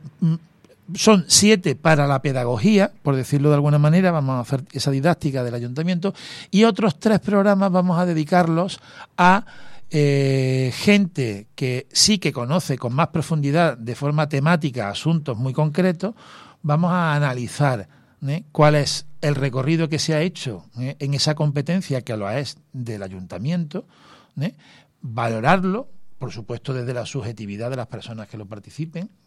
son siete para la pedagogía, por decirlo de alguna manera, vamos a hacer esa didáctica del ayuntamiento, y otros tres programas vamos a dedicarlos a Eh, gente que sí que conoce con más profundidad, de forma temática, asuntos muy concretos. Vamos a analizar ¿eh? cuál es el recorrido que se ha hecho ¿eh? en esa competencia que lo es del ayuntamiento, ¿eh? valorarlo, por supuesto desde la subjetividad de las personas que lo participen,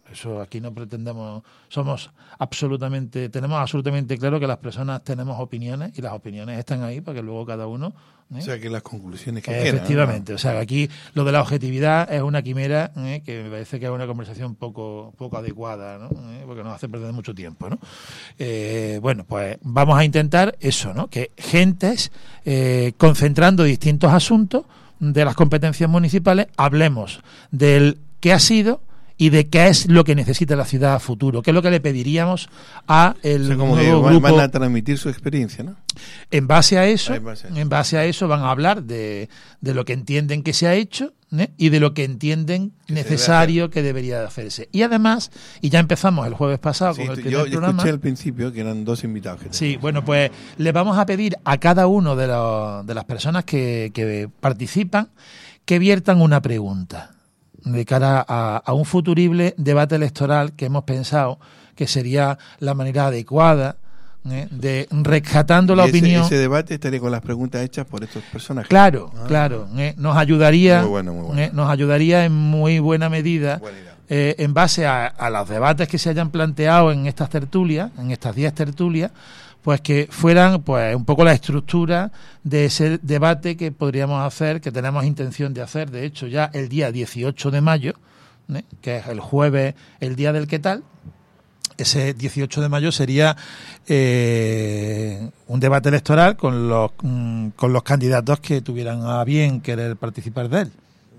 Eso aquí no pretendemos, somos absolutamente, tenemos absolutamente claro que las personas tenemos opiniones y las opiniones están ahí para que luego cada uno... ¿eh? O sea, que las conclusiones que eh, quieran, efectivamente, ¿no? o sea, que aquí lo de la objetividad es una quimera ¿eh? que me parece que es una conversación poco poco adecuada, ¿no? ¿Eh? Porque nos hace perder mucho tiempo, ¿no? Eh, bueno, pues vamos a intentar eso, ¿no? Que gentes, eh, concentrando distintos asuntos de las competencias municipales, hablemos del qué ha sido y de qué es lo que necesita la ciudad a futuro, qué es lo que le pediríamos a el O sea, como nuevo que grupo. van a transmitir su experiencia, ¿no? En base a eso, En base a eso. en base a eso van a hablar de, de lo que entienden que se ha hecho, ¿eh? Y de lo que entienden Que necesario que debería de hacerse. Y además, y ya empezamos el jueves pasado Sí, con el tú- primer yo, yo programa. escuché al principio que eran dos invitados. Que Sí, bueno, pues le vamos a pedir a cada uno de, los, de las personas que, que participan que viertan una pregunta de cara a, a un futurible debate electoral que hemos pensado que sería la manera adecuada ¿eh? de rescatando la Y ese, opinión. ese debate estaría con las preguntas hechas por estos personajes. Claro, Ah. claro, ¿eh? nos ayudaría, Muy bueno, muy bueno. ¿eh? nos ayudaría en muy buena medida eh, en base a, a los debates que se hayan planteado en estas tertulias, en estas diez tertulias, pues que fueran pues un poco la estructura de ese debate que podríamos hacer, que tenemos intención de hacer, de hecho ya el día dieciocho de mayo, ¿eh? que es el jueves, el día del qué tal. Ese dieciocho de mayo sería eh, un debate electoral con los mm, con los candidatos que tuvieran a bien querer participar de él.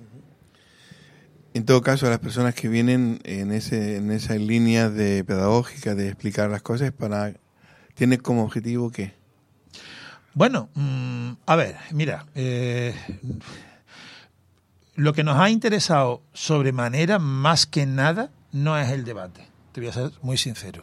En todo caso, las personas que vienen en ese en esa línea de pedagógica, de explicar las cosas, para tienen como objetivo ¿qué? Bueno, mmm, a ver, mira, eh, lo que nos ha interesado sobremanera, más que nada, no es el debate. Te voy a ser muy sincero.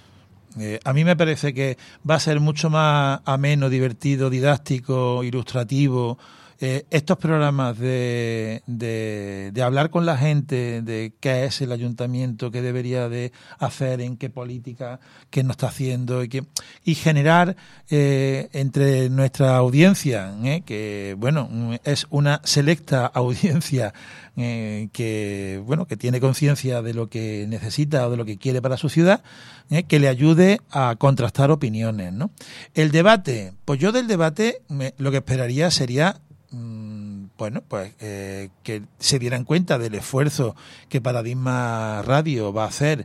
Eh, a mí me parece que va a ser mucho más ameno, divertido, didáctico, ilustrativo, eh, estos programas de, de, de hablar con la gente de qué es el ayuntamiento, qué debería de hacer, en qué política, qué no está haciendo y, qué, y generar eh, entre nuestra audiencia, eh, que bueno, es una selecta audiencia eh, que bueno que tiene conciencia de lo que necesita o de lo que quiere para su ciudad, eh, que le ayude a contrastar opiniones, ¿no? El debate, pues yo del debate me, lo que esperaría sería bueno, pues eh, que se dieran cuenta del esfuerzo que Paradigma Radio va a hacer,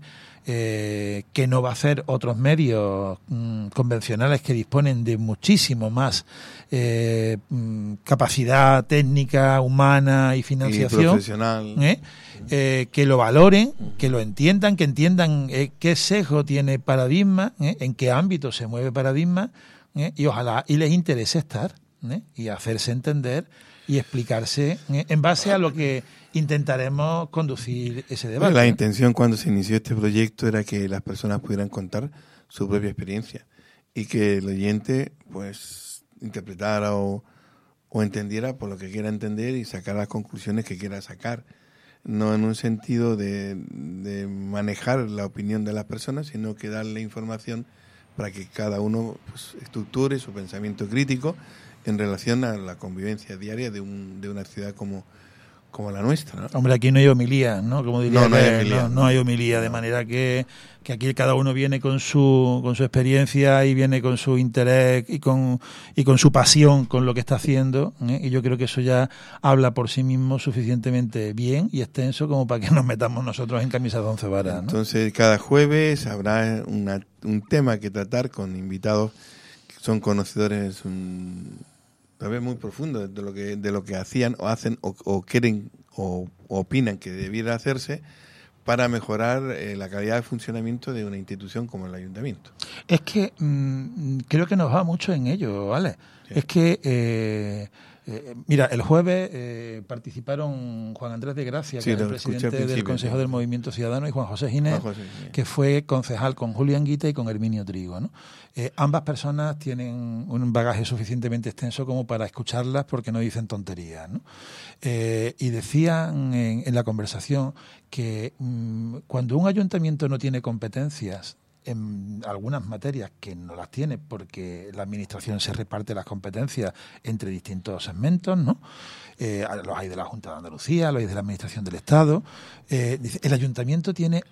eh, que no va a hacer otros medios mm, convencionales que disponen de muchísimo más eh, mm, capacidad técnica, humana y financiación. Y profesional. ¿eh? Eh, que lo valoren, que lo entiendan, que entiendan eh, qué sesgo tiene Paradigma, ¿eh? en qué ámbito se mueve Paradigma, ¿eh? y ojalá y les interese estar. ¿eh? Y hacerse entender y explicarse ¿eh? en base a lo que intentaremos conducir ese debate. Bueno, la intención cuando se inició este proyecto era que las personas pudieran contar su propia experiencia y que el oyente pues interpretara o, o entendiera por lo que quiera entender y sacar las conclusiones que quiera sacar, no en un sentido de, de manejar la opinión de las personas, sino que darle información para que cada uno pues, estructure su pensamiento crítico en relación a la convivencia diaria de, un, de una ciudad como, como la nuestra, ¿no? Hombre, aquí no hay homilía, ¿no? Como diría no, no, que, hay homilía. no, no hay homilía, de manera que, que aquí cada uno viene con su con su experiencia y viene con su interés y con y con su pasión con lo que está haciendo, ¿eh? Y yo creo que eso ya habla por sí mismo suficientemente bien y extenso como para que nos metamos nosotros en camisa de once varas, ¿no? Entonces, cada jueves habrá una, un tema que tratar con invitados que son conocedores un, tal vez muy profundos de lo que de lo que hacían o hacen o, o quieren o, o opinan que debiera hacerse para mejorar eh, la calidad de funcionamiento de una institución como el ayuntamiento. Es que mmm, creo que nos va mucho en ello, ¿vale? Sí. Es que, eh, eh, mira, el jueves eh, participaron Juan Andrés de Gracia, sí, que es el presidente del Consejo del Movimiento Ciudadano, y Juan José Ginés, Juan José, sí. que fue concejal con Julián Guita y con Herminio Trigo, ¿no? Eh, ambas personas tienen un bagaje suficientemente extenso como para escucharlas porque no dicen tonterías, ¿no? Eh, y decían en, en la conversación que mmm, cuando un ayuntamiento no tiene competencias en algunas materias, que no las tiene porque la administración se reparte las competencias entre distintos segmentos, ¿no? Eh, los hay de la Junta de Andalucía, los hay de la Administración del Estado. Eh, dice, el ayuntamiento tiene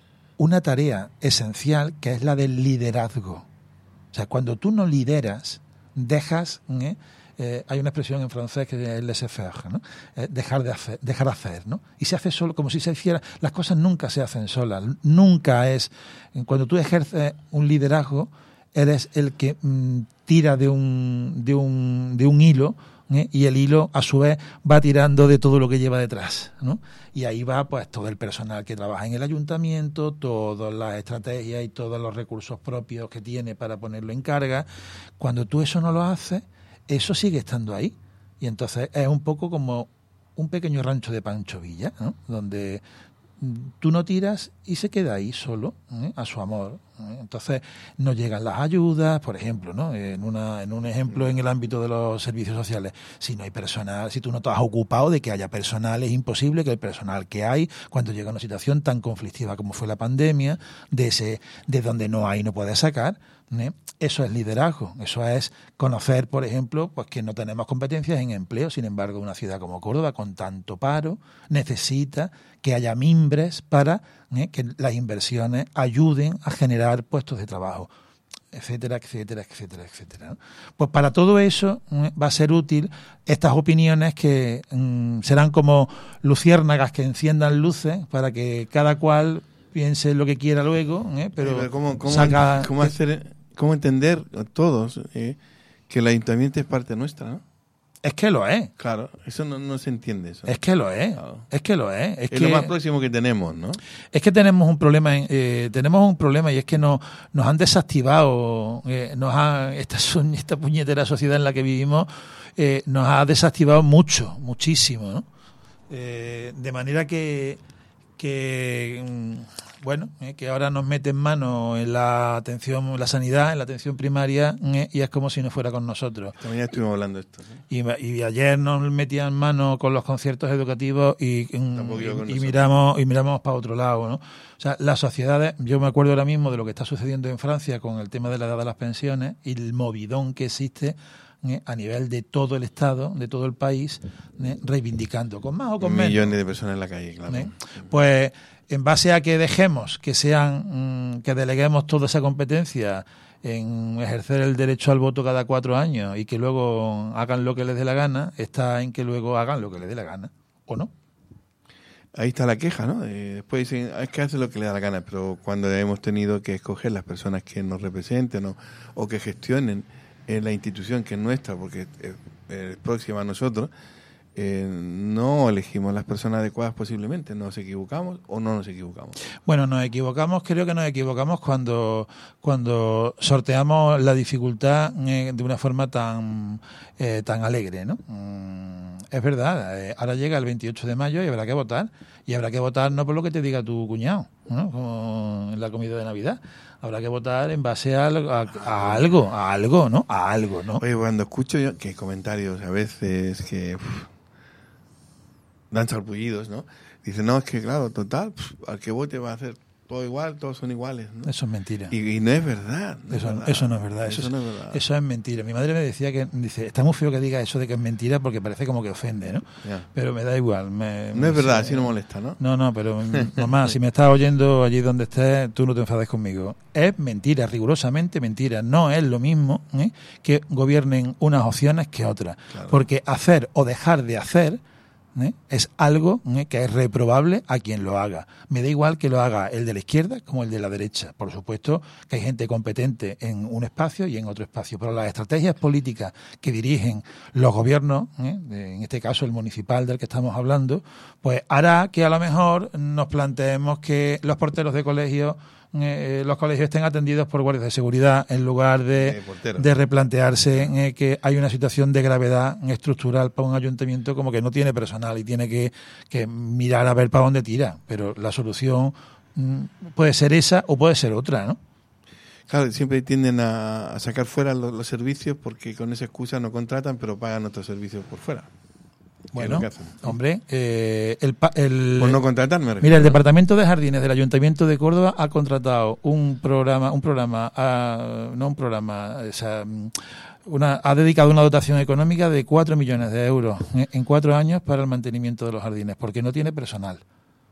una tarea esencial que es la del liderazgo. O sea, cuando tú no lideras, dejas... ¿eh? Eh, hay una expresión en francés que es laisser-faire, ¿no? Eh, dejar de hacer, dejar hacer, ¿no? Y se hace solo, como si se hiciera. Las cosas nunca se hacen solas. Nunca es. Cuando tú ejerces un liderazgo, eres el que mmm, tira de un, de un, de un hilo, ¿eh? Y el hilo, a su vez, va tirando de todo lo que lleva detrás, ¿no? Y ahí va, pues, todo el personal que trabaja en el ayuntamiento, todas las estrategias y todos los recursos propios que tiene para ponerlo en carga. Cuando tú eso no lo haces, eso sigue estando ahí. Y entonces es un poco como un pequeño rancho de Pancho Villa, ¿no? Donde tú no tiras y se queda ahí solo, ¿eh? A su amor, ¿eh? Entonces no llegan las ayudas, por ejemplo, ¿no? En, una, en un ejemplo en el ámbito de los servicios sociales, si no hay personal, si tú no te has ocupado de que haya personal, es imposible que el personal que hay, cuando llega una situación tan conflictiva como fue la pandemia, de ese de donde no hay no puedes sacar, ¿eh? Eso es liderazgo, eso es conocer, por ejemplo, pues que no tenemos competencias en empleo, sin embargo una ciudad como Córdoba, con tanto paro, necesita que haya mimbres para ¿eh? que las inversiones ayuden a generar puestos de trabajo, etcétera, etcétera, etcétera, etcétera, ¿no? Pues para todo eso ¿eh? va a ser útil estas opiniones que mm, serán como luciérnagas que enciendan luces para que cada cual piense lo que quiera luego, ¿eh? pero, sí, pero ¿cómo, cómo, saca... ¿cómo, hacer, ¿cómo entender todos eh, que el ayuntamiento es parte nuestra, ¿no? Es que lo es. Claro, eso no, no se entiende. Eso. Es que lo es. Claro. Es que lo es. Es, es que, lo más próximo que tenemos, ¿no? Es que tenemos un problema. Eh, tenemos un problema y es que nos, nos han desactivado. Eh, nos ha, esta, esta puñetera sociedad en la que vivimos eh, nos ha desactivado mucho, muchísimo, ¿no? Eh, de manera que, que bueno, eh, que ahora nos mete en mano en la atención, la sanidad, en la atención primaria, eh, y es como si no fuera con nosotros. También estuvimos hablando de esto. ¿Sí? Y, y ayer nos metían mano con los conciertos educativos y, y, y miramos y miramos para otro lado, ¿no? O sea, las sociedades, yo me acuerdo ahora mismo de lo que está sucediendo en Francia con el tema de la edad de las pensiones y el movidón que existe eh, a nivel de todo el Estado, de todo el país, eh, reivindicando, con más o con menos. Millones de personas en la calle, claro. ¿Eh? Pues en base a que dejemos que sean, que deleguemos toda esa competencia en ejercer el derecho al voto cada cuatro años y que luego hagan lo que les dé la gana, está en que luego hagan lo que les dé la gana, ¿o no? Ahí está la queja, ¿no? Eh, después dicen, es que hace lo que le da la gana, pero cuando hemos tenido que escoger las personas que nos representen o, o que gestionen en la institución que es nuestra, porque es, es próxima a nosotros, Eh, no elegimos las personas adecuadas posiblemente, nos equivocamos o no nos equivocamos. Bueno, nos equivocamos, creo que nos equivocamos cuando cuando sorteamos la dificultad eh, de una forma tan eh, tan alegre, ¿no? Mm, es verdad, eh, ahora llega el veintiocho de mayo y habrá que votar, y habrá que votar no por lo que te diga tu cuñado, ¿no? Como en la comida de Navidad. Habrá que votar en base a, a, a algo, a algo, ¿no? A algo, ¿no? Oye, cuando escucho yo que hay comentarios a veces que uf, dan sarpullidos, ¿no? Dicen, no, es que claro, total, pff, al que vote va a hacer todo igual, todos son iguales, ¿no? Eso es mentira. Y, y no es verdad. No eso, es verdad. eso no es verdad. Eso, eso, no es verdad. Eso es mentira. Mi madre me decía que, dice, está muy feo que diga eso de que es mentira porque parece como que ofende, ¿no? Ya. Pero me da igual. Me, no me, es verdad, se, así no molesta, ¿no? No, no, pero mamá, si me estás oyendo allí donde estés, tú no te enfades conmigo. Es mentira, rigurosamente mentira. No es lo mismo ¿eh? que gobiernen unas opciones que otras. Claro. Porque hacer o dejar de hacer ¿Eh? es algo ¿eh? que es reprobable a quien lo haga. Me da igual que lo haga el de la izquierda como el de la derecha. Por supuesto que hay gente competente en un espacio y en otro espacio, pero las estrategias políticas que dirigen los gobiernos, ¿eh? en este caso el municipal del que estamos hablando, pues hará que a lo mejor nos planteemos que los porteros de colegio Eh, los colegios estén atendidos por guardias de seguridad en lugar de, eh, de replantearse eh, que hay una situación de gravedad estructural para un ayuntamiento como que no tiene personal y tiene que, que mirar a ver para dónde tira. Pero la solución mm, puede ser esa o puede ser otra, ¿no? Claro, siempre tienden a, a sacar fuera los, los servicios porque con esa excusa no contratan, pero pagan otros servicios por fuera. Bueno, hombre, eh, el, el por no contratar, me refiero. Mira, el Departamento de Jardines del Ayuntamiento de Córdoba ha contratado un programa, un programa, a, no un programa, o sea, una, ha dedicado una dotación económica de cuatro millones de euros en cuatro años para el mantenimiento de los jardines, porque no tiene personal.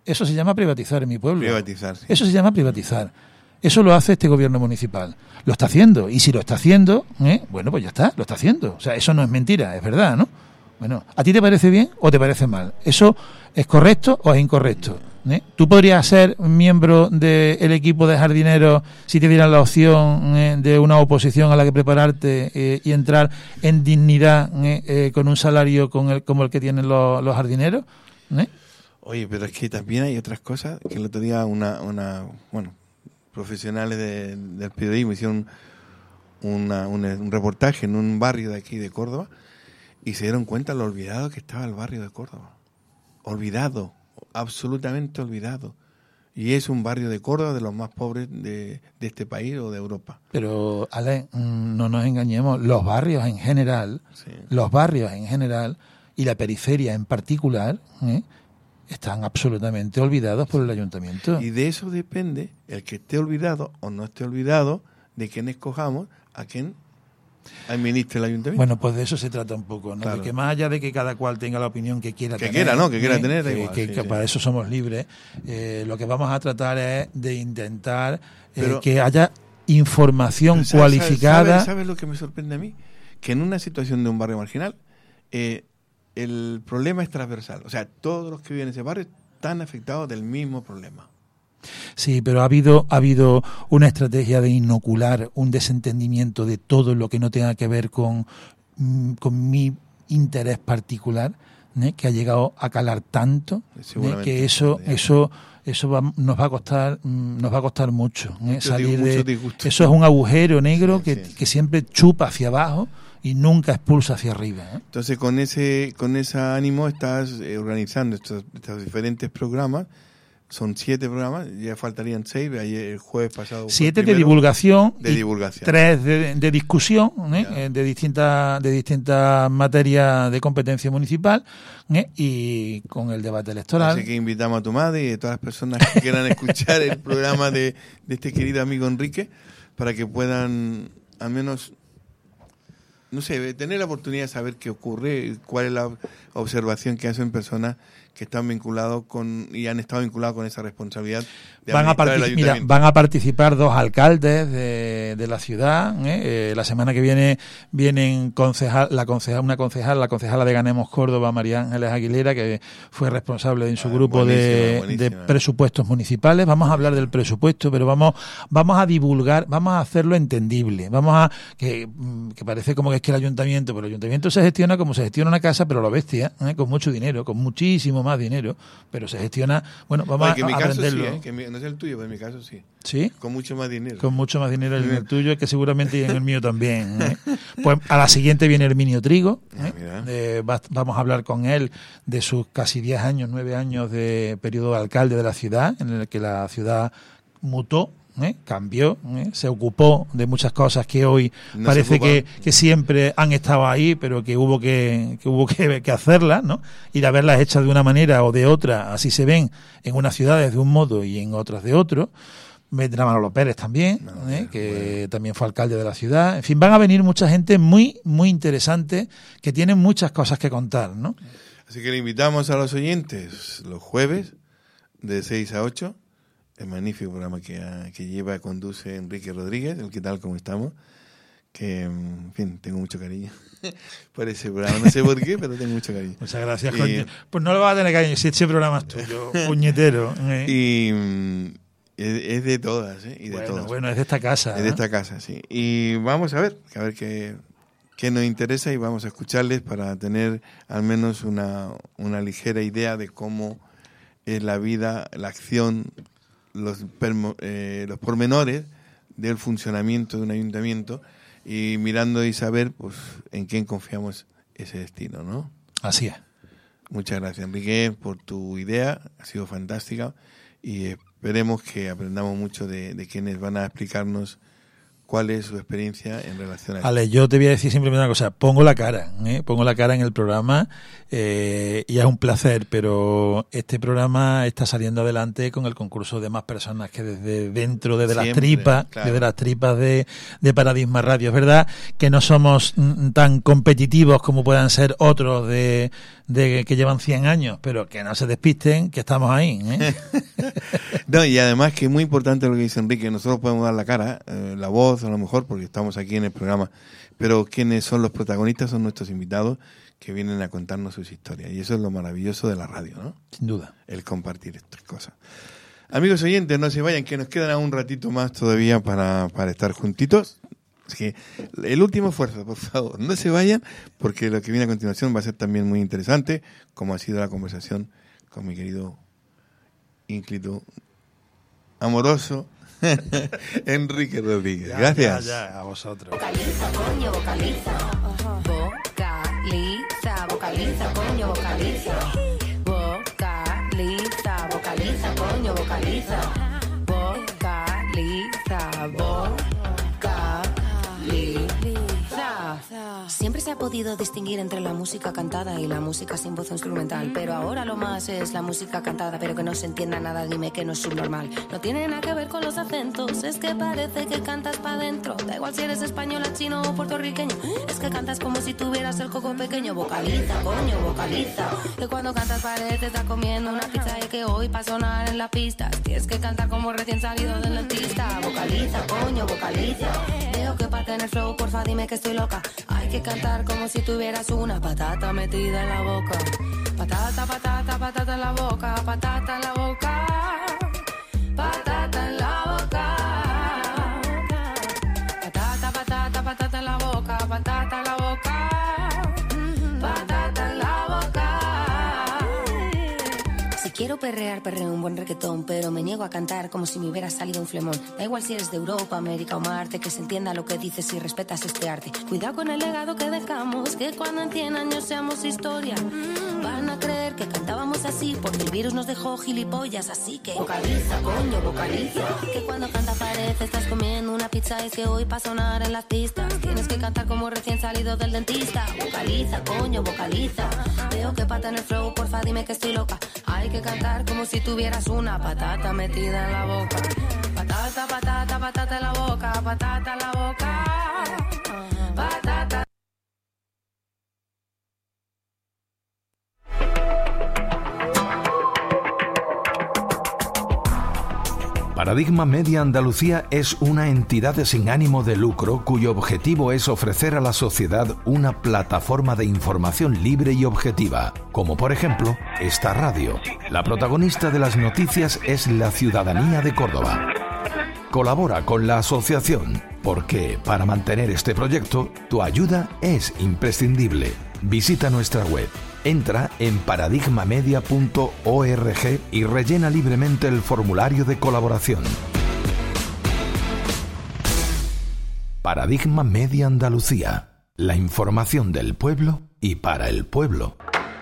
Eso se llama privatizar en mi pueblo. Privatizar, sí. Eso se llama privatizar. Eso lo hace este gobierno municipal. Lo está haciendo. Y si lo está haciendo, ¿eh? bueno, pues ya está, lo está haciendo. O sea, eso no es mentira, es verdad, ¿no? Bueno, ¿a ti te parece bien o te parece mal? ¿Eso es correcto o es incorrecto? ¿Eh? ¿Tú podrías ser miembro del equipo de jardineros si te dieran la opción eh, de una oposición a la que prepararte eh, y entrar en dignidad eh, eh, con un salario con el, como el que tienen los, los jardineros? ¿Eh? Oye, pero es que también hay otras cosas que el otro día una, una bueno, profesionales de, del periodismo hicieron una, una, un reportaje en un barrio de aquí de Córdoba y se dieron cuenta lo olvidado que estaba el barrio de Córdoba. Olvidado, absolutamente olvidado. Y es un barrio de Córdoba de los más pobres de, de este país o de Europa. Pero, Ale, no nos engañemos, los barrios en general, sí. los barrios en general y la periferia en particular, ¿eh? están absolutamente olvidados por el ayuntamiento. Y de eso depende el que esté olvidado o no esté olvidado de quién escojamos a quién administre el ayuntamiento. Bueno, pues de eso se trata un poco, ¿no? Claro. De que más allá de que cada cual tenga la opinión que quiera que tener. quiera, ¿no? Que quiera ¿eh? tener, da que, igual, que, sí, que sí. para eso somos libres. Eh, lo que vamos a tratar es de intentar eh, Pero, que haya información ¿sabes, cualificada. ¿sabes, ¿Sabes lo que me sorprende a mí? Que en una situación de un barrio marginal, eh, el problema es transversal. O sea, todos los que viven en ese barrio están afectados del mismo problema. Sí, pero ha habido ha habido una estrategia de inocular un desentendimiento de todo lo que no tenga que ver con, con mi interés particular, ¿eh? que ha llegado a calar tanto, ¿eh? que eso eso eso va, nos va a costar nos va a costar mucho, ¿eh? mucho salir mucho de disgusto. Eso es un agujero negro sí, que, sí. que siempre chupa hacia abajo y nunca expulsa hacia arriba, ¿eh? Entonces, con ese con ese ánimo estás eh, organizando estos, estos diferentes programas. Son siete programas, ya faltarían seis. Ayer, el jueves pasado. Siete de divulgación, de divulgación, tres de, de discusión, ¿eh? de distintas de distintas materias de competencia municipal, ¿eh? y con el debate electoral. Así que invitamos a tu madre y a todas las personas que quieran escuchar el programa de, de este querido amigo Enrique para que puedan al menos, no sé, tener la oportunidad de saber qué ocurre, cuál es la observación que hacen personas que están vinculados con y han estado vinculados con esa responsabilidad de van a, partic- mira, van a participar dos alcaldes de, de la ciudad. ¿eh? Eh, la semana que viene vienen concejal, la concejal, una concejal, la concejala de Ganemos Córdoba, María Ángeles Aguilera, que fue responsable en su ah, grupo de, buenísima. de presupuestos municipales. Vamos a hablar del presupuesto, pero vamos vamos a divulgar, vamos a hacerlo entendible. Vamos a que, que parece como que es que el ayuntamiento, pero el ayuntamiento se gestiona como se gestiona una casa, pero a lo bestia, ¿eh? con mucho dinero, con muchísimo más dinero, pero se gestiona, bueno, vamos Oye, a, mi a caso aprenderlo. Sí, ¿eh? que mi, no es el tuyo, pero en mi caso sí. ¿Sí? Con mucho más dinero. Con mucho más dinero en el tuyo, que seguramente y en el mío también. ¿eh? Pues a la siguiente viene Herminio Trigo. ¿eh? Eh, va, vamos a hablar con él de sus casi diez años, nueve años de periodo de alcalde de la ciudad, en el que la ciudad mutó. ¿Eh? cambió, ¿eh? se ocupó de muchas cosas que hoy no parece que, que siempre han estado ahí, pero que hubo que, que hubo que, que hacerlas, ¿no? Y de haberlas hechas de una manera o de otra, así se ven en unas ciudades de un modo y en otras de otro. Vendrá Manolo Pérez también, no, ¿eh? que bueno. también fue alcalde de la ciudad. En fin, van a venir mucha gente muy, muy interesante que tienen muchas cosas que contar, ¿no? Así que le invitamos a los oyentes los jueves de seis a ocho. El magnífico programa que, que lleva y conduce Enrique Rodríguez, el que tal como estamos, que, en fin, tengo mucho cariño por ese programa. No sé por qué, pero tengo mucho cariño. Muchas gracias, y, pues no le vas a tener cariño si este programa es tuyo, puñetero. ¿eh? Y es, es de todas, ¿eh? Y de bueno, todas. Bueno, es de esta casa. Es de esta casa, sí. Y vamos a ver, a ver qué, qué nos interesa y vamos a escucharles para tener al menos una, una ligera idea de cómo es la vida, la acción, los, permo, eh, los pormenores del funcionamiento de un ayuntamiento y mirando y saber pues en quién confiamos ese destino, ¿no? Así es. Muchas gracias, Enrique, por tu idea, ha sido fantástica y esperemos que aprendamos mucho de, de quienes van a explicarnos cuál es su experiencia en relación a Ale, esto. yo te voy a decir simplemente una cosa, pongo la cara, ¿eh? pongo la cara en el programa eh, y es un placer, pero este programa está saliendo adelante con el concurso de más personas que desde dentro, desde Siempre, las tripas, claro. desde las tripas de, de Paradigma Radio. Es verdad que no somos mm, tan competitivos como puedan ser otros de, de que llevan cien años, pero que no se despisten, que estamos ahí. ¿eh? No, y además que es muy importante lo que dice Enrique, nosotros podemos dar la cara, eh, la voz a lo mejor, porque estamos aquí en el programa, pero quienes son los protagonistas son nuestros invitados que vienen a contarnos sus historias, y eso es lo maravilloso de la radio, ¿no? Sin duda. El compartir estas cosas. Amigos oyentes, no se vayan, que nos quedan un ratito más todavía para, para estar juntitos. Así que el último esfuerzo, por favor, no se vayan, porque lo que viene a continuación va a ser también muy interesante, como ha sido la conversación con mi querido ínclito, amoroso, Enrique Rodríguez. Ya, Gracias. Ya, ya, a vosotros. Vocaliza, coño, vocaliza. Vocaliza, vocaliza, coño, vocaliza. Vocaliza, vocaliza, coño, vocaliza. Vocaliza, vocaliza. Siempre se ha podido distinguir entre la música cantada y la música sin voz instrumental, pero ahora lo más es la música cantada, pero que no se entienda nada, dime que no es subnormal. No tiene nada que ver con los acentos, es que parece que cantas pa' dentro. Da igual si eres española, chino o puertorriqueño, es que cantas como si tuvieras el coco pequeño. Vocaliza, coño, vocaliza, que cuando cantas parece estás comiendo una pizza y que hoy pa' sonar en la pista tienes que cantar como recién salido del dentista. Vocaliza, coño, vocaliza, veo que pa' tener flow, porfa dime que estoy loca. Hay que cantar como si tuvieras una patata metida en la boca. Patata, patata, patata en la boca, patata en la boca, patata en la boca. Patata, patata, patata en la boca, patata en la boca, patata en la boca. Si quiero perrear, perreo un buen reggaetón, pero me niego a cantar como si me hubiera salido un flemón. Da igual si eres de Europa, América o Marte, que se entienda lo que dices y respetas este arte. Cuidado con el legado que dejamos, que cuando en cien años seamos historia van a creer que cantábamos así porque el virus nos dejó gilipollas. Así que vocaliza, coño, vocaliza, que cuando canta parece estás comiendo una pizza. Es que hoy pa' sonar en las pistas tienes que cantar como recién salido del dentista. Vocaliza, coño, vocaliza, veo que pa' tener flow, porfa dime que estoy loca. Hay que cantar como si tuvieras una patata metida en la boca. Patata, patata, patata en la boca, patata en la boca, patata. Paradigma Media Andalucía es una entidad sin ánimo de lucro cuyo objetivo es ofrecer a la sociedad una plataforma de información libre y objetiva, como por ejemplo esta radio. La protagonista de las noticias es la ciudadanía de Córdoba. Colabora con la asociación porque para mantener este proyecto tu ayuda es imprescindible. Visita nuestra web. Entra en paradigmamedia punto org y rellena libremente el formulario de colaboración. Paradigma Media Andalucía. La información del pueblo y para el pueblo.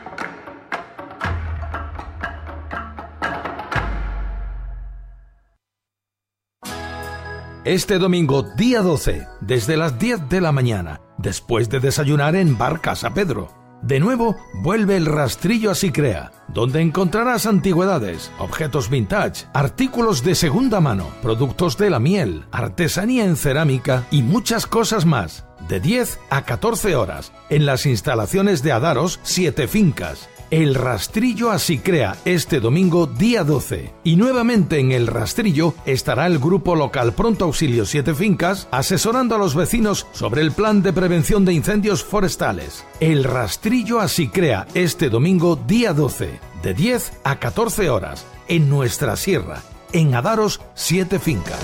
Este domingo, día doce, desde las diez de la mañana, después de desayunar en Bar Casa Pedro. De nuevo, vuelve el Rastrillo Así Crea, donde encontrarás antigüedades, objetos vintage, artículos de segunda mano, productos de la miel, artesanía en cerámica y muchas cosas más. De diez a catorce horas, en las instalaciones de Adaros Siete Fincas. El Rastrillo Así Crea este domingo día doce. Y nuevamente en el Rastrillo estará el grupo local Pronto Auxilio Siete Fincas asesorando a los vecinos sobre el plan de prevención de incendios forestales. El Rastrillo Así Crea este domingo día doce, de diez a catorce horas, en nuestra sierra, en Adaros Siete Fincas.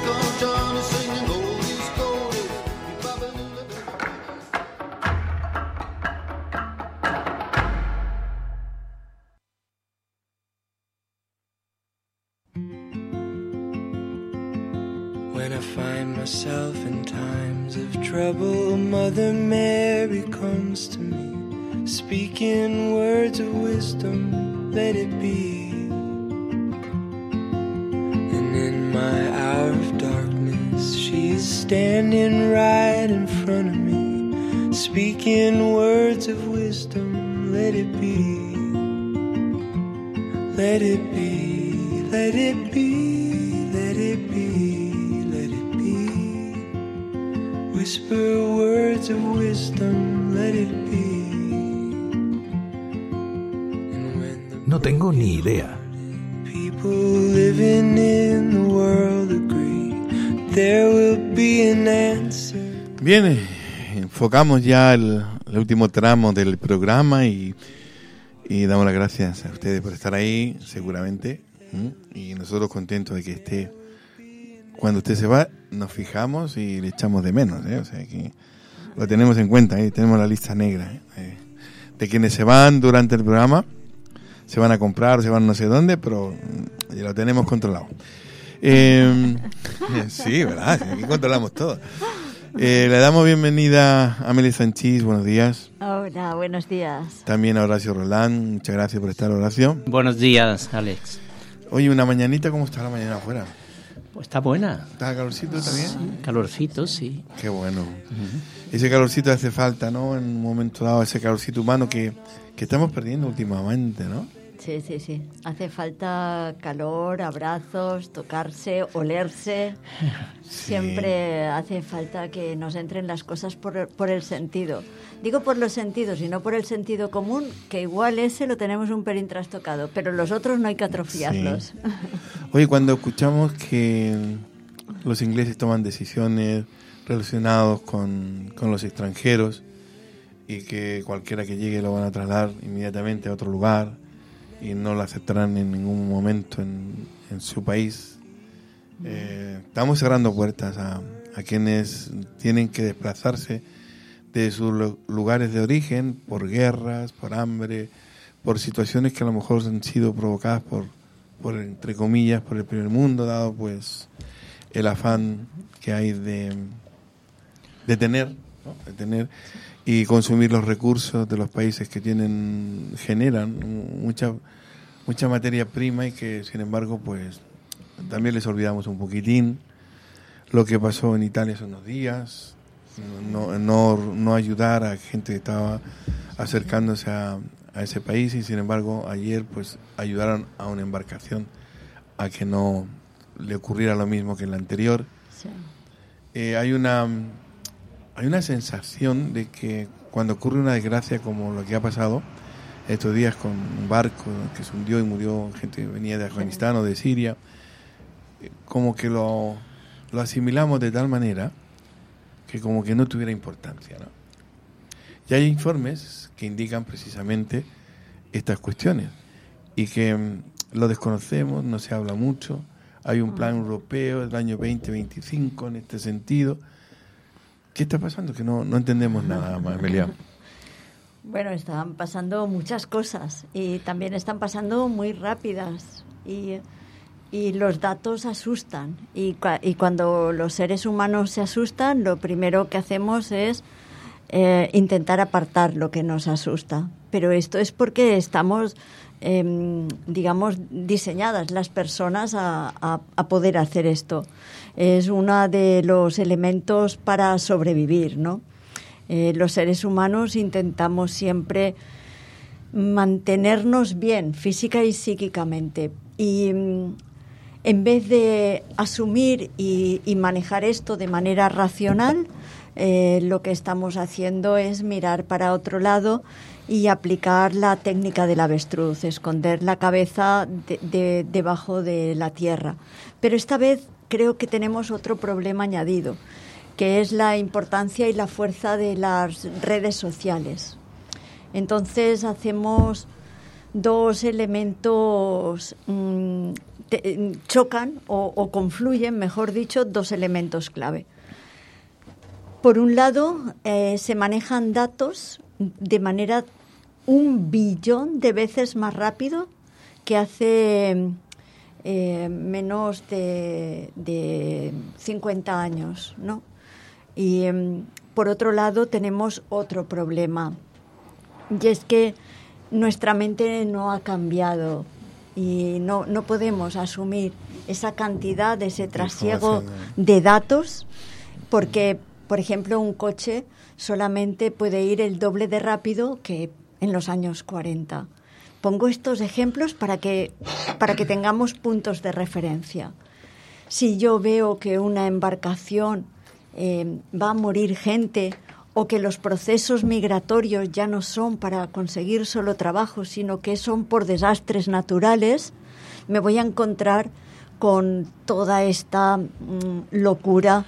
When I find myself in times of trouble, Mother Mary comes to me, speaking words of wisdom, let it be. And in my hour of darkness, she's standing right in front of me, speaking words of wisdom. Let it be, let it be, let it be, let it be, let it be. Whisper words of wisdom, let it be. No tengo ni idea. People living in the world agree there will be an answer. Bien, eh, enfocamos ya el, el último tramo del programa y, y damos las gracias a ustedes por estar ahí, seguramente. ¿Mm? Y nosotros contentos de que esté. Cuando usted se va, nos fijamos y le echamos de menos, ¿eh? O sea que lo tenemos en cuenta, ¿eh? Tenemos la lista negra, ¿eh? De quienes se van durante el programa. Se van a comprar, se van no sé dónde, pero ya lo tenemos controlado. Eh, sí, ¿verdad? Aquí controlamos todo. Eh, le damos bienvenida a Amelie Sanchís, buenos días. Hola, buenos días. También a Horacio Roland, muchas gracias por estar, Horacio. Buenos días, Alex. Oye, una mañanita, ¿cómo está la mañana afuera? Pues está buena. ¿Está calorcito también? Sí, calorcito, sí. Qué bueno. Uh-huh. Ese calorcito hace falta, ¿no? En un momento dado, ese calorcito humano que, que estamos perdiendo últimamente, ¿no? Sí, sí, sí. Hace falta calor, abrazos, tocarse, olerse. Sí. Siempre hace falta que nos entren las cosas por, por el sentido. Digo por los sentidos y no por el sentido común, que igual ese lo tenemos un pelín trastocado, pero los otros no hay que atrofiarlos. Sí. Oye, cuando escuchamos que los ingleses toman decisiones relacionadas con, con los extranjeros y que cualquiera que llegue lo van a trasladar inmediatamente a otro lugar y no lo aceptarán en ningún momento en, en su país. Eh, estamos cerrando puertas a, a quienes tienen que desplazarse de sus lugares de origen por guerras, por hambre, por situaciones que a lo mejor han sido provocadas por, por entre comillas, por el primer mundo, dado pues el afán que hay de, de tener, ¿no? de tener y consumir los recursos de los países que tienen, generan mucha mucha materia prima y que sin embargo pues también les olvidamos un poquitín lo que pasó en Italia hace unos días, no, no, no ayudar a gente que estaba acercándose a, a ese país y sin embargo ayer pues ayudaron a una embarcación a que no le ocurriera lo mismo que en la anterior. Sí. Eh, hay una Hay una sensación de que cuando ocurre una desgracia como lo que ha pasado estos días con un barco que se hundió y murió gente que venía de Afganistán o de Siria, como que lo, lo asimilamos de tal manera que como que no tuviera importancia, ¿no? Y hay informes que indican precisamente estas cuestiones y que um, lo desconocemos, no se habla mucho. Hay un plan europeo del año veinte veinticinco en este sentido. ¿Qué está pasando? Que no, no entendemos nada, Amelia. Bueno, están pasando muchas cosas y también están pasando muy rápidas y, y los datos asustan. Y, y cuando los seres humanos se asustan, lo primero que hacemos es eh, intentar apartar lo que nos asusta. Pero esto es porque estamos, eh, digamos, diseñadas las personas a, a, a poder hacer esto. Es uno de los elementos para sobrevivir, ¿no? Eh, los seres humanos intentamos siempre mantenernos bien física y psíquicamente. Y mm, en vez de asumir y, y manejar esto de manera racional, eh, lo que estamos haciendo es mirar para otro lado y aplicar la técnica del avestruz, esconder la cabeza de, de, debajo de la tierra. Pero esta vez creo que tenemos otro problema añadido, que es la importancia y la fuerza de las redes sociales. Entonces hacemos dos elementos, mmm, te, chocan o, o confluyen, mejor dicho, dos elementos clave. Por un lado, eh, se manejan datos de manera un billón de veces más rápido que hace eh, menos de, de cincuenta años, ¿no? Y eh, por otro lado tenemos otro problema, y es que nuestra mente no ha cambiado y no, no podemos asumir esa cantidad, ese trasiego de datos porque, por ejemplo, un coche solamente puede ir el doble de rápido que en los años cuarenta. Pongo estos ejemplos para que, para que tengamos puntos de referencia. Si yo veo que una embarcación eh, va a morir gente, o que los procesos migratorios ya no son para conseguir solo trabajo, sino que son por desastres naturales, me voy a encontrar con toda esta mm, locura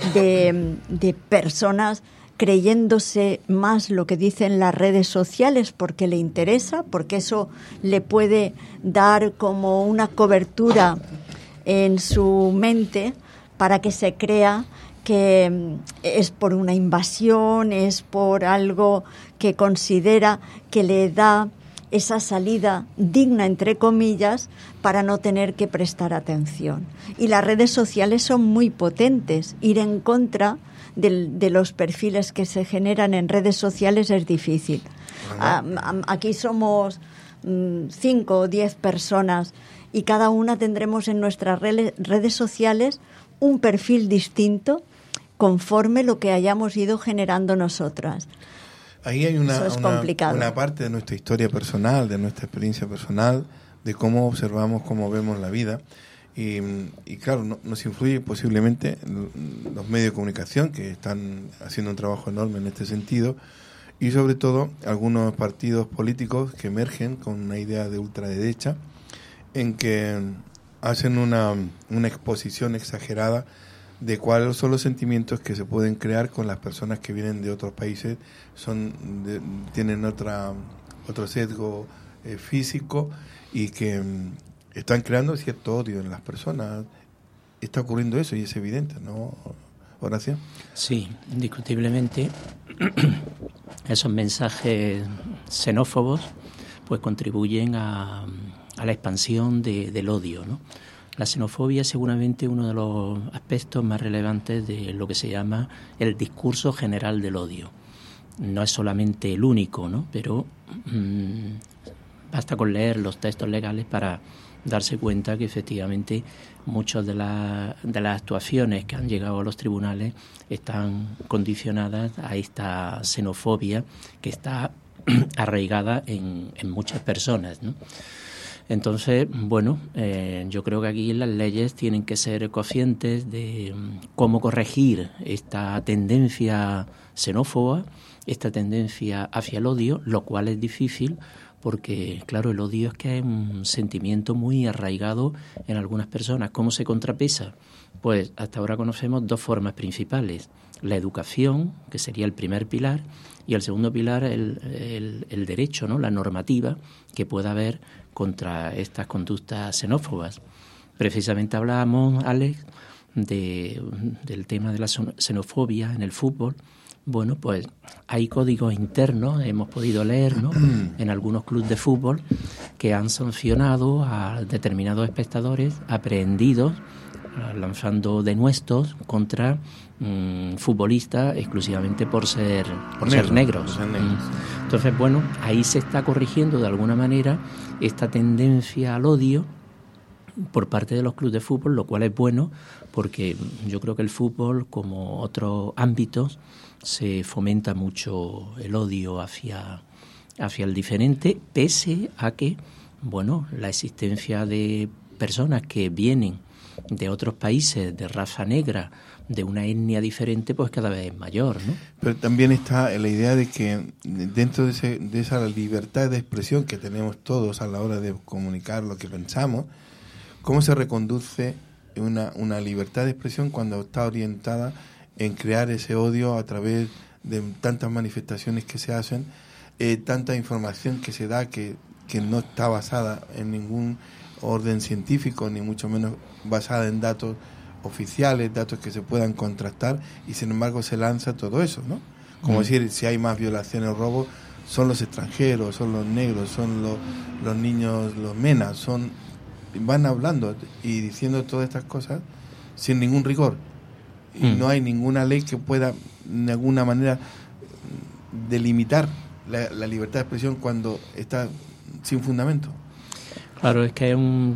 de, de personas creyéndose más lo que dicen las redes sociales porque le interesa, porque eso le puede dar como una cobertura en su mente para que se crea que es por una invasión, es por algo que considera que le da esa salida digna, entre comillas, para no tener que prestar atención. Y las redes sociales son muy potentes. Ir en contra de, de los perfiles que se generan en redes sociales es difícil. A, a, aquí somos mm, cinco o diez personas y cada una tendremos en nuestras re- redes sociales un perfil distinto conforme lo que hayamos ido generando nosotras. Ahí hay una, Eso es una, complicado. una parte de nuestra historia personal, de nuestra experiencia personal, de cómo observamos, cómo vemos la vida. Y, y claro, no, nos influye posiblemente los medios de comunicación, que están haciendo un trabajo enorme en este sentido, y sobre todo algunos partidos políticos que emergen con una idea de ultraderecha, en que hacen una, una exposición exagerada de cuáles son los sentimientos que se pueden crear con las personas que vienen de otros países, son de, tienen otra otro sesgo eh, físico y que mm, están creando cierto odio en las personas. Está ocurriendo eso y es evidente, ¿no, Horacio? Sí, indiscutiblemente esos mensajes xenófobos pues contribuyen a, a la expansión de, del odio, ¿no? La xenofobia es seguramente uno de los aspectos más relevantes de lo que se llama el discurso general del odio. No es solamente el único, ¿no? Pero mmm, basta con leer los textos legales para darse cuenta que efectivamente muchas de, la, de las actuaciones que han llegado a los tribunales están condicionadas a esta xenofobia que está arraigada en, en muchas personas, ¿no? Entonces, bueno, eh, yo creo que aquí las leyes tienen que ser conscientes de cómo corregir esta tendencia xenófoba, esta tendencia hacia el odio, lo cual es difícil porque, claro, el odio es que es un sentimiento muy arraigado en algunas personas. ¿Cómo se contrapesa? Pues hasta ahora conocemos dos formas principales. La educación, que sería el primer pilar, y el segundo pilar, el, el, el derecho, ¿no? La normativa que pueda haber contra estas conductas xenófobas. Precisamente hablábamos, Alex, de, del tema de la xenofobia en el fútbol. Bueno, pues hay códigos internos, hemos podido leer, ¿no?, en algunos clubes de fútbol que han sancionado a determinados espectadores aprehendidos lanzando denuestos contra mmm, futbolistas exclusivamente por ser por Negro, ser negros. Por ser negros. Entonces, bueno, ahí se está corrigiendo de alguna manera esta tendencia al odio por parte de los clubes de fútbol, lo cual es bueno porque yo creo que el fútbol, como otros ámbitos, se fomenta mucho el odio hacia, hacia el diferente, pese a que, bueno, la existencia de personas que vienen de otros países de raza negra, de una etnia diferente, pues cada vez es mayor, ¿no? Pero también está la idea de que dentro de, ese, de esa libertad de expresión que tenemos todos a la hora de comunicar lo que pensamos, ¿cómo se reconduce una, una libertad de expresión cuando está orientada en crear ese odio a través de tantas manifestaciones que se hacen, eh, tanta información que se da que, que no está basada en ningún orden científico, ni mucho menos basada en datos oficiales, datos que se puedan contrastar, y sin embargo se lanza todo eso, ¿no? Como mm. decir, si hay más violaciones o robos, son los extranjeros, son los negros, son los, los niños, los menas, son van hablando y diciendo todas estas cosas sin ningún rigor. Y mm. no hay ninguna ley que pueda de alguna manera delimitar la, la libertad de expresión cuando está sin fundamento. Claro, es que es un,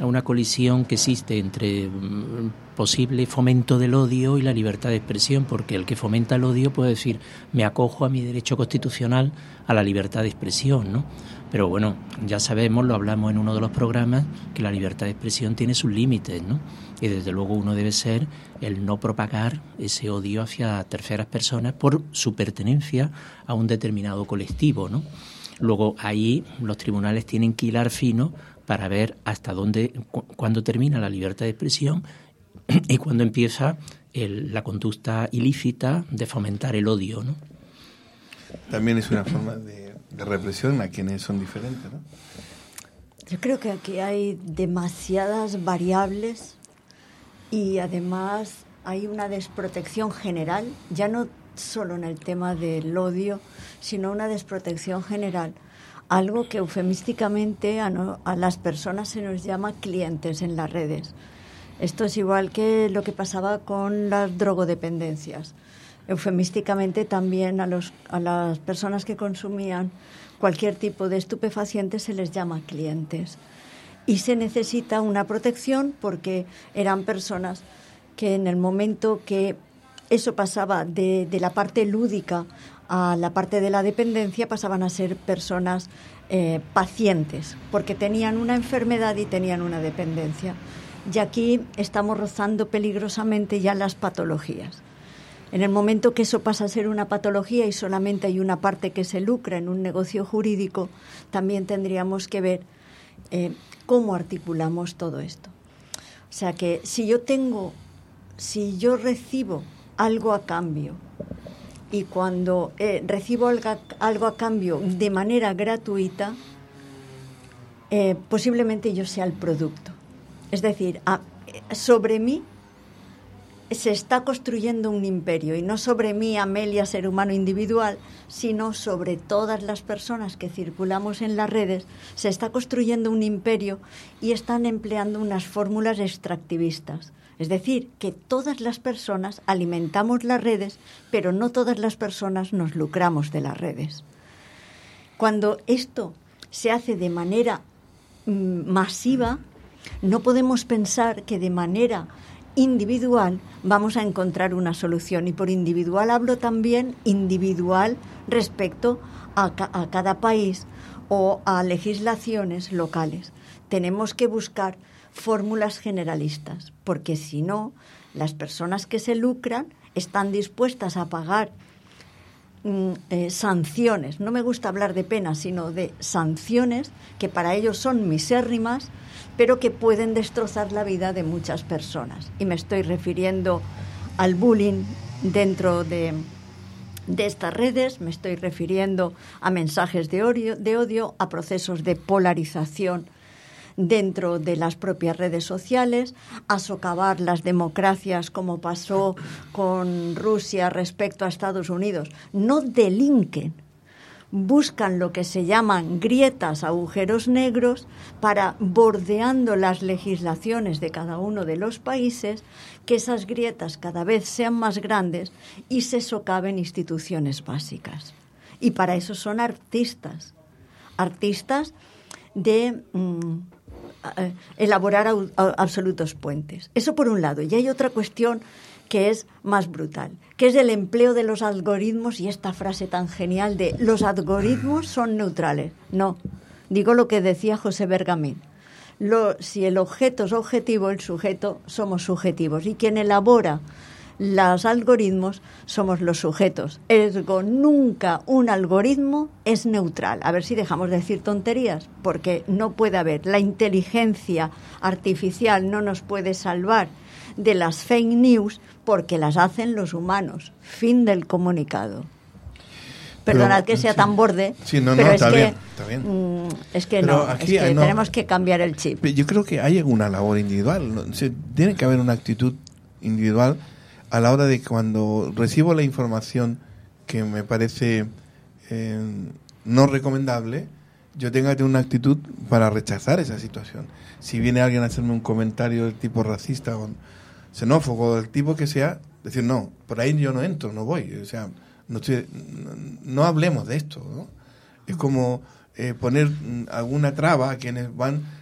a una colisión que existe entre mm, posible fomento del odio y la libertad de expresión, porque el que fomenta el odio puede decir, me acojo a mi derecho constitucional a la libertad de expresión, ¿no? Pero bueno, ya sabemos, lo hablamos en uno de los programas, que la libertad de expresión tiene sus límites, ¿no? Y desde luego uno debe ser el no propagar ese odio hacia terceras personas por su pertenencia a un determinado colectivo, ¿no? Luego ahí los tribunales tienen que hilar fino para ver hasta dónde, cu- cuándo termina la libertad de expresión y cuándo empieza el, la conducta ilícita de fomentar el odio, ¿no? También es una forma de, de represión a quienes son diferentes, ¿no? Yo creo que aquí hay demasiadas variables y además hay una desprotección general, ya no solo en el tema del odio, sino una desprotección general. Algo que eufemísticamente a, no, a las personas se nos llama clientes en las redes. Esto es igual que lo que pasaba con las drogodependencias. Eufemísticamente también a, los, a las personas que consumían cualquier tipo de estupefaciente se les llama clientes. Y se necesita una protección porque eran personas que en el momento que eso pasaba de, de la parte lúdica a la parte de la dependencia pasaban a ser personas eh, pacientes, porque tenían una enfermedad y tenían una dependencia. Y aquí estamos rozando peligrosamente ya las patologías. En el momento que eso pasa a ser una patología y solamente hay una parte que se lucra en un negocio jurídico, también tendríamos que ver eh, cómo articulamos todo esto. O sea que si yo tengo, si yo recibo algo a cambio y cuando eh, recibo algo, algo a cambio de manera gratuita, eh, posiblemente yo sea el producto. Es decir, a, sobre mí se está construyendo un imperio, y no sobre mí, Amelia, ser humano individual, sino sobre todas las personas que circulamos en las redes. Se está construyendo un imperio y están empleando unas fórmulas extractivistas. Es decir, que todas las personas alimentamos las redes, pero no todas las personas nos lucramos de las redes. Cuando esto se hace de manera mm, masiva, no podemos pensar que de manera individual vamos a encontrar una solución. Y por individual hablo también individual respecto a, ca- a cada país o a legislaciones locales. Tenemos que buscar fórmulas generalistas, porque si no, las personas que se lucran están dispuestas a pagar mm, eh, sanciones. No me gusta hablar de penas, sino de sanciones que para ellos son misérrimas, pero que pueden destrozar la vida de muchas personas. Y me estoy refiriendo al bullying dentro de, de estas redes, me estoy refiriendo a mensajes de odio, de odio, a procesos de polarización dentro de las propias redes sociales, a socavar las democracias como pasó con Rusia respecto a Estados Unidos. No delinquen, buscan lo que se llaman grietas, agujeros negros, para, bordeando las legislaciones de cada uno de los países, que esas grietas cada vez sean más grandes y se socaven instituciones básicas. Y para eso son artistas, artistas de mm, elaborar a, a, absolutos puentes. Eso por un lado. Y hay otra cuestión que es más brutal, que es el empleo de los algoritmos, y esta frase tan genial de los algoritmos son neutrales. No, digo lo que decía José Bergamín. Lo, si el objeto es objetivo, el sujeto somos subjetivos, y quien elabora los algoritmos somos los sujetos. Ergo, nunca un algoritmo es neutral. A ver si dejamos de decir tonterías, porque no puede haber. La inteligencia artificial no nos puede salvar de las fake news porque las hacen los humanos. Fin del comunicado. Perdonad que sea sí. tan borde, sí, no, pero no, es, está que, bien, está bien. Mm, es que Pero no, aquí, es que no, tenemos que cambiar el chip. Yo creo que hay una labor individual, ¿no? Se, tiene que haber una actitud individual a la hora de cuando recibo la información que me parece eh, no recomendable, yo tenga que tener una actitud para rechazar esa situación. Si viene alguien a hacerme un comentario del tipo racista o xenófobo, del tipo que sea, decir, no, por ahí yo no entro, no voy. O sea, no, estoy, no, no hablemos de esto, ¿no? Es como eh, poner alguna traba a quienes van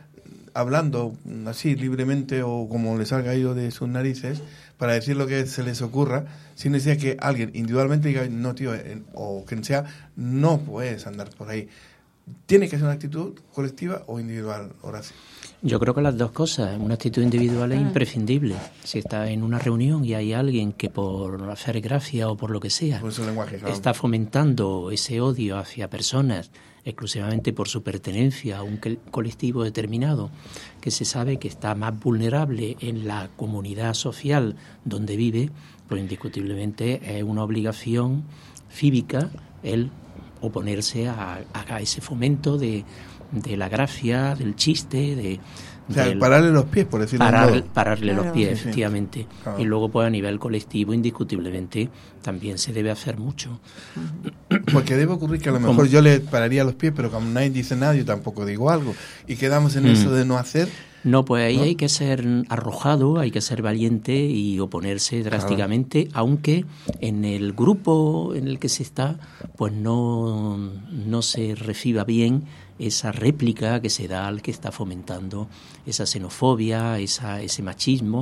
hablando así libremente o como les salga ido de sus narices para decir lo que se les ocurra, sin necesidad que alguien individualmente diga, no tío, eh, o quien sea, no puedes andar por ahí. ¿Tiene que ser una actitud colectiva o individual, Horacio? Yo creo que las dos cosas. Una actitud individual es imprescindible. Si está en una reunión y hay alguien que por hacer gracia o por lo que sea por su lenguaje, claro, está fomentando ese odio hacia personas exclusivamente por su pertenencia a un colectivo determinado, que se sabe que está más vulnerable en la comunidad social donde vive, pues indiscutiblemente es una obligación cívica el oponerse a, a ese fomento de, de la gracia, del chiste, de... O sea, del, pararle los pies, por decirlo parar, de modo. Pararle Claro. los pies, Sí, sí. efectivamente. Claro. Y luego, pues a nivel colectivo, indiscutiblemente, también se debe hacer mucho. Porque debe ocurrir que a lo mejor ¿Cómo? yo le pararía los pies, pero como nadie dice nada, yo tampoco digo algo. Y quedamos en Mm. eso de no hacer. No, pues ahí ¿no? hay que ser arrojado, hay que ser valiente y oponerse drásticamente, claro, aunque en el grupo en el que se está, pues no, no se reciba bien esa réplica que se da al que está fomentando esa xenofobia, esa, ese machismo,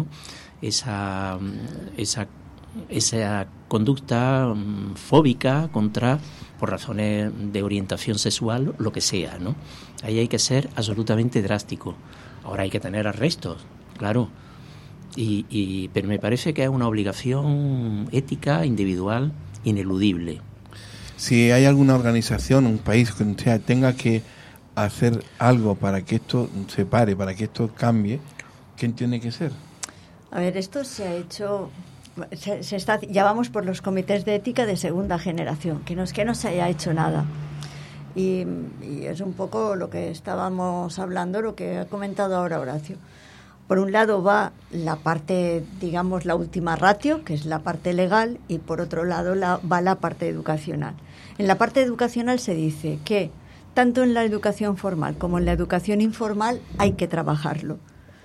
esa, esa, esa conducta um, fóbica contra, por razones de orientación sexual, lo que sea, ¿no? Ahí hay que ser absolutamente drástico. Ahora hay que tener arrestos, claro, y, y, pero me parece que es una obligación ética, individual, ineludible. Si hay alguna organización, un país que sea, tenga que hacer algo para que esto se pare, para que esto cambie, ¿quién tiene que ser? A ver, esto se ha hecho, se, se está, ya vamos por los comités de ética de segunda generación, que no es que no se haya hecho nada. Y, y es un poco lo que estábamos hablando, lo que ha comentado ahora Horacio. Por un lado va la parte, digamos, la última ratio, que es la parte legal, y por otro lado la, va la parte educacional. En la parte educacional se dice que tanto en la educación formal como en la educación informal hay que trabajarlo.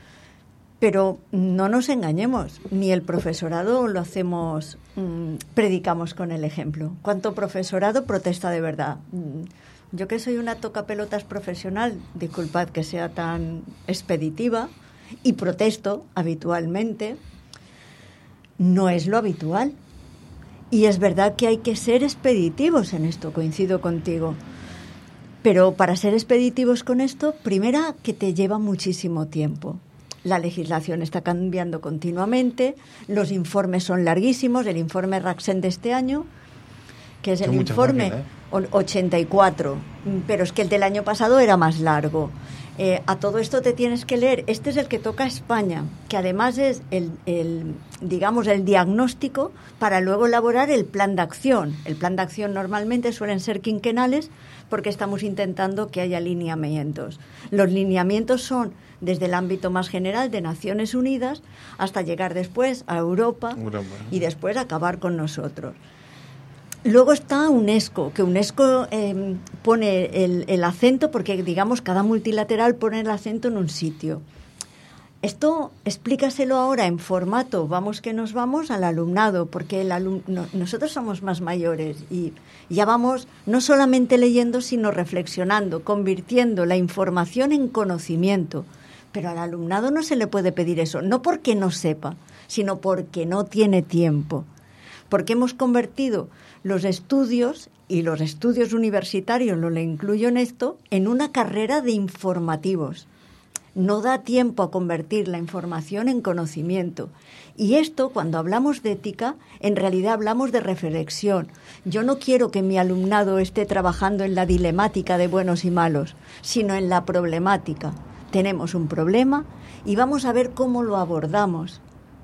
Pero no nos engañemos, ni el profesorado lo hacemos, mmm, predicamos con el ejemplo. ¿Cuánto profesorado protesta de verdad? Yo que soy una tocapelotas profesional, disculpad que sea tan expeditiva, y protesto habitualmente, no es lo habitual. Y es verdad que hay que ser expeditivos en esto, coincido contigo. Pero para ser expeditivos con esto, primera, que te lleva muchísimo tiempo. La legislación está cambiando continuamente, los informes son larguísimos, el informe Raxen de este año, que es Son el muchas informe páginas, ¿eh? ochenta y cuatro, pero es que el del año pasado era más largo. Eh, a todo esto te tienes que leer, este es el que toca a España, que además es el, el, digamos, el diagnóstico para luego elaborar el plan de acción. El plan de acción normalmente suelen ser quinquenales porque estamos intentando que haya lineamientos. Los lineamientos son desde el ámbito más general de Naciones Unidas hasta llegar después a Europa, Europa. y después acabar con nosotros. Luego está UNESCO, que UNESCO eh, pone el, el acento, porque digamos cada multilateral pone el acento en un sitio. Esto explícaselo ahora en formato, vamos que nos vamos, al alumnado, porque el alum, no, nosotros somos más mayores y ya vamos no solamente leyendo, sino reflexionando, convirtiendo la información en conocimiento. Pero al alumnado no se le puede pedir eso, no porque no sepa, sino porque no tiene tiempo. Porque hemos convertido los estudios, y los estudios universitarios, lo le incluyo en esto, en una carrera de informativos. No da tiempo a convertir la información en conocimiento. Y esto, cuando hablamos de ética, en realidad hablamos de reflexión. Yo no quiero que mi alumnado esté trabajando en la dilemática de buenos y malos, sino en la problemática. Tenemos un problema y vamos a ver cómo lo abordamos.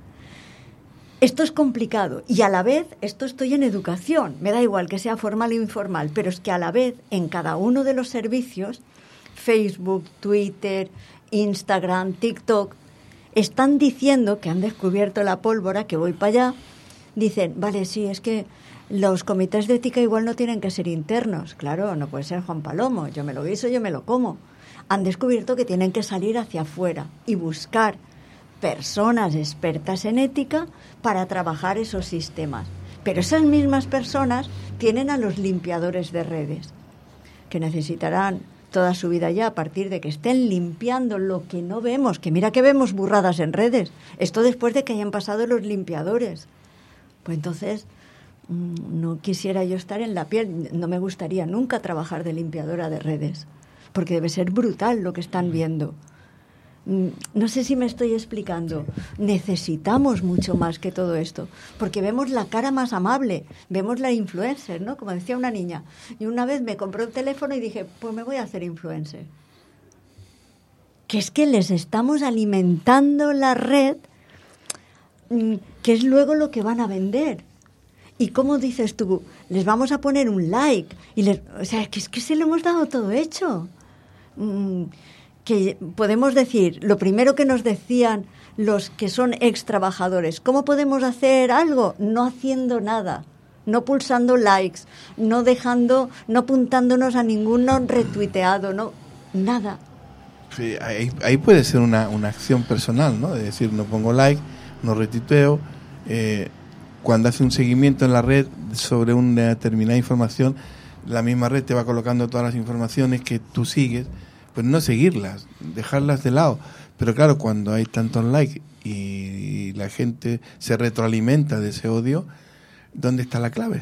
Esto es complicado y a la vez, esto estoy en educación, me da igual que sea formal o informal, pero es que a la vez en cada uno de los servicios, Facebook, Twitter, Instagram, TikTok, están diciendo que han descubierto la pólvora, que voy para allá, dicen, vale, sí, es que los comités de ética igual no tienen que ser internos, claro, no puede ser Juan Palomo, yo me lo guiso, yo me lo como. Han descubierto que tienen que salir hacia afuera y buscar personas expertas en ética para trabajar esos sistemas. Pero esas mismas personas tienen a los limpiadores de redes, que necesitarán toda su vida ya, a partir de que estén limpiando lo que no vemos, que mira que vemos burradas en redes, esto después de que hayan pasado los limpiadores. Pues entonces, no quisiera yo estar en la piel, no me gustaría nunca trabajar de limpiadora de redes, porque debe ser brutal lo que están viendo. No sé si me estoy explicando. Necesitamos mucho más que todo esto, porque vemos la cara más amable, vemos la influencer, ¿no? Como decía una niña. Y una vez me compré un teléfono y dije, pues me voy a hacer influencer. Que es que les estamos alimentando la red, que es luego lo que van a vender. Y como dices tú, les vamos a poner un like. Y les, o sea, que es que se lo hemos dado todo hecho. Mm, que podemos decir, lo primero que nos decían los que son ex trabajadores, ¿cómo podemos hacer algo? No haciendo nada, no pulsando likes, no dejando, no apuntándonos a ninguno retuiteado, no, nada. Sí, ahí, ahí puede ser una, una acción personal, ¿no? De decir, no pongo like, no retuiteo. Eh, cuando hace un seguimiento en la red sobre una determinada información, la misma red te va colocando todas las informaciones que tú sigues. Pues no seguirlas, dejarlas de lado. Pero claro, cuando hay tantos likes y, y la gente se retroalimenta de ese odio, ¿dónde está la clave?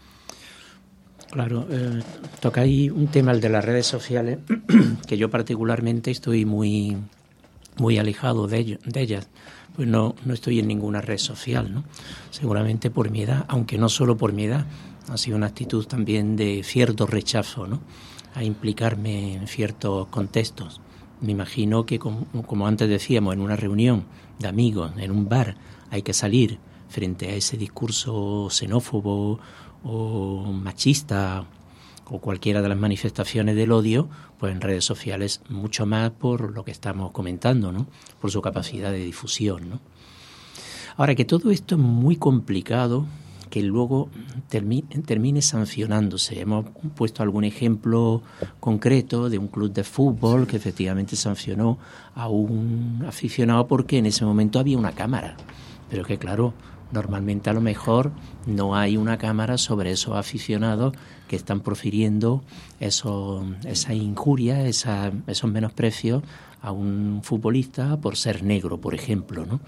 Claro, eh, toca ahí un tema, el de las redes sociales, que yo particularmente estoy muy muy alejado de, ello, de ellas. Pues no, no estoy en ninguna red social, ¿no? Seguramente por mi edad, aunque no solo por mi edad, ha sido una actitud también de cierto rechazo, ¿no?, a implicarme en ciertos contextos. Me imagino que, como, como antes decíamos, en una reunión de amigos, en un bar, hay que salir frente a ese discurso xenófobo o machista o cualquiera de las manifestaciones del odio, pues en redes sociales mucho más por lo que estamos comentando, ¿no?, por su capacidad de difusión, ¿no? Ahora, que todo esto es muy complicado, que luego termine, termine sancionándose. Hemos puesto algún ejemplo concreto de un club de fútbol que efectivamente sancionó a un aficionado porque en ese momento había una cámara. Pero que claro, normalmente a lo mejor no hay una cámara sobre esos aficionados que están profiriendo eso, esa injuria, esa, esos menosprecios a un futbolista por ser negro, por ejemplo, ¿no?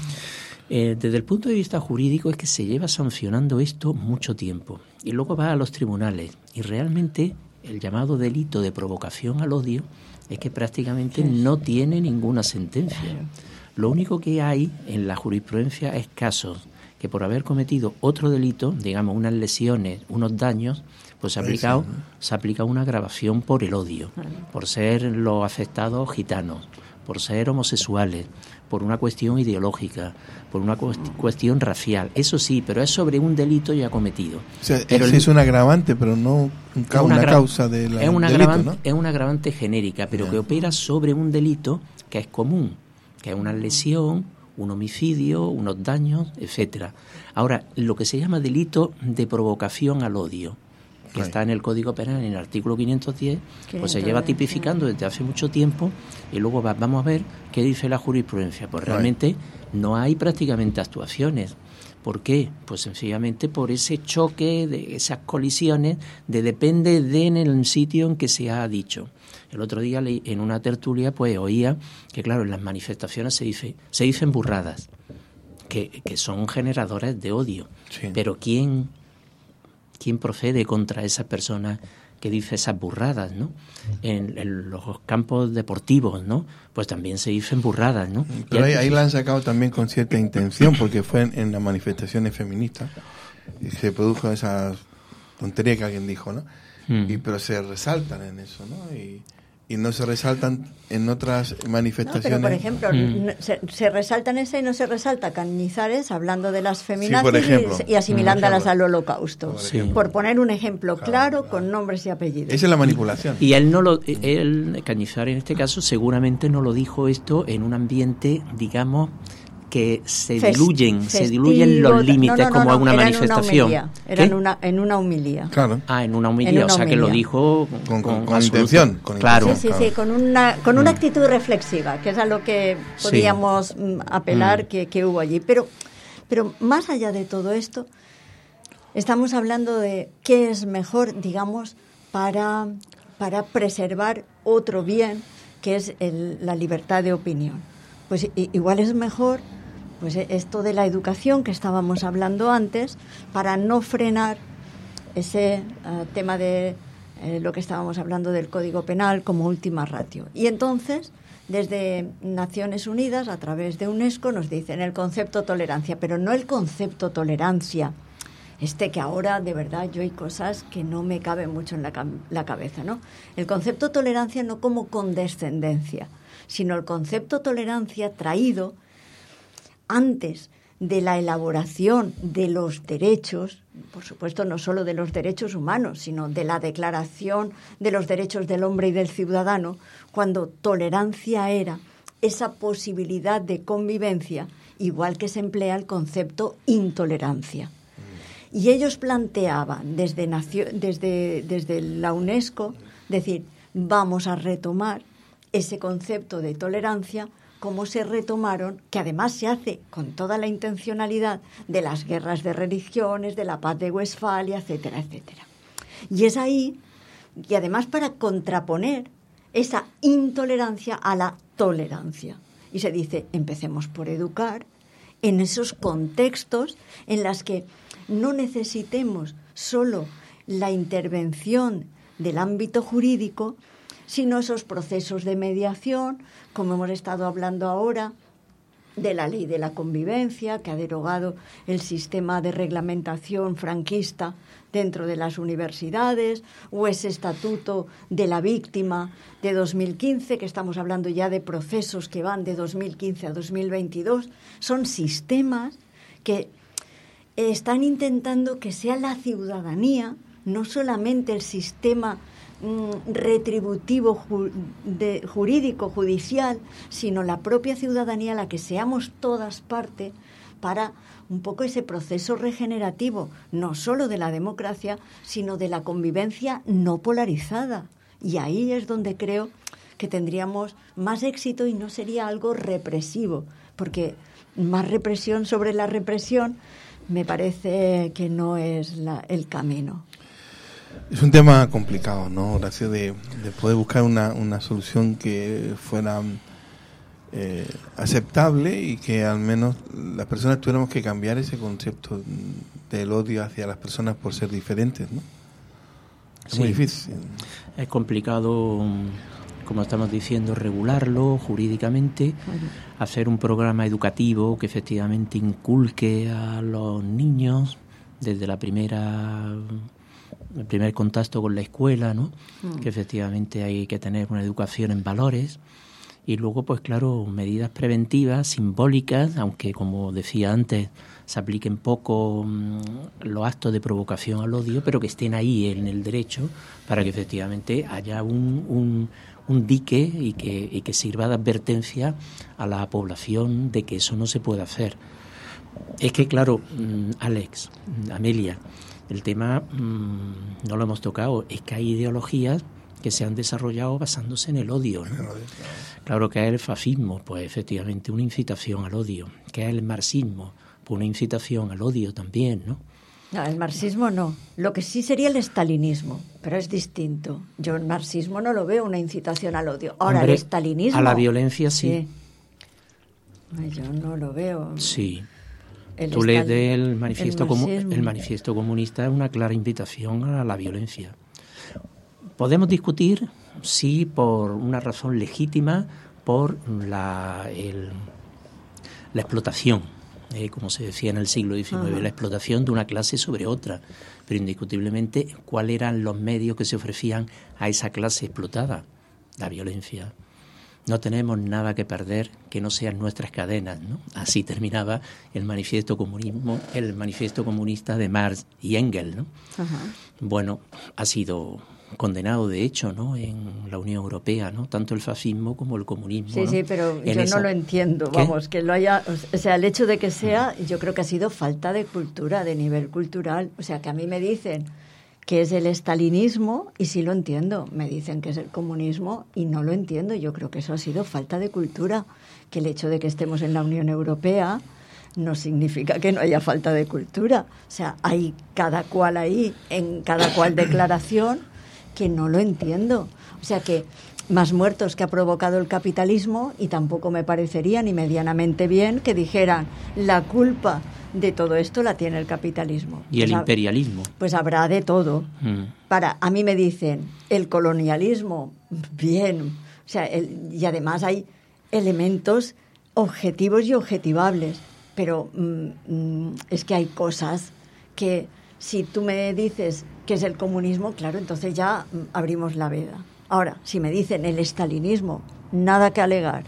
Eh, desde el punto de vista jurídico es que se lleva sancionando esto mucho tiempo y luego va a los tribunales y realmente el llamado delito de provocación al odio es que prácticamente no tiene ninguna sentencia. Lo único que hay en la jurisprudencia es casos que por haber cometido otro delito, digamos unas lesiones, unos daños, pues se ha aplicado, se ha aplicado una agravación por el odio, por ser los afectados gitanos, por ser homosexuales, por una cuestión ideológica, por una cuest- cuestión racial. Eso sí, pero es sobre un delito ya cometido. O sea, pero ese el, es un agravante, pero no un ca- una, una gra- causa de la, es una delito, agravante, ¿no? Es una agravante genérica, pero yeah. que opera sobre un delito que es común, que es una lesión, un homicidio, unos daños, etcétera. Ahora, lo que se llama delito de provocación al odio, que está en el Código Penal, en el artículo quinientos diez, pues se lleva tipificando desde hace mucho tiempo y luego va, vamos a ver qué dice la jurisprudencia. Pues realmente no hay prácticamente actuaciones. ¿Por qué? Pues sencillamente por ese choque, de esas colisiones, de depende de en el sitio en que se ha dicho. El otro día leí, en una tertulia pues oía que claro, en las manifestaciones se dice se dicen burradas, que, que son generadores de odio. Sí. Pero ¿quién... ¿Quién procede contra esas personas que dice esas burradas, ¿no? En, en los campos deportivos, ¿no? Pues también se dicen burradas, ¿no? Pero ahí, ahí la han sacado también con cierta intención, porque fue en, en las manifestaciones feministas y se produjo esa tontería que alguien dijo, ¿no? Mm. Y pero se resaltan en eso, ¿no? Y, y no se resaltan en otras manifestaciones. No, pero por ejemplo, mm. no, se, se resaltan esa y no se resalta Cañizares hablando de las feminazis, sí, ejemplo, y, y asimilándolas al holocausto. Por, sí. por poner un ejemplo claro, claro, claro, con nombres y apellidos. Esa es la manipulación. Y, y él no lo, él, Cañizares en este caso, seguramente no lo dijo esto en un ambiente, digamos, que se Fest, diluyen, festivo, se diluyen los límites, no, no, no, como no, una manifestación. Era, era en una, en una humilía. Claro. Ah, en una humilía, en una o sea humilía. Que lo dijo con, con, con, con intención. Con claro. Sí, sí, sí, con una, con una actitud reflexiva, que es a lo que podíamos sí. apelar mm. que, que hubo allí. Pero, pero más allá de todo esto, estamos hablando de qué es mejor, digamos, para para preservar otro bien, que es el, la libertad de opinión. Pues i, igual es mejor pues esto de la educación que estábamos hablando antes, para no frenar ese uh, tema de eh, lo que estábamos hablando del Código Penal como última ratio. Y entonces, desde Naciones Unidas, a través de UNESCO, nos dicen el concepto tolerancia, pero no el concepto tolerancia, este que ahora, de verdad, yo hay cosas que no me caben mucho en la, la cabeza, ¿no? El concepto tolerancia no como condescendencia, sino el concepto tolerancia traído antes de la elaboración de los derechos, por supuesto no solo de los derechos humanos, sino de la Declaración de los Derechos del Hombre y del Ciudadano, cuando tolerancia era esa posibilidad de convivencia, igual que se emplea el concepto intolerancia. Y ellos planteaban desde, desde, desde la UNESCO, decir, vamos a retomar ese concepto de tolerancia como se retomaron, que además se hace con toda la intencionalidad de las guerras de religiones, de la paz de Westfalia, etcétera, etcétera. Y es ahí, y además para contraponer esa intolerancia a la tolerancia. Y se dice, empecemos por educar en esos contextos en los que no necesitemos solo la intervención del ámbito jurídico, sino esos procesos de mediación, como hemos estado hablando ahora, de la ley de la convivencia, que ha derogado el sistema de reglamentación franquista dentro de las universidades, o ese estatuto de la víctima de dos mil quince, que estamos hablando ya de procesos que van de dos mil quince a dos mil veintidós. Son sistemas que están intentando que sea la ciudadanía, no solamente el sistema retributivo ju- de, jurídico, judicial, sino la propia ciudadanía, la que seamos todas parte para un poco ese proceso regenerativo, no solo de la democracia, sino de la convivencia no polarizada. Y ahí es donde creo que tendríamos más éxito y no sería algo represivo, porque más represión sobre la represión me parece que no es la, el camino. Es un tema complicado, ¿no, Horacio? De, de poder buscar una, una solución que fuera eh, aceptable y que al menos las personas tuviéramos que cambiar ese concepto del odio hacia las personas por ser diferentes, ¿no? Es Sí. muy difícil. Es complicado, como estamos diciendo, regularlo jurídicamente, hacer un programa educativo que efectivamente inculque a los niños desde la primera... el primer contacto con la escuela, ¿no? Mm. Que efectivamente hay que tener una educación en valores y luego, pues claro, medidas preventivas, simbólicas, aunque como decía antes, se apliquen poco mmm, los actos de provocación al odio, pero que estén ahí en el derecho para que efectivamente haya un, un, un dique y que, y que sirva de advertencia a la población de que eso no se puede hacer. Es que, claro, mmm, Alex, Amelia, el tema mmm, no lo hemos tocado, es que hay ideologías que se han desarrollado basándose en el odio, ¿no? Claro, que es el fascismo, pues efectivamente una incitación al odio, que es el marxismo, pues una incitación al odio también, ¿no? No, el marxismo no. Lo que sí sería el estalinismo, pero es distinto. Yo el marxismo no lo veo una incitación al odio. Ahora, Hombre, el estalinismo... a la violencia sí. sí. Ay, yo no lo veo. Sí. El Tú lees estal- del manifiesto, el comu- marxismo. el manifiesto comunista, es una clara invitación a la violencia. Podemos discutir si por una razón legítima, por la, el, la explotación, eh, como se decía en el siglo diecinueve, Ajá. la explotación de una clase sobre otra, pero indiscutiblemente, ¿cuáles eran los medios que se ofrecían a esa clase explotada? La violencia. No tenemos nada que perder que no sean nuestras cadenas, ¿no? Así terminaba el manifiesto comunismo, el manifiesto comunista de Marx y Engels, ¿no? Ajá. Bueno, ha sido condenado de hecho, ¿no? En la Unión Europea, ¿no? Tanto el fascismo como el comunismo. Sí, ¿no? sí, pero En yo esa- no lo entiendo, ¿Qué? vamos, que lo haya, o sea, el hecho de que sea, yo creo que ha sido falta de cultura, de nivel cultural, o sea, que a mí me dicen que es el estalinismo y sí lo entiendo, me dicen que es el comunismo y no lo entiendo, yo creo que eso ha sido falta de cultura, que el hecho de que estemos en la Unión Europea no significa que no haya falta de cultura, o sea, hay cada cual ahí, en cada cual declaración, que no lo entiendo. O sea que más muertos que ha provocado el capitalismo, y tampoco me parecería ni medianamente bien que dijeran la culpa de todo esto la tiene el capitalismo. Y el pues imperialismo. Ha, pues habrá de todo. Mm. Para, a mí me dicen el colonialismo, bien, o sea, el, y además hay elementos objetivos y objetivables, pero mm, mm, es que hay cosas que si tú me dices que es el comunismo, claro, entonces ya mm, abrimos la veda. Ahora, si me dicen el estalinismo, nada que alegar,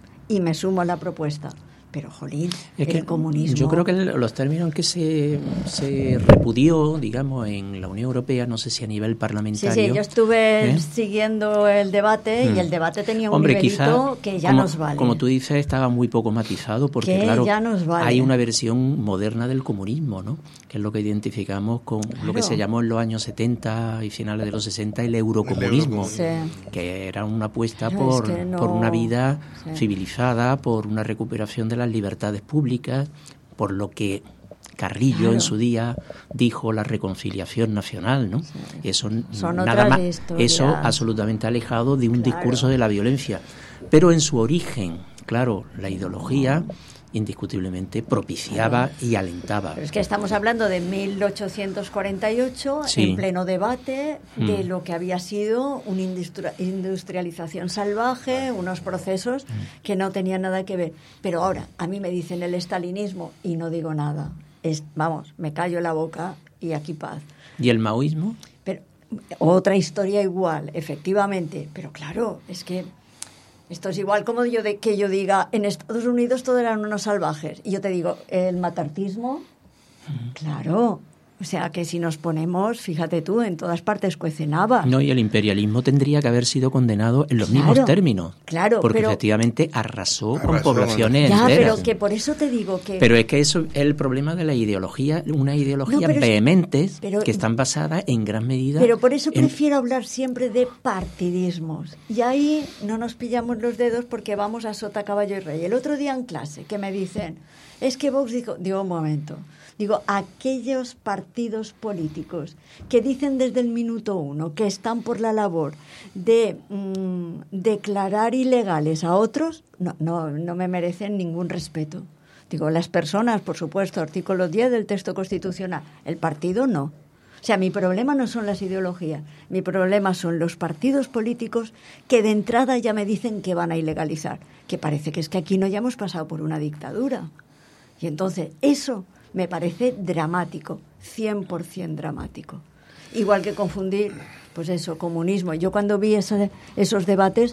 y me sumo a la propuesta. Pero, jolín, es el que comunismo... Yo creo que los términos en que se, se repudió, digamos, en la Unión Europea, no sé si a nivel parlamentario... Sí, sí, yo estuve ¿eh? siguiendo el debate, mm. y el debate tenía un Hombre, nivelito quizá, que ya como, nos vale. Como tú dices, estaba muy poco matizado, porque, que claro, ya nos vale. hay una versión moderna del comunismo, ¿no? Que es lo que identificamos con claro. lo que se llamó en los años setenta y finales de los sesenta el eurocomunismo, sí. que era una apuesta Pero por, es que no... por una vida sí. civilizada, por una recuperación de las libertades públicas, por lo que Carrillo claro. en su día dijo la reconciliación nacional, ¿no? Sí. Eso Son nada más, historias. eso absolutamente alejado de un claro. discurso de la violencia, pero en su origen, claro, la ideología indiscutiblemente propiciaba y alentaba. Pero es que estamos hablando de mil ochocientos cuarenta y ocho, sí. en pleno debate de mm. lo que había sido una industri- industrialización salvaje, unos procesos mm. que no tenían nada que ver. Pero ahora, a mí me dicen el estalinismo y no digo nada. Es, vamos, me callo la boca y aquí paz. ¿Y el maoísmo? Pero, otra historia igual, efectivamente. Pero claro, es que... Esto es igual como yo de, que yo diga, en Estados Unidos todos eran unos salvajes. Y yo te digo, el macartismo, uh-huh. claro. O sea, que si nos ponemos, fíjate tú, en todas partes cuecen habas. No, y el imperialismo tendría que haber sido condenado en los claro, mismos términos. Claro, porque pero, efectivamente arrasó, arrasó con poblaciones ya, enteras. Pero que por eso te digo que... Pero es que eso es el problema de la ideología, una ideología no, vehementes pero, que están basadas en gran medida... Pero por eso en... prefiero hablar siempre de partidismos. Y ahí no nos pillamos los dedos porque vamos a sota, caballo y rey. El otro día en clase que me dicen, es que Vox dijo... Digo, un momento... Digo, aquellos partidos políticos que dicen desde el minuto uno que están por la labor de mmm, declarar ilegales a otros, no, no, no me merecen ningún respeto. Digo, las personas, por supuesto, artículo diez del texto constitucional, el partido no. O sea, mi problema no son las ideologías, mi problema son los partidos políticos que de entrada ya me dicen que van a ilegalizar, que parece que es que aquí no hayamos pasado por una dictadura. Y entonces, eso... me parece dramático, cien por ciento dramático. Igual que confundir, pues eso, comunismo. Yo cuando vi esa, esos debates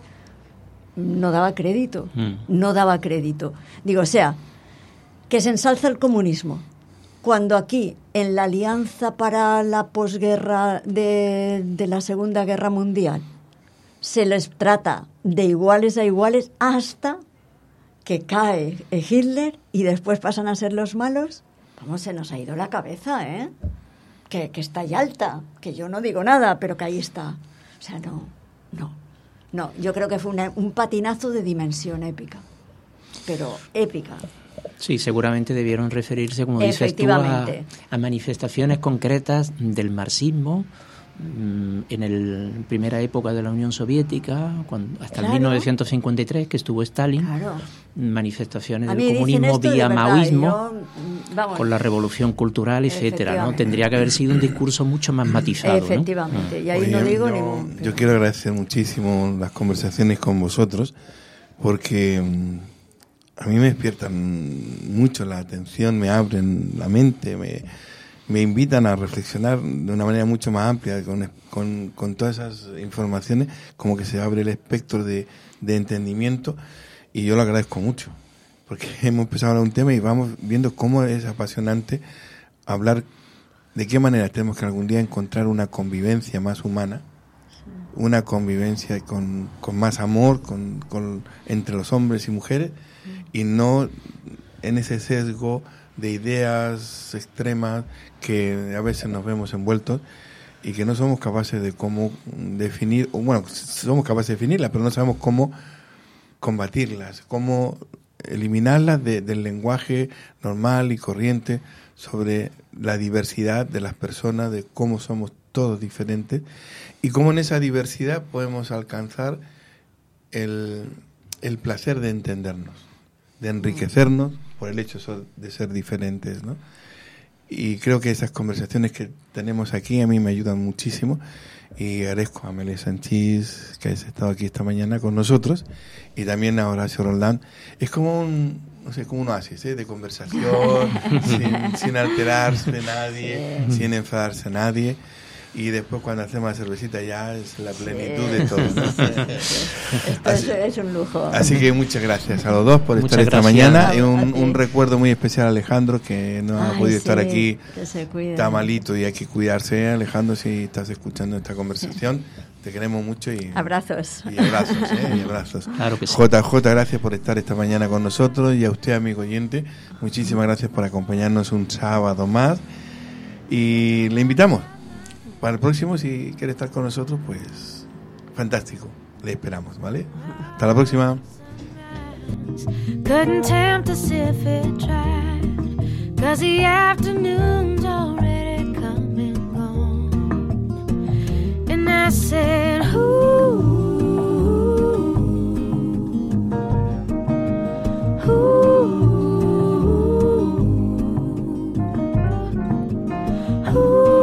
no daba crédito, mm. no daba crédito. Digo, o sea, que se ensalza el comunismo, cuando aquí, en la alianza para la posguerra de, de la Segunda Guerra Mundial, se les trata de iguales a iguales hasta que cae Hitler y después pasan a ser los malos. ¿Cómo se nos ha ido la cabeza, eh? Que, que está ahí alta, que yo no digo nada, pero que ahí está. O sea, no, no, no. Yo creo que fue una, un patinazo de dimensión épica, pero épica. Sí, seguramente debieron referirse, como dices tú, a, a manifestaciones concretas del marxismo en la primera época de la Unión Soviética, cuando, hasta claro. el mil novecientos cincuenta y tres, que estuvo Stalin, claro. manifestaciones del comunismo vía de maoísmo, yo, vamos, con la revolución cultural, etcétera, ¿no? Tendría que haber sido un discurso mucho más matizado. Efectivamente, ¿no? y ahí Oye, no digo yo, ningún... Yo quiero agradecer muchísimo las conversaciones con vosotros, porque a mí me despiertan mucho la atención, me abren la mente, me... me invitan a reflexionar de una manera mucho más amplia con, con, con todas esas informaciones, como que se abre el espectro de, de entendimiento, y yo lo agradezco mucho, porque hemos empezado a hablar de un tema y vamos viendo cómo es apasionante hablar de qué manera tenemos que algún día encontrar una convivencia más humana, una convivencia con, con más amor con, con, entre los hombres y mujeres, y no en ese sesgo de ideas extremas que a veces nos vemos envueltos y que no somos capaces de cómo definir, o bueno, somos capaces de definirlas, pero no sabemos cómo combatirlas, cómo eliminarlas de, del lenguaje normal y corriente sobre la diversidad de las personas, de cómo somos todos diferentes, y cómo en esa diversidad podemos alcanzar el, el placer de entendernos, de enriquecernos por el hecho de ser diferentes, ¿no? Y creo que esas conversaciones que tenemos aquí a mí me ayudan muchísimo, y agradezco a Amelia Sanchís que hayas estado aquí esta mañana con nosotros, y también a Horacio Roldán. Es como un, no sé, como un oasis, ¿eh? De conversación, sin, sin alterarse de nadie, sí. sin enfadarse a nadie. Y después cuando hacemos la cervecita ya es la plenitud sí. de todo, ¿no? Esto así, es un lujo. Así que muchas gracias a los dos por muchas estar esta gracias. mañana. Y un, un recuerdo muy especial a Alejandro, que no Ay, ha podido sí, estar aquí. Está malito y hay que cuidarse, Alejandro, si estás escuchando esta conversación. Sí. Te queremos mucho y abrazos. Y abrazos, ¿eh? Y abrazos. Claro que sí. J J, gracias por estar esta mañana con nosotros, y a usted, amigo oyente, muchísimas gracias por acompañarnos un sábado más. Y le invitamos para el próximo, si quiere estar con nosotros, pues fantástico, le esperamos, ¿vale? Hasta la próxima. Couldn't tempt us if it tried, 'cause the afternoon's already come and gone. And I said, ooh, ooh, ooh.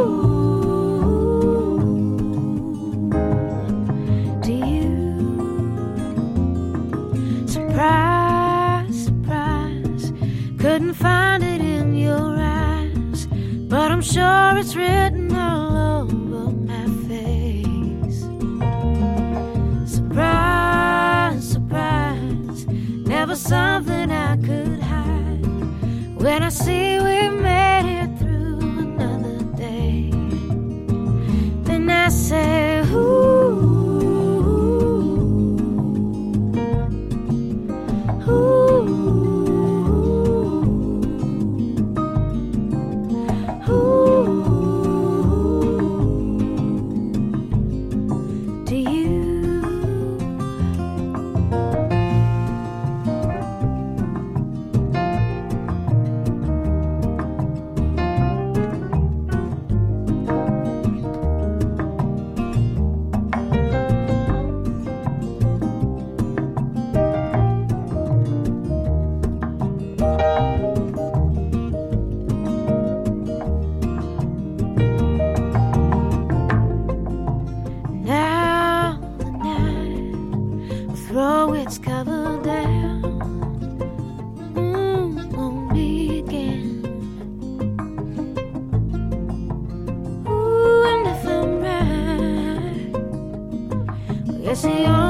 Surprise, surprise, couldn't find it in your eyes, but I'm sure it's written all over my face. Surprise, surprise, never something I could hide. When I see we made it through another day, then I say, ooh, yes,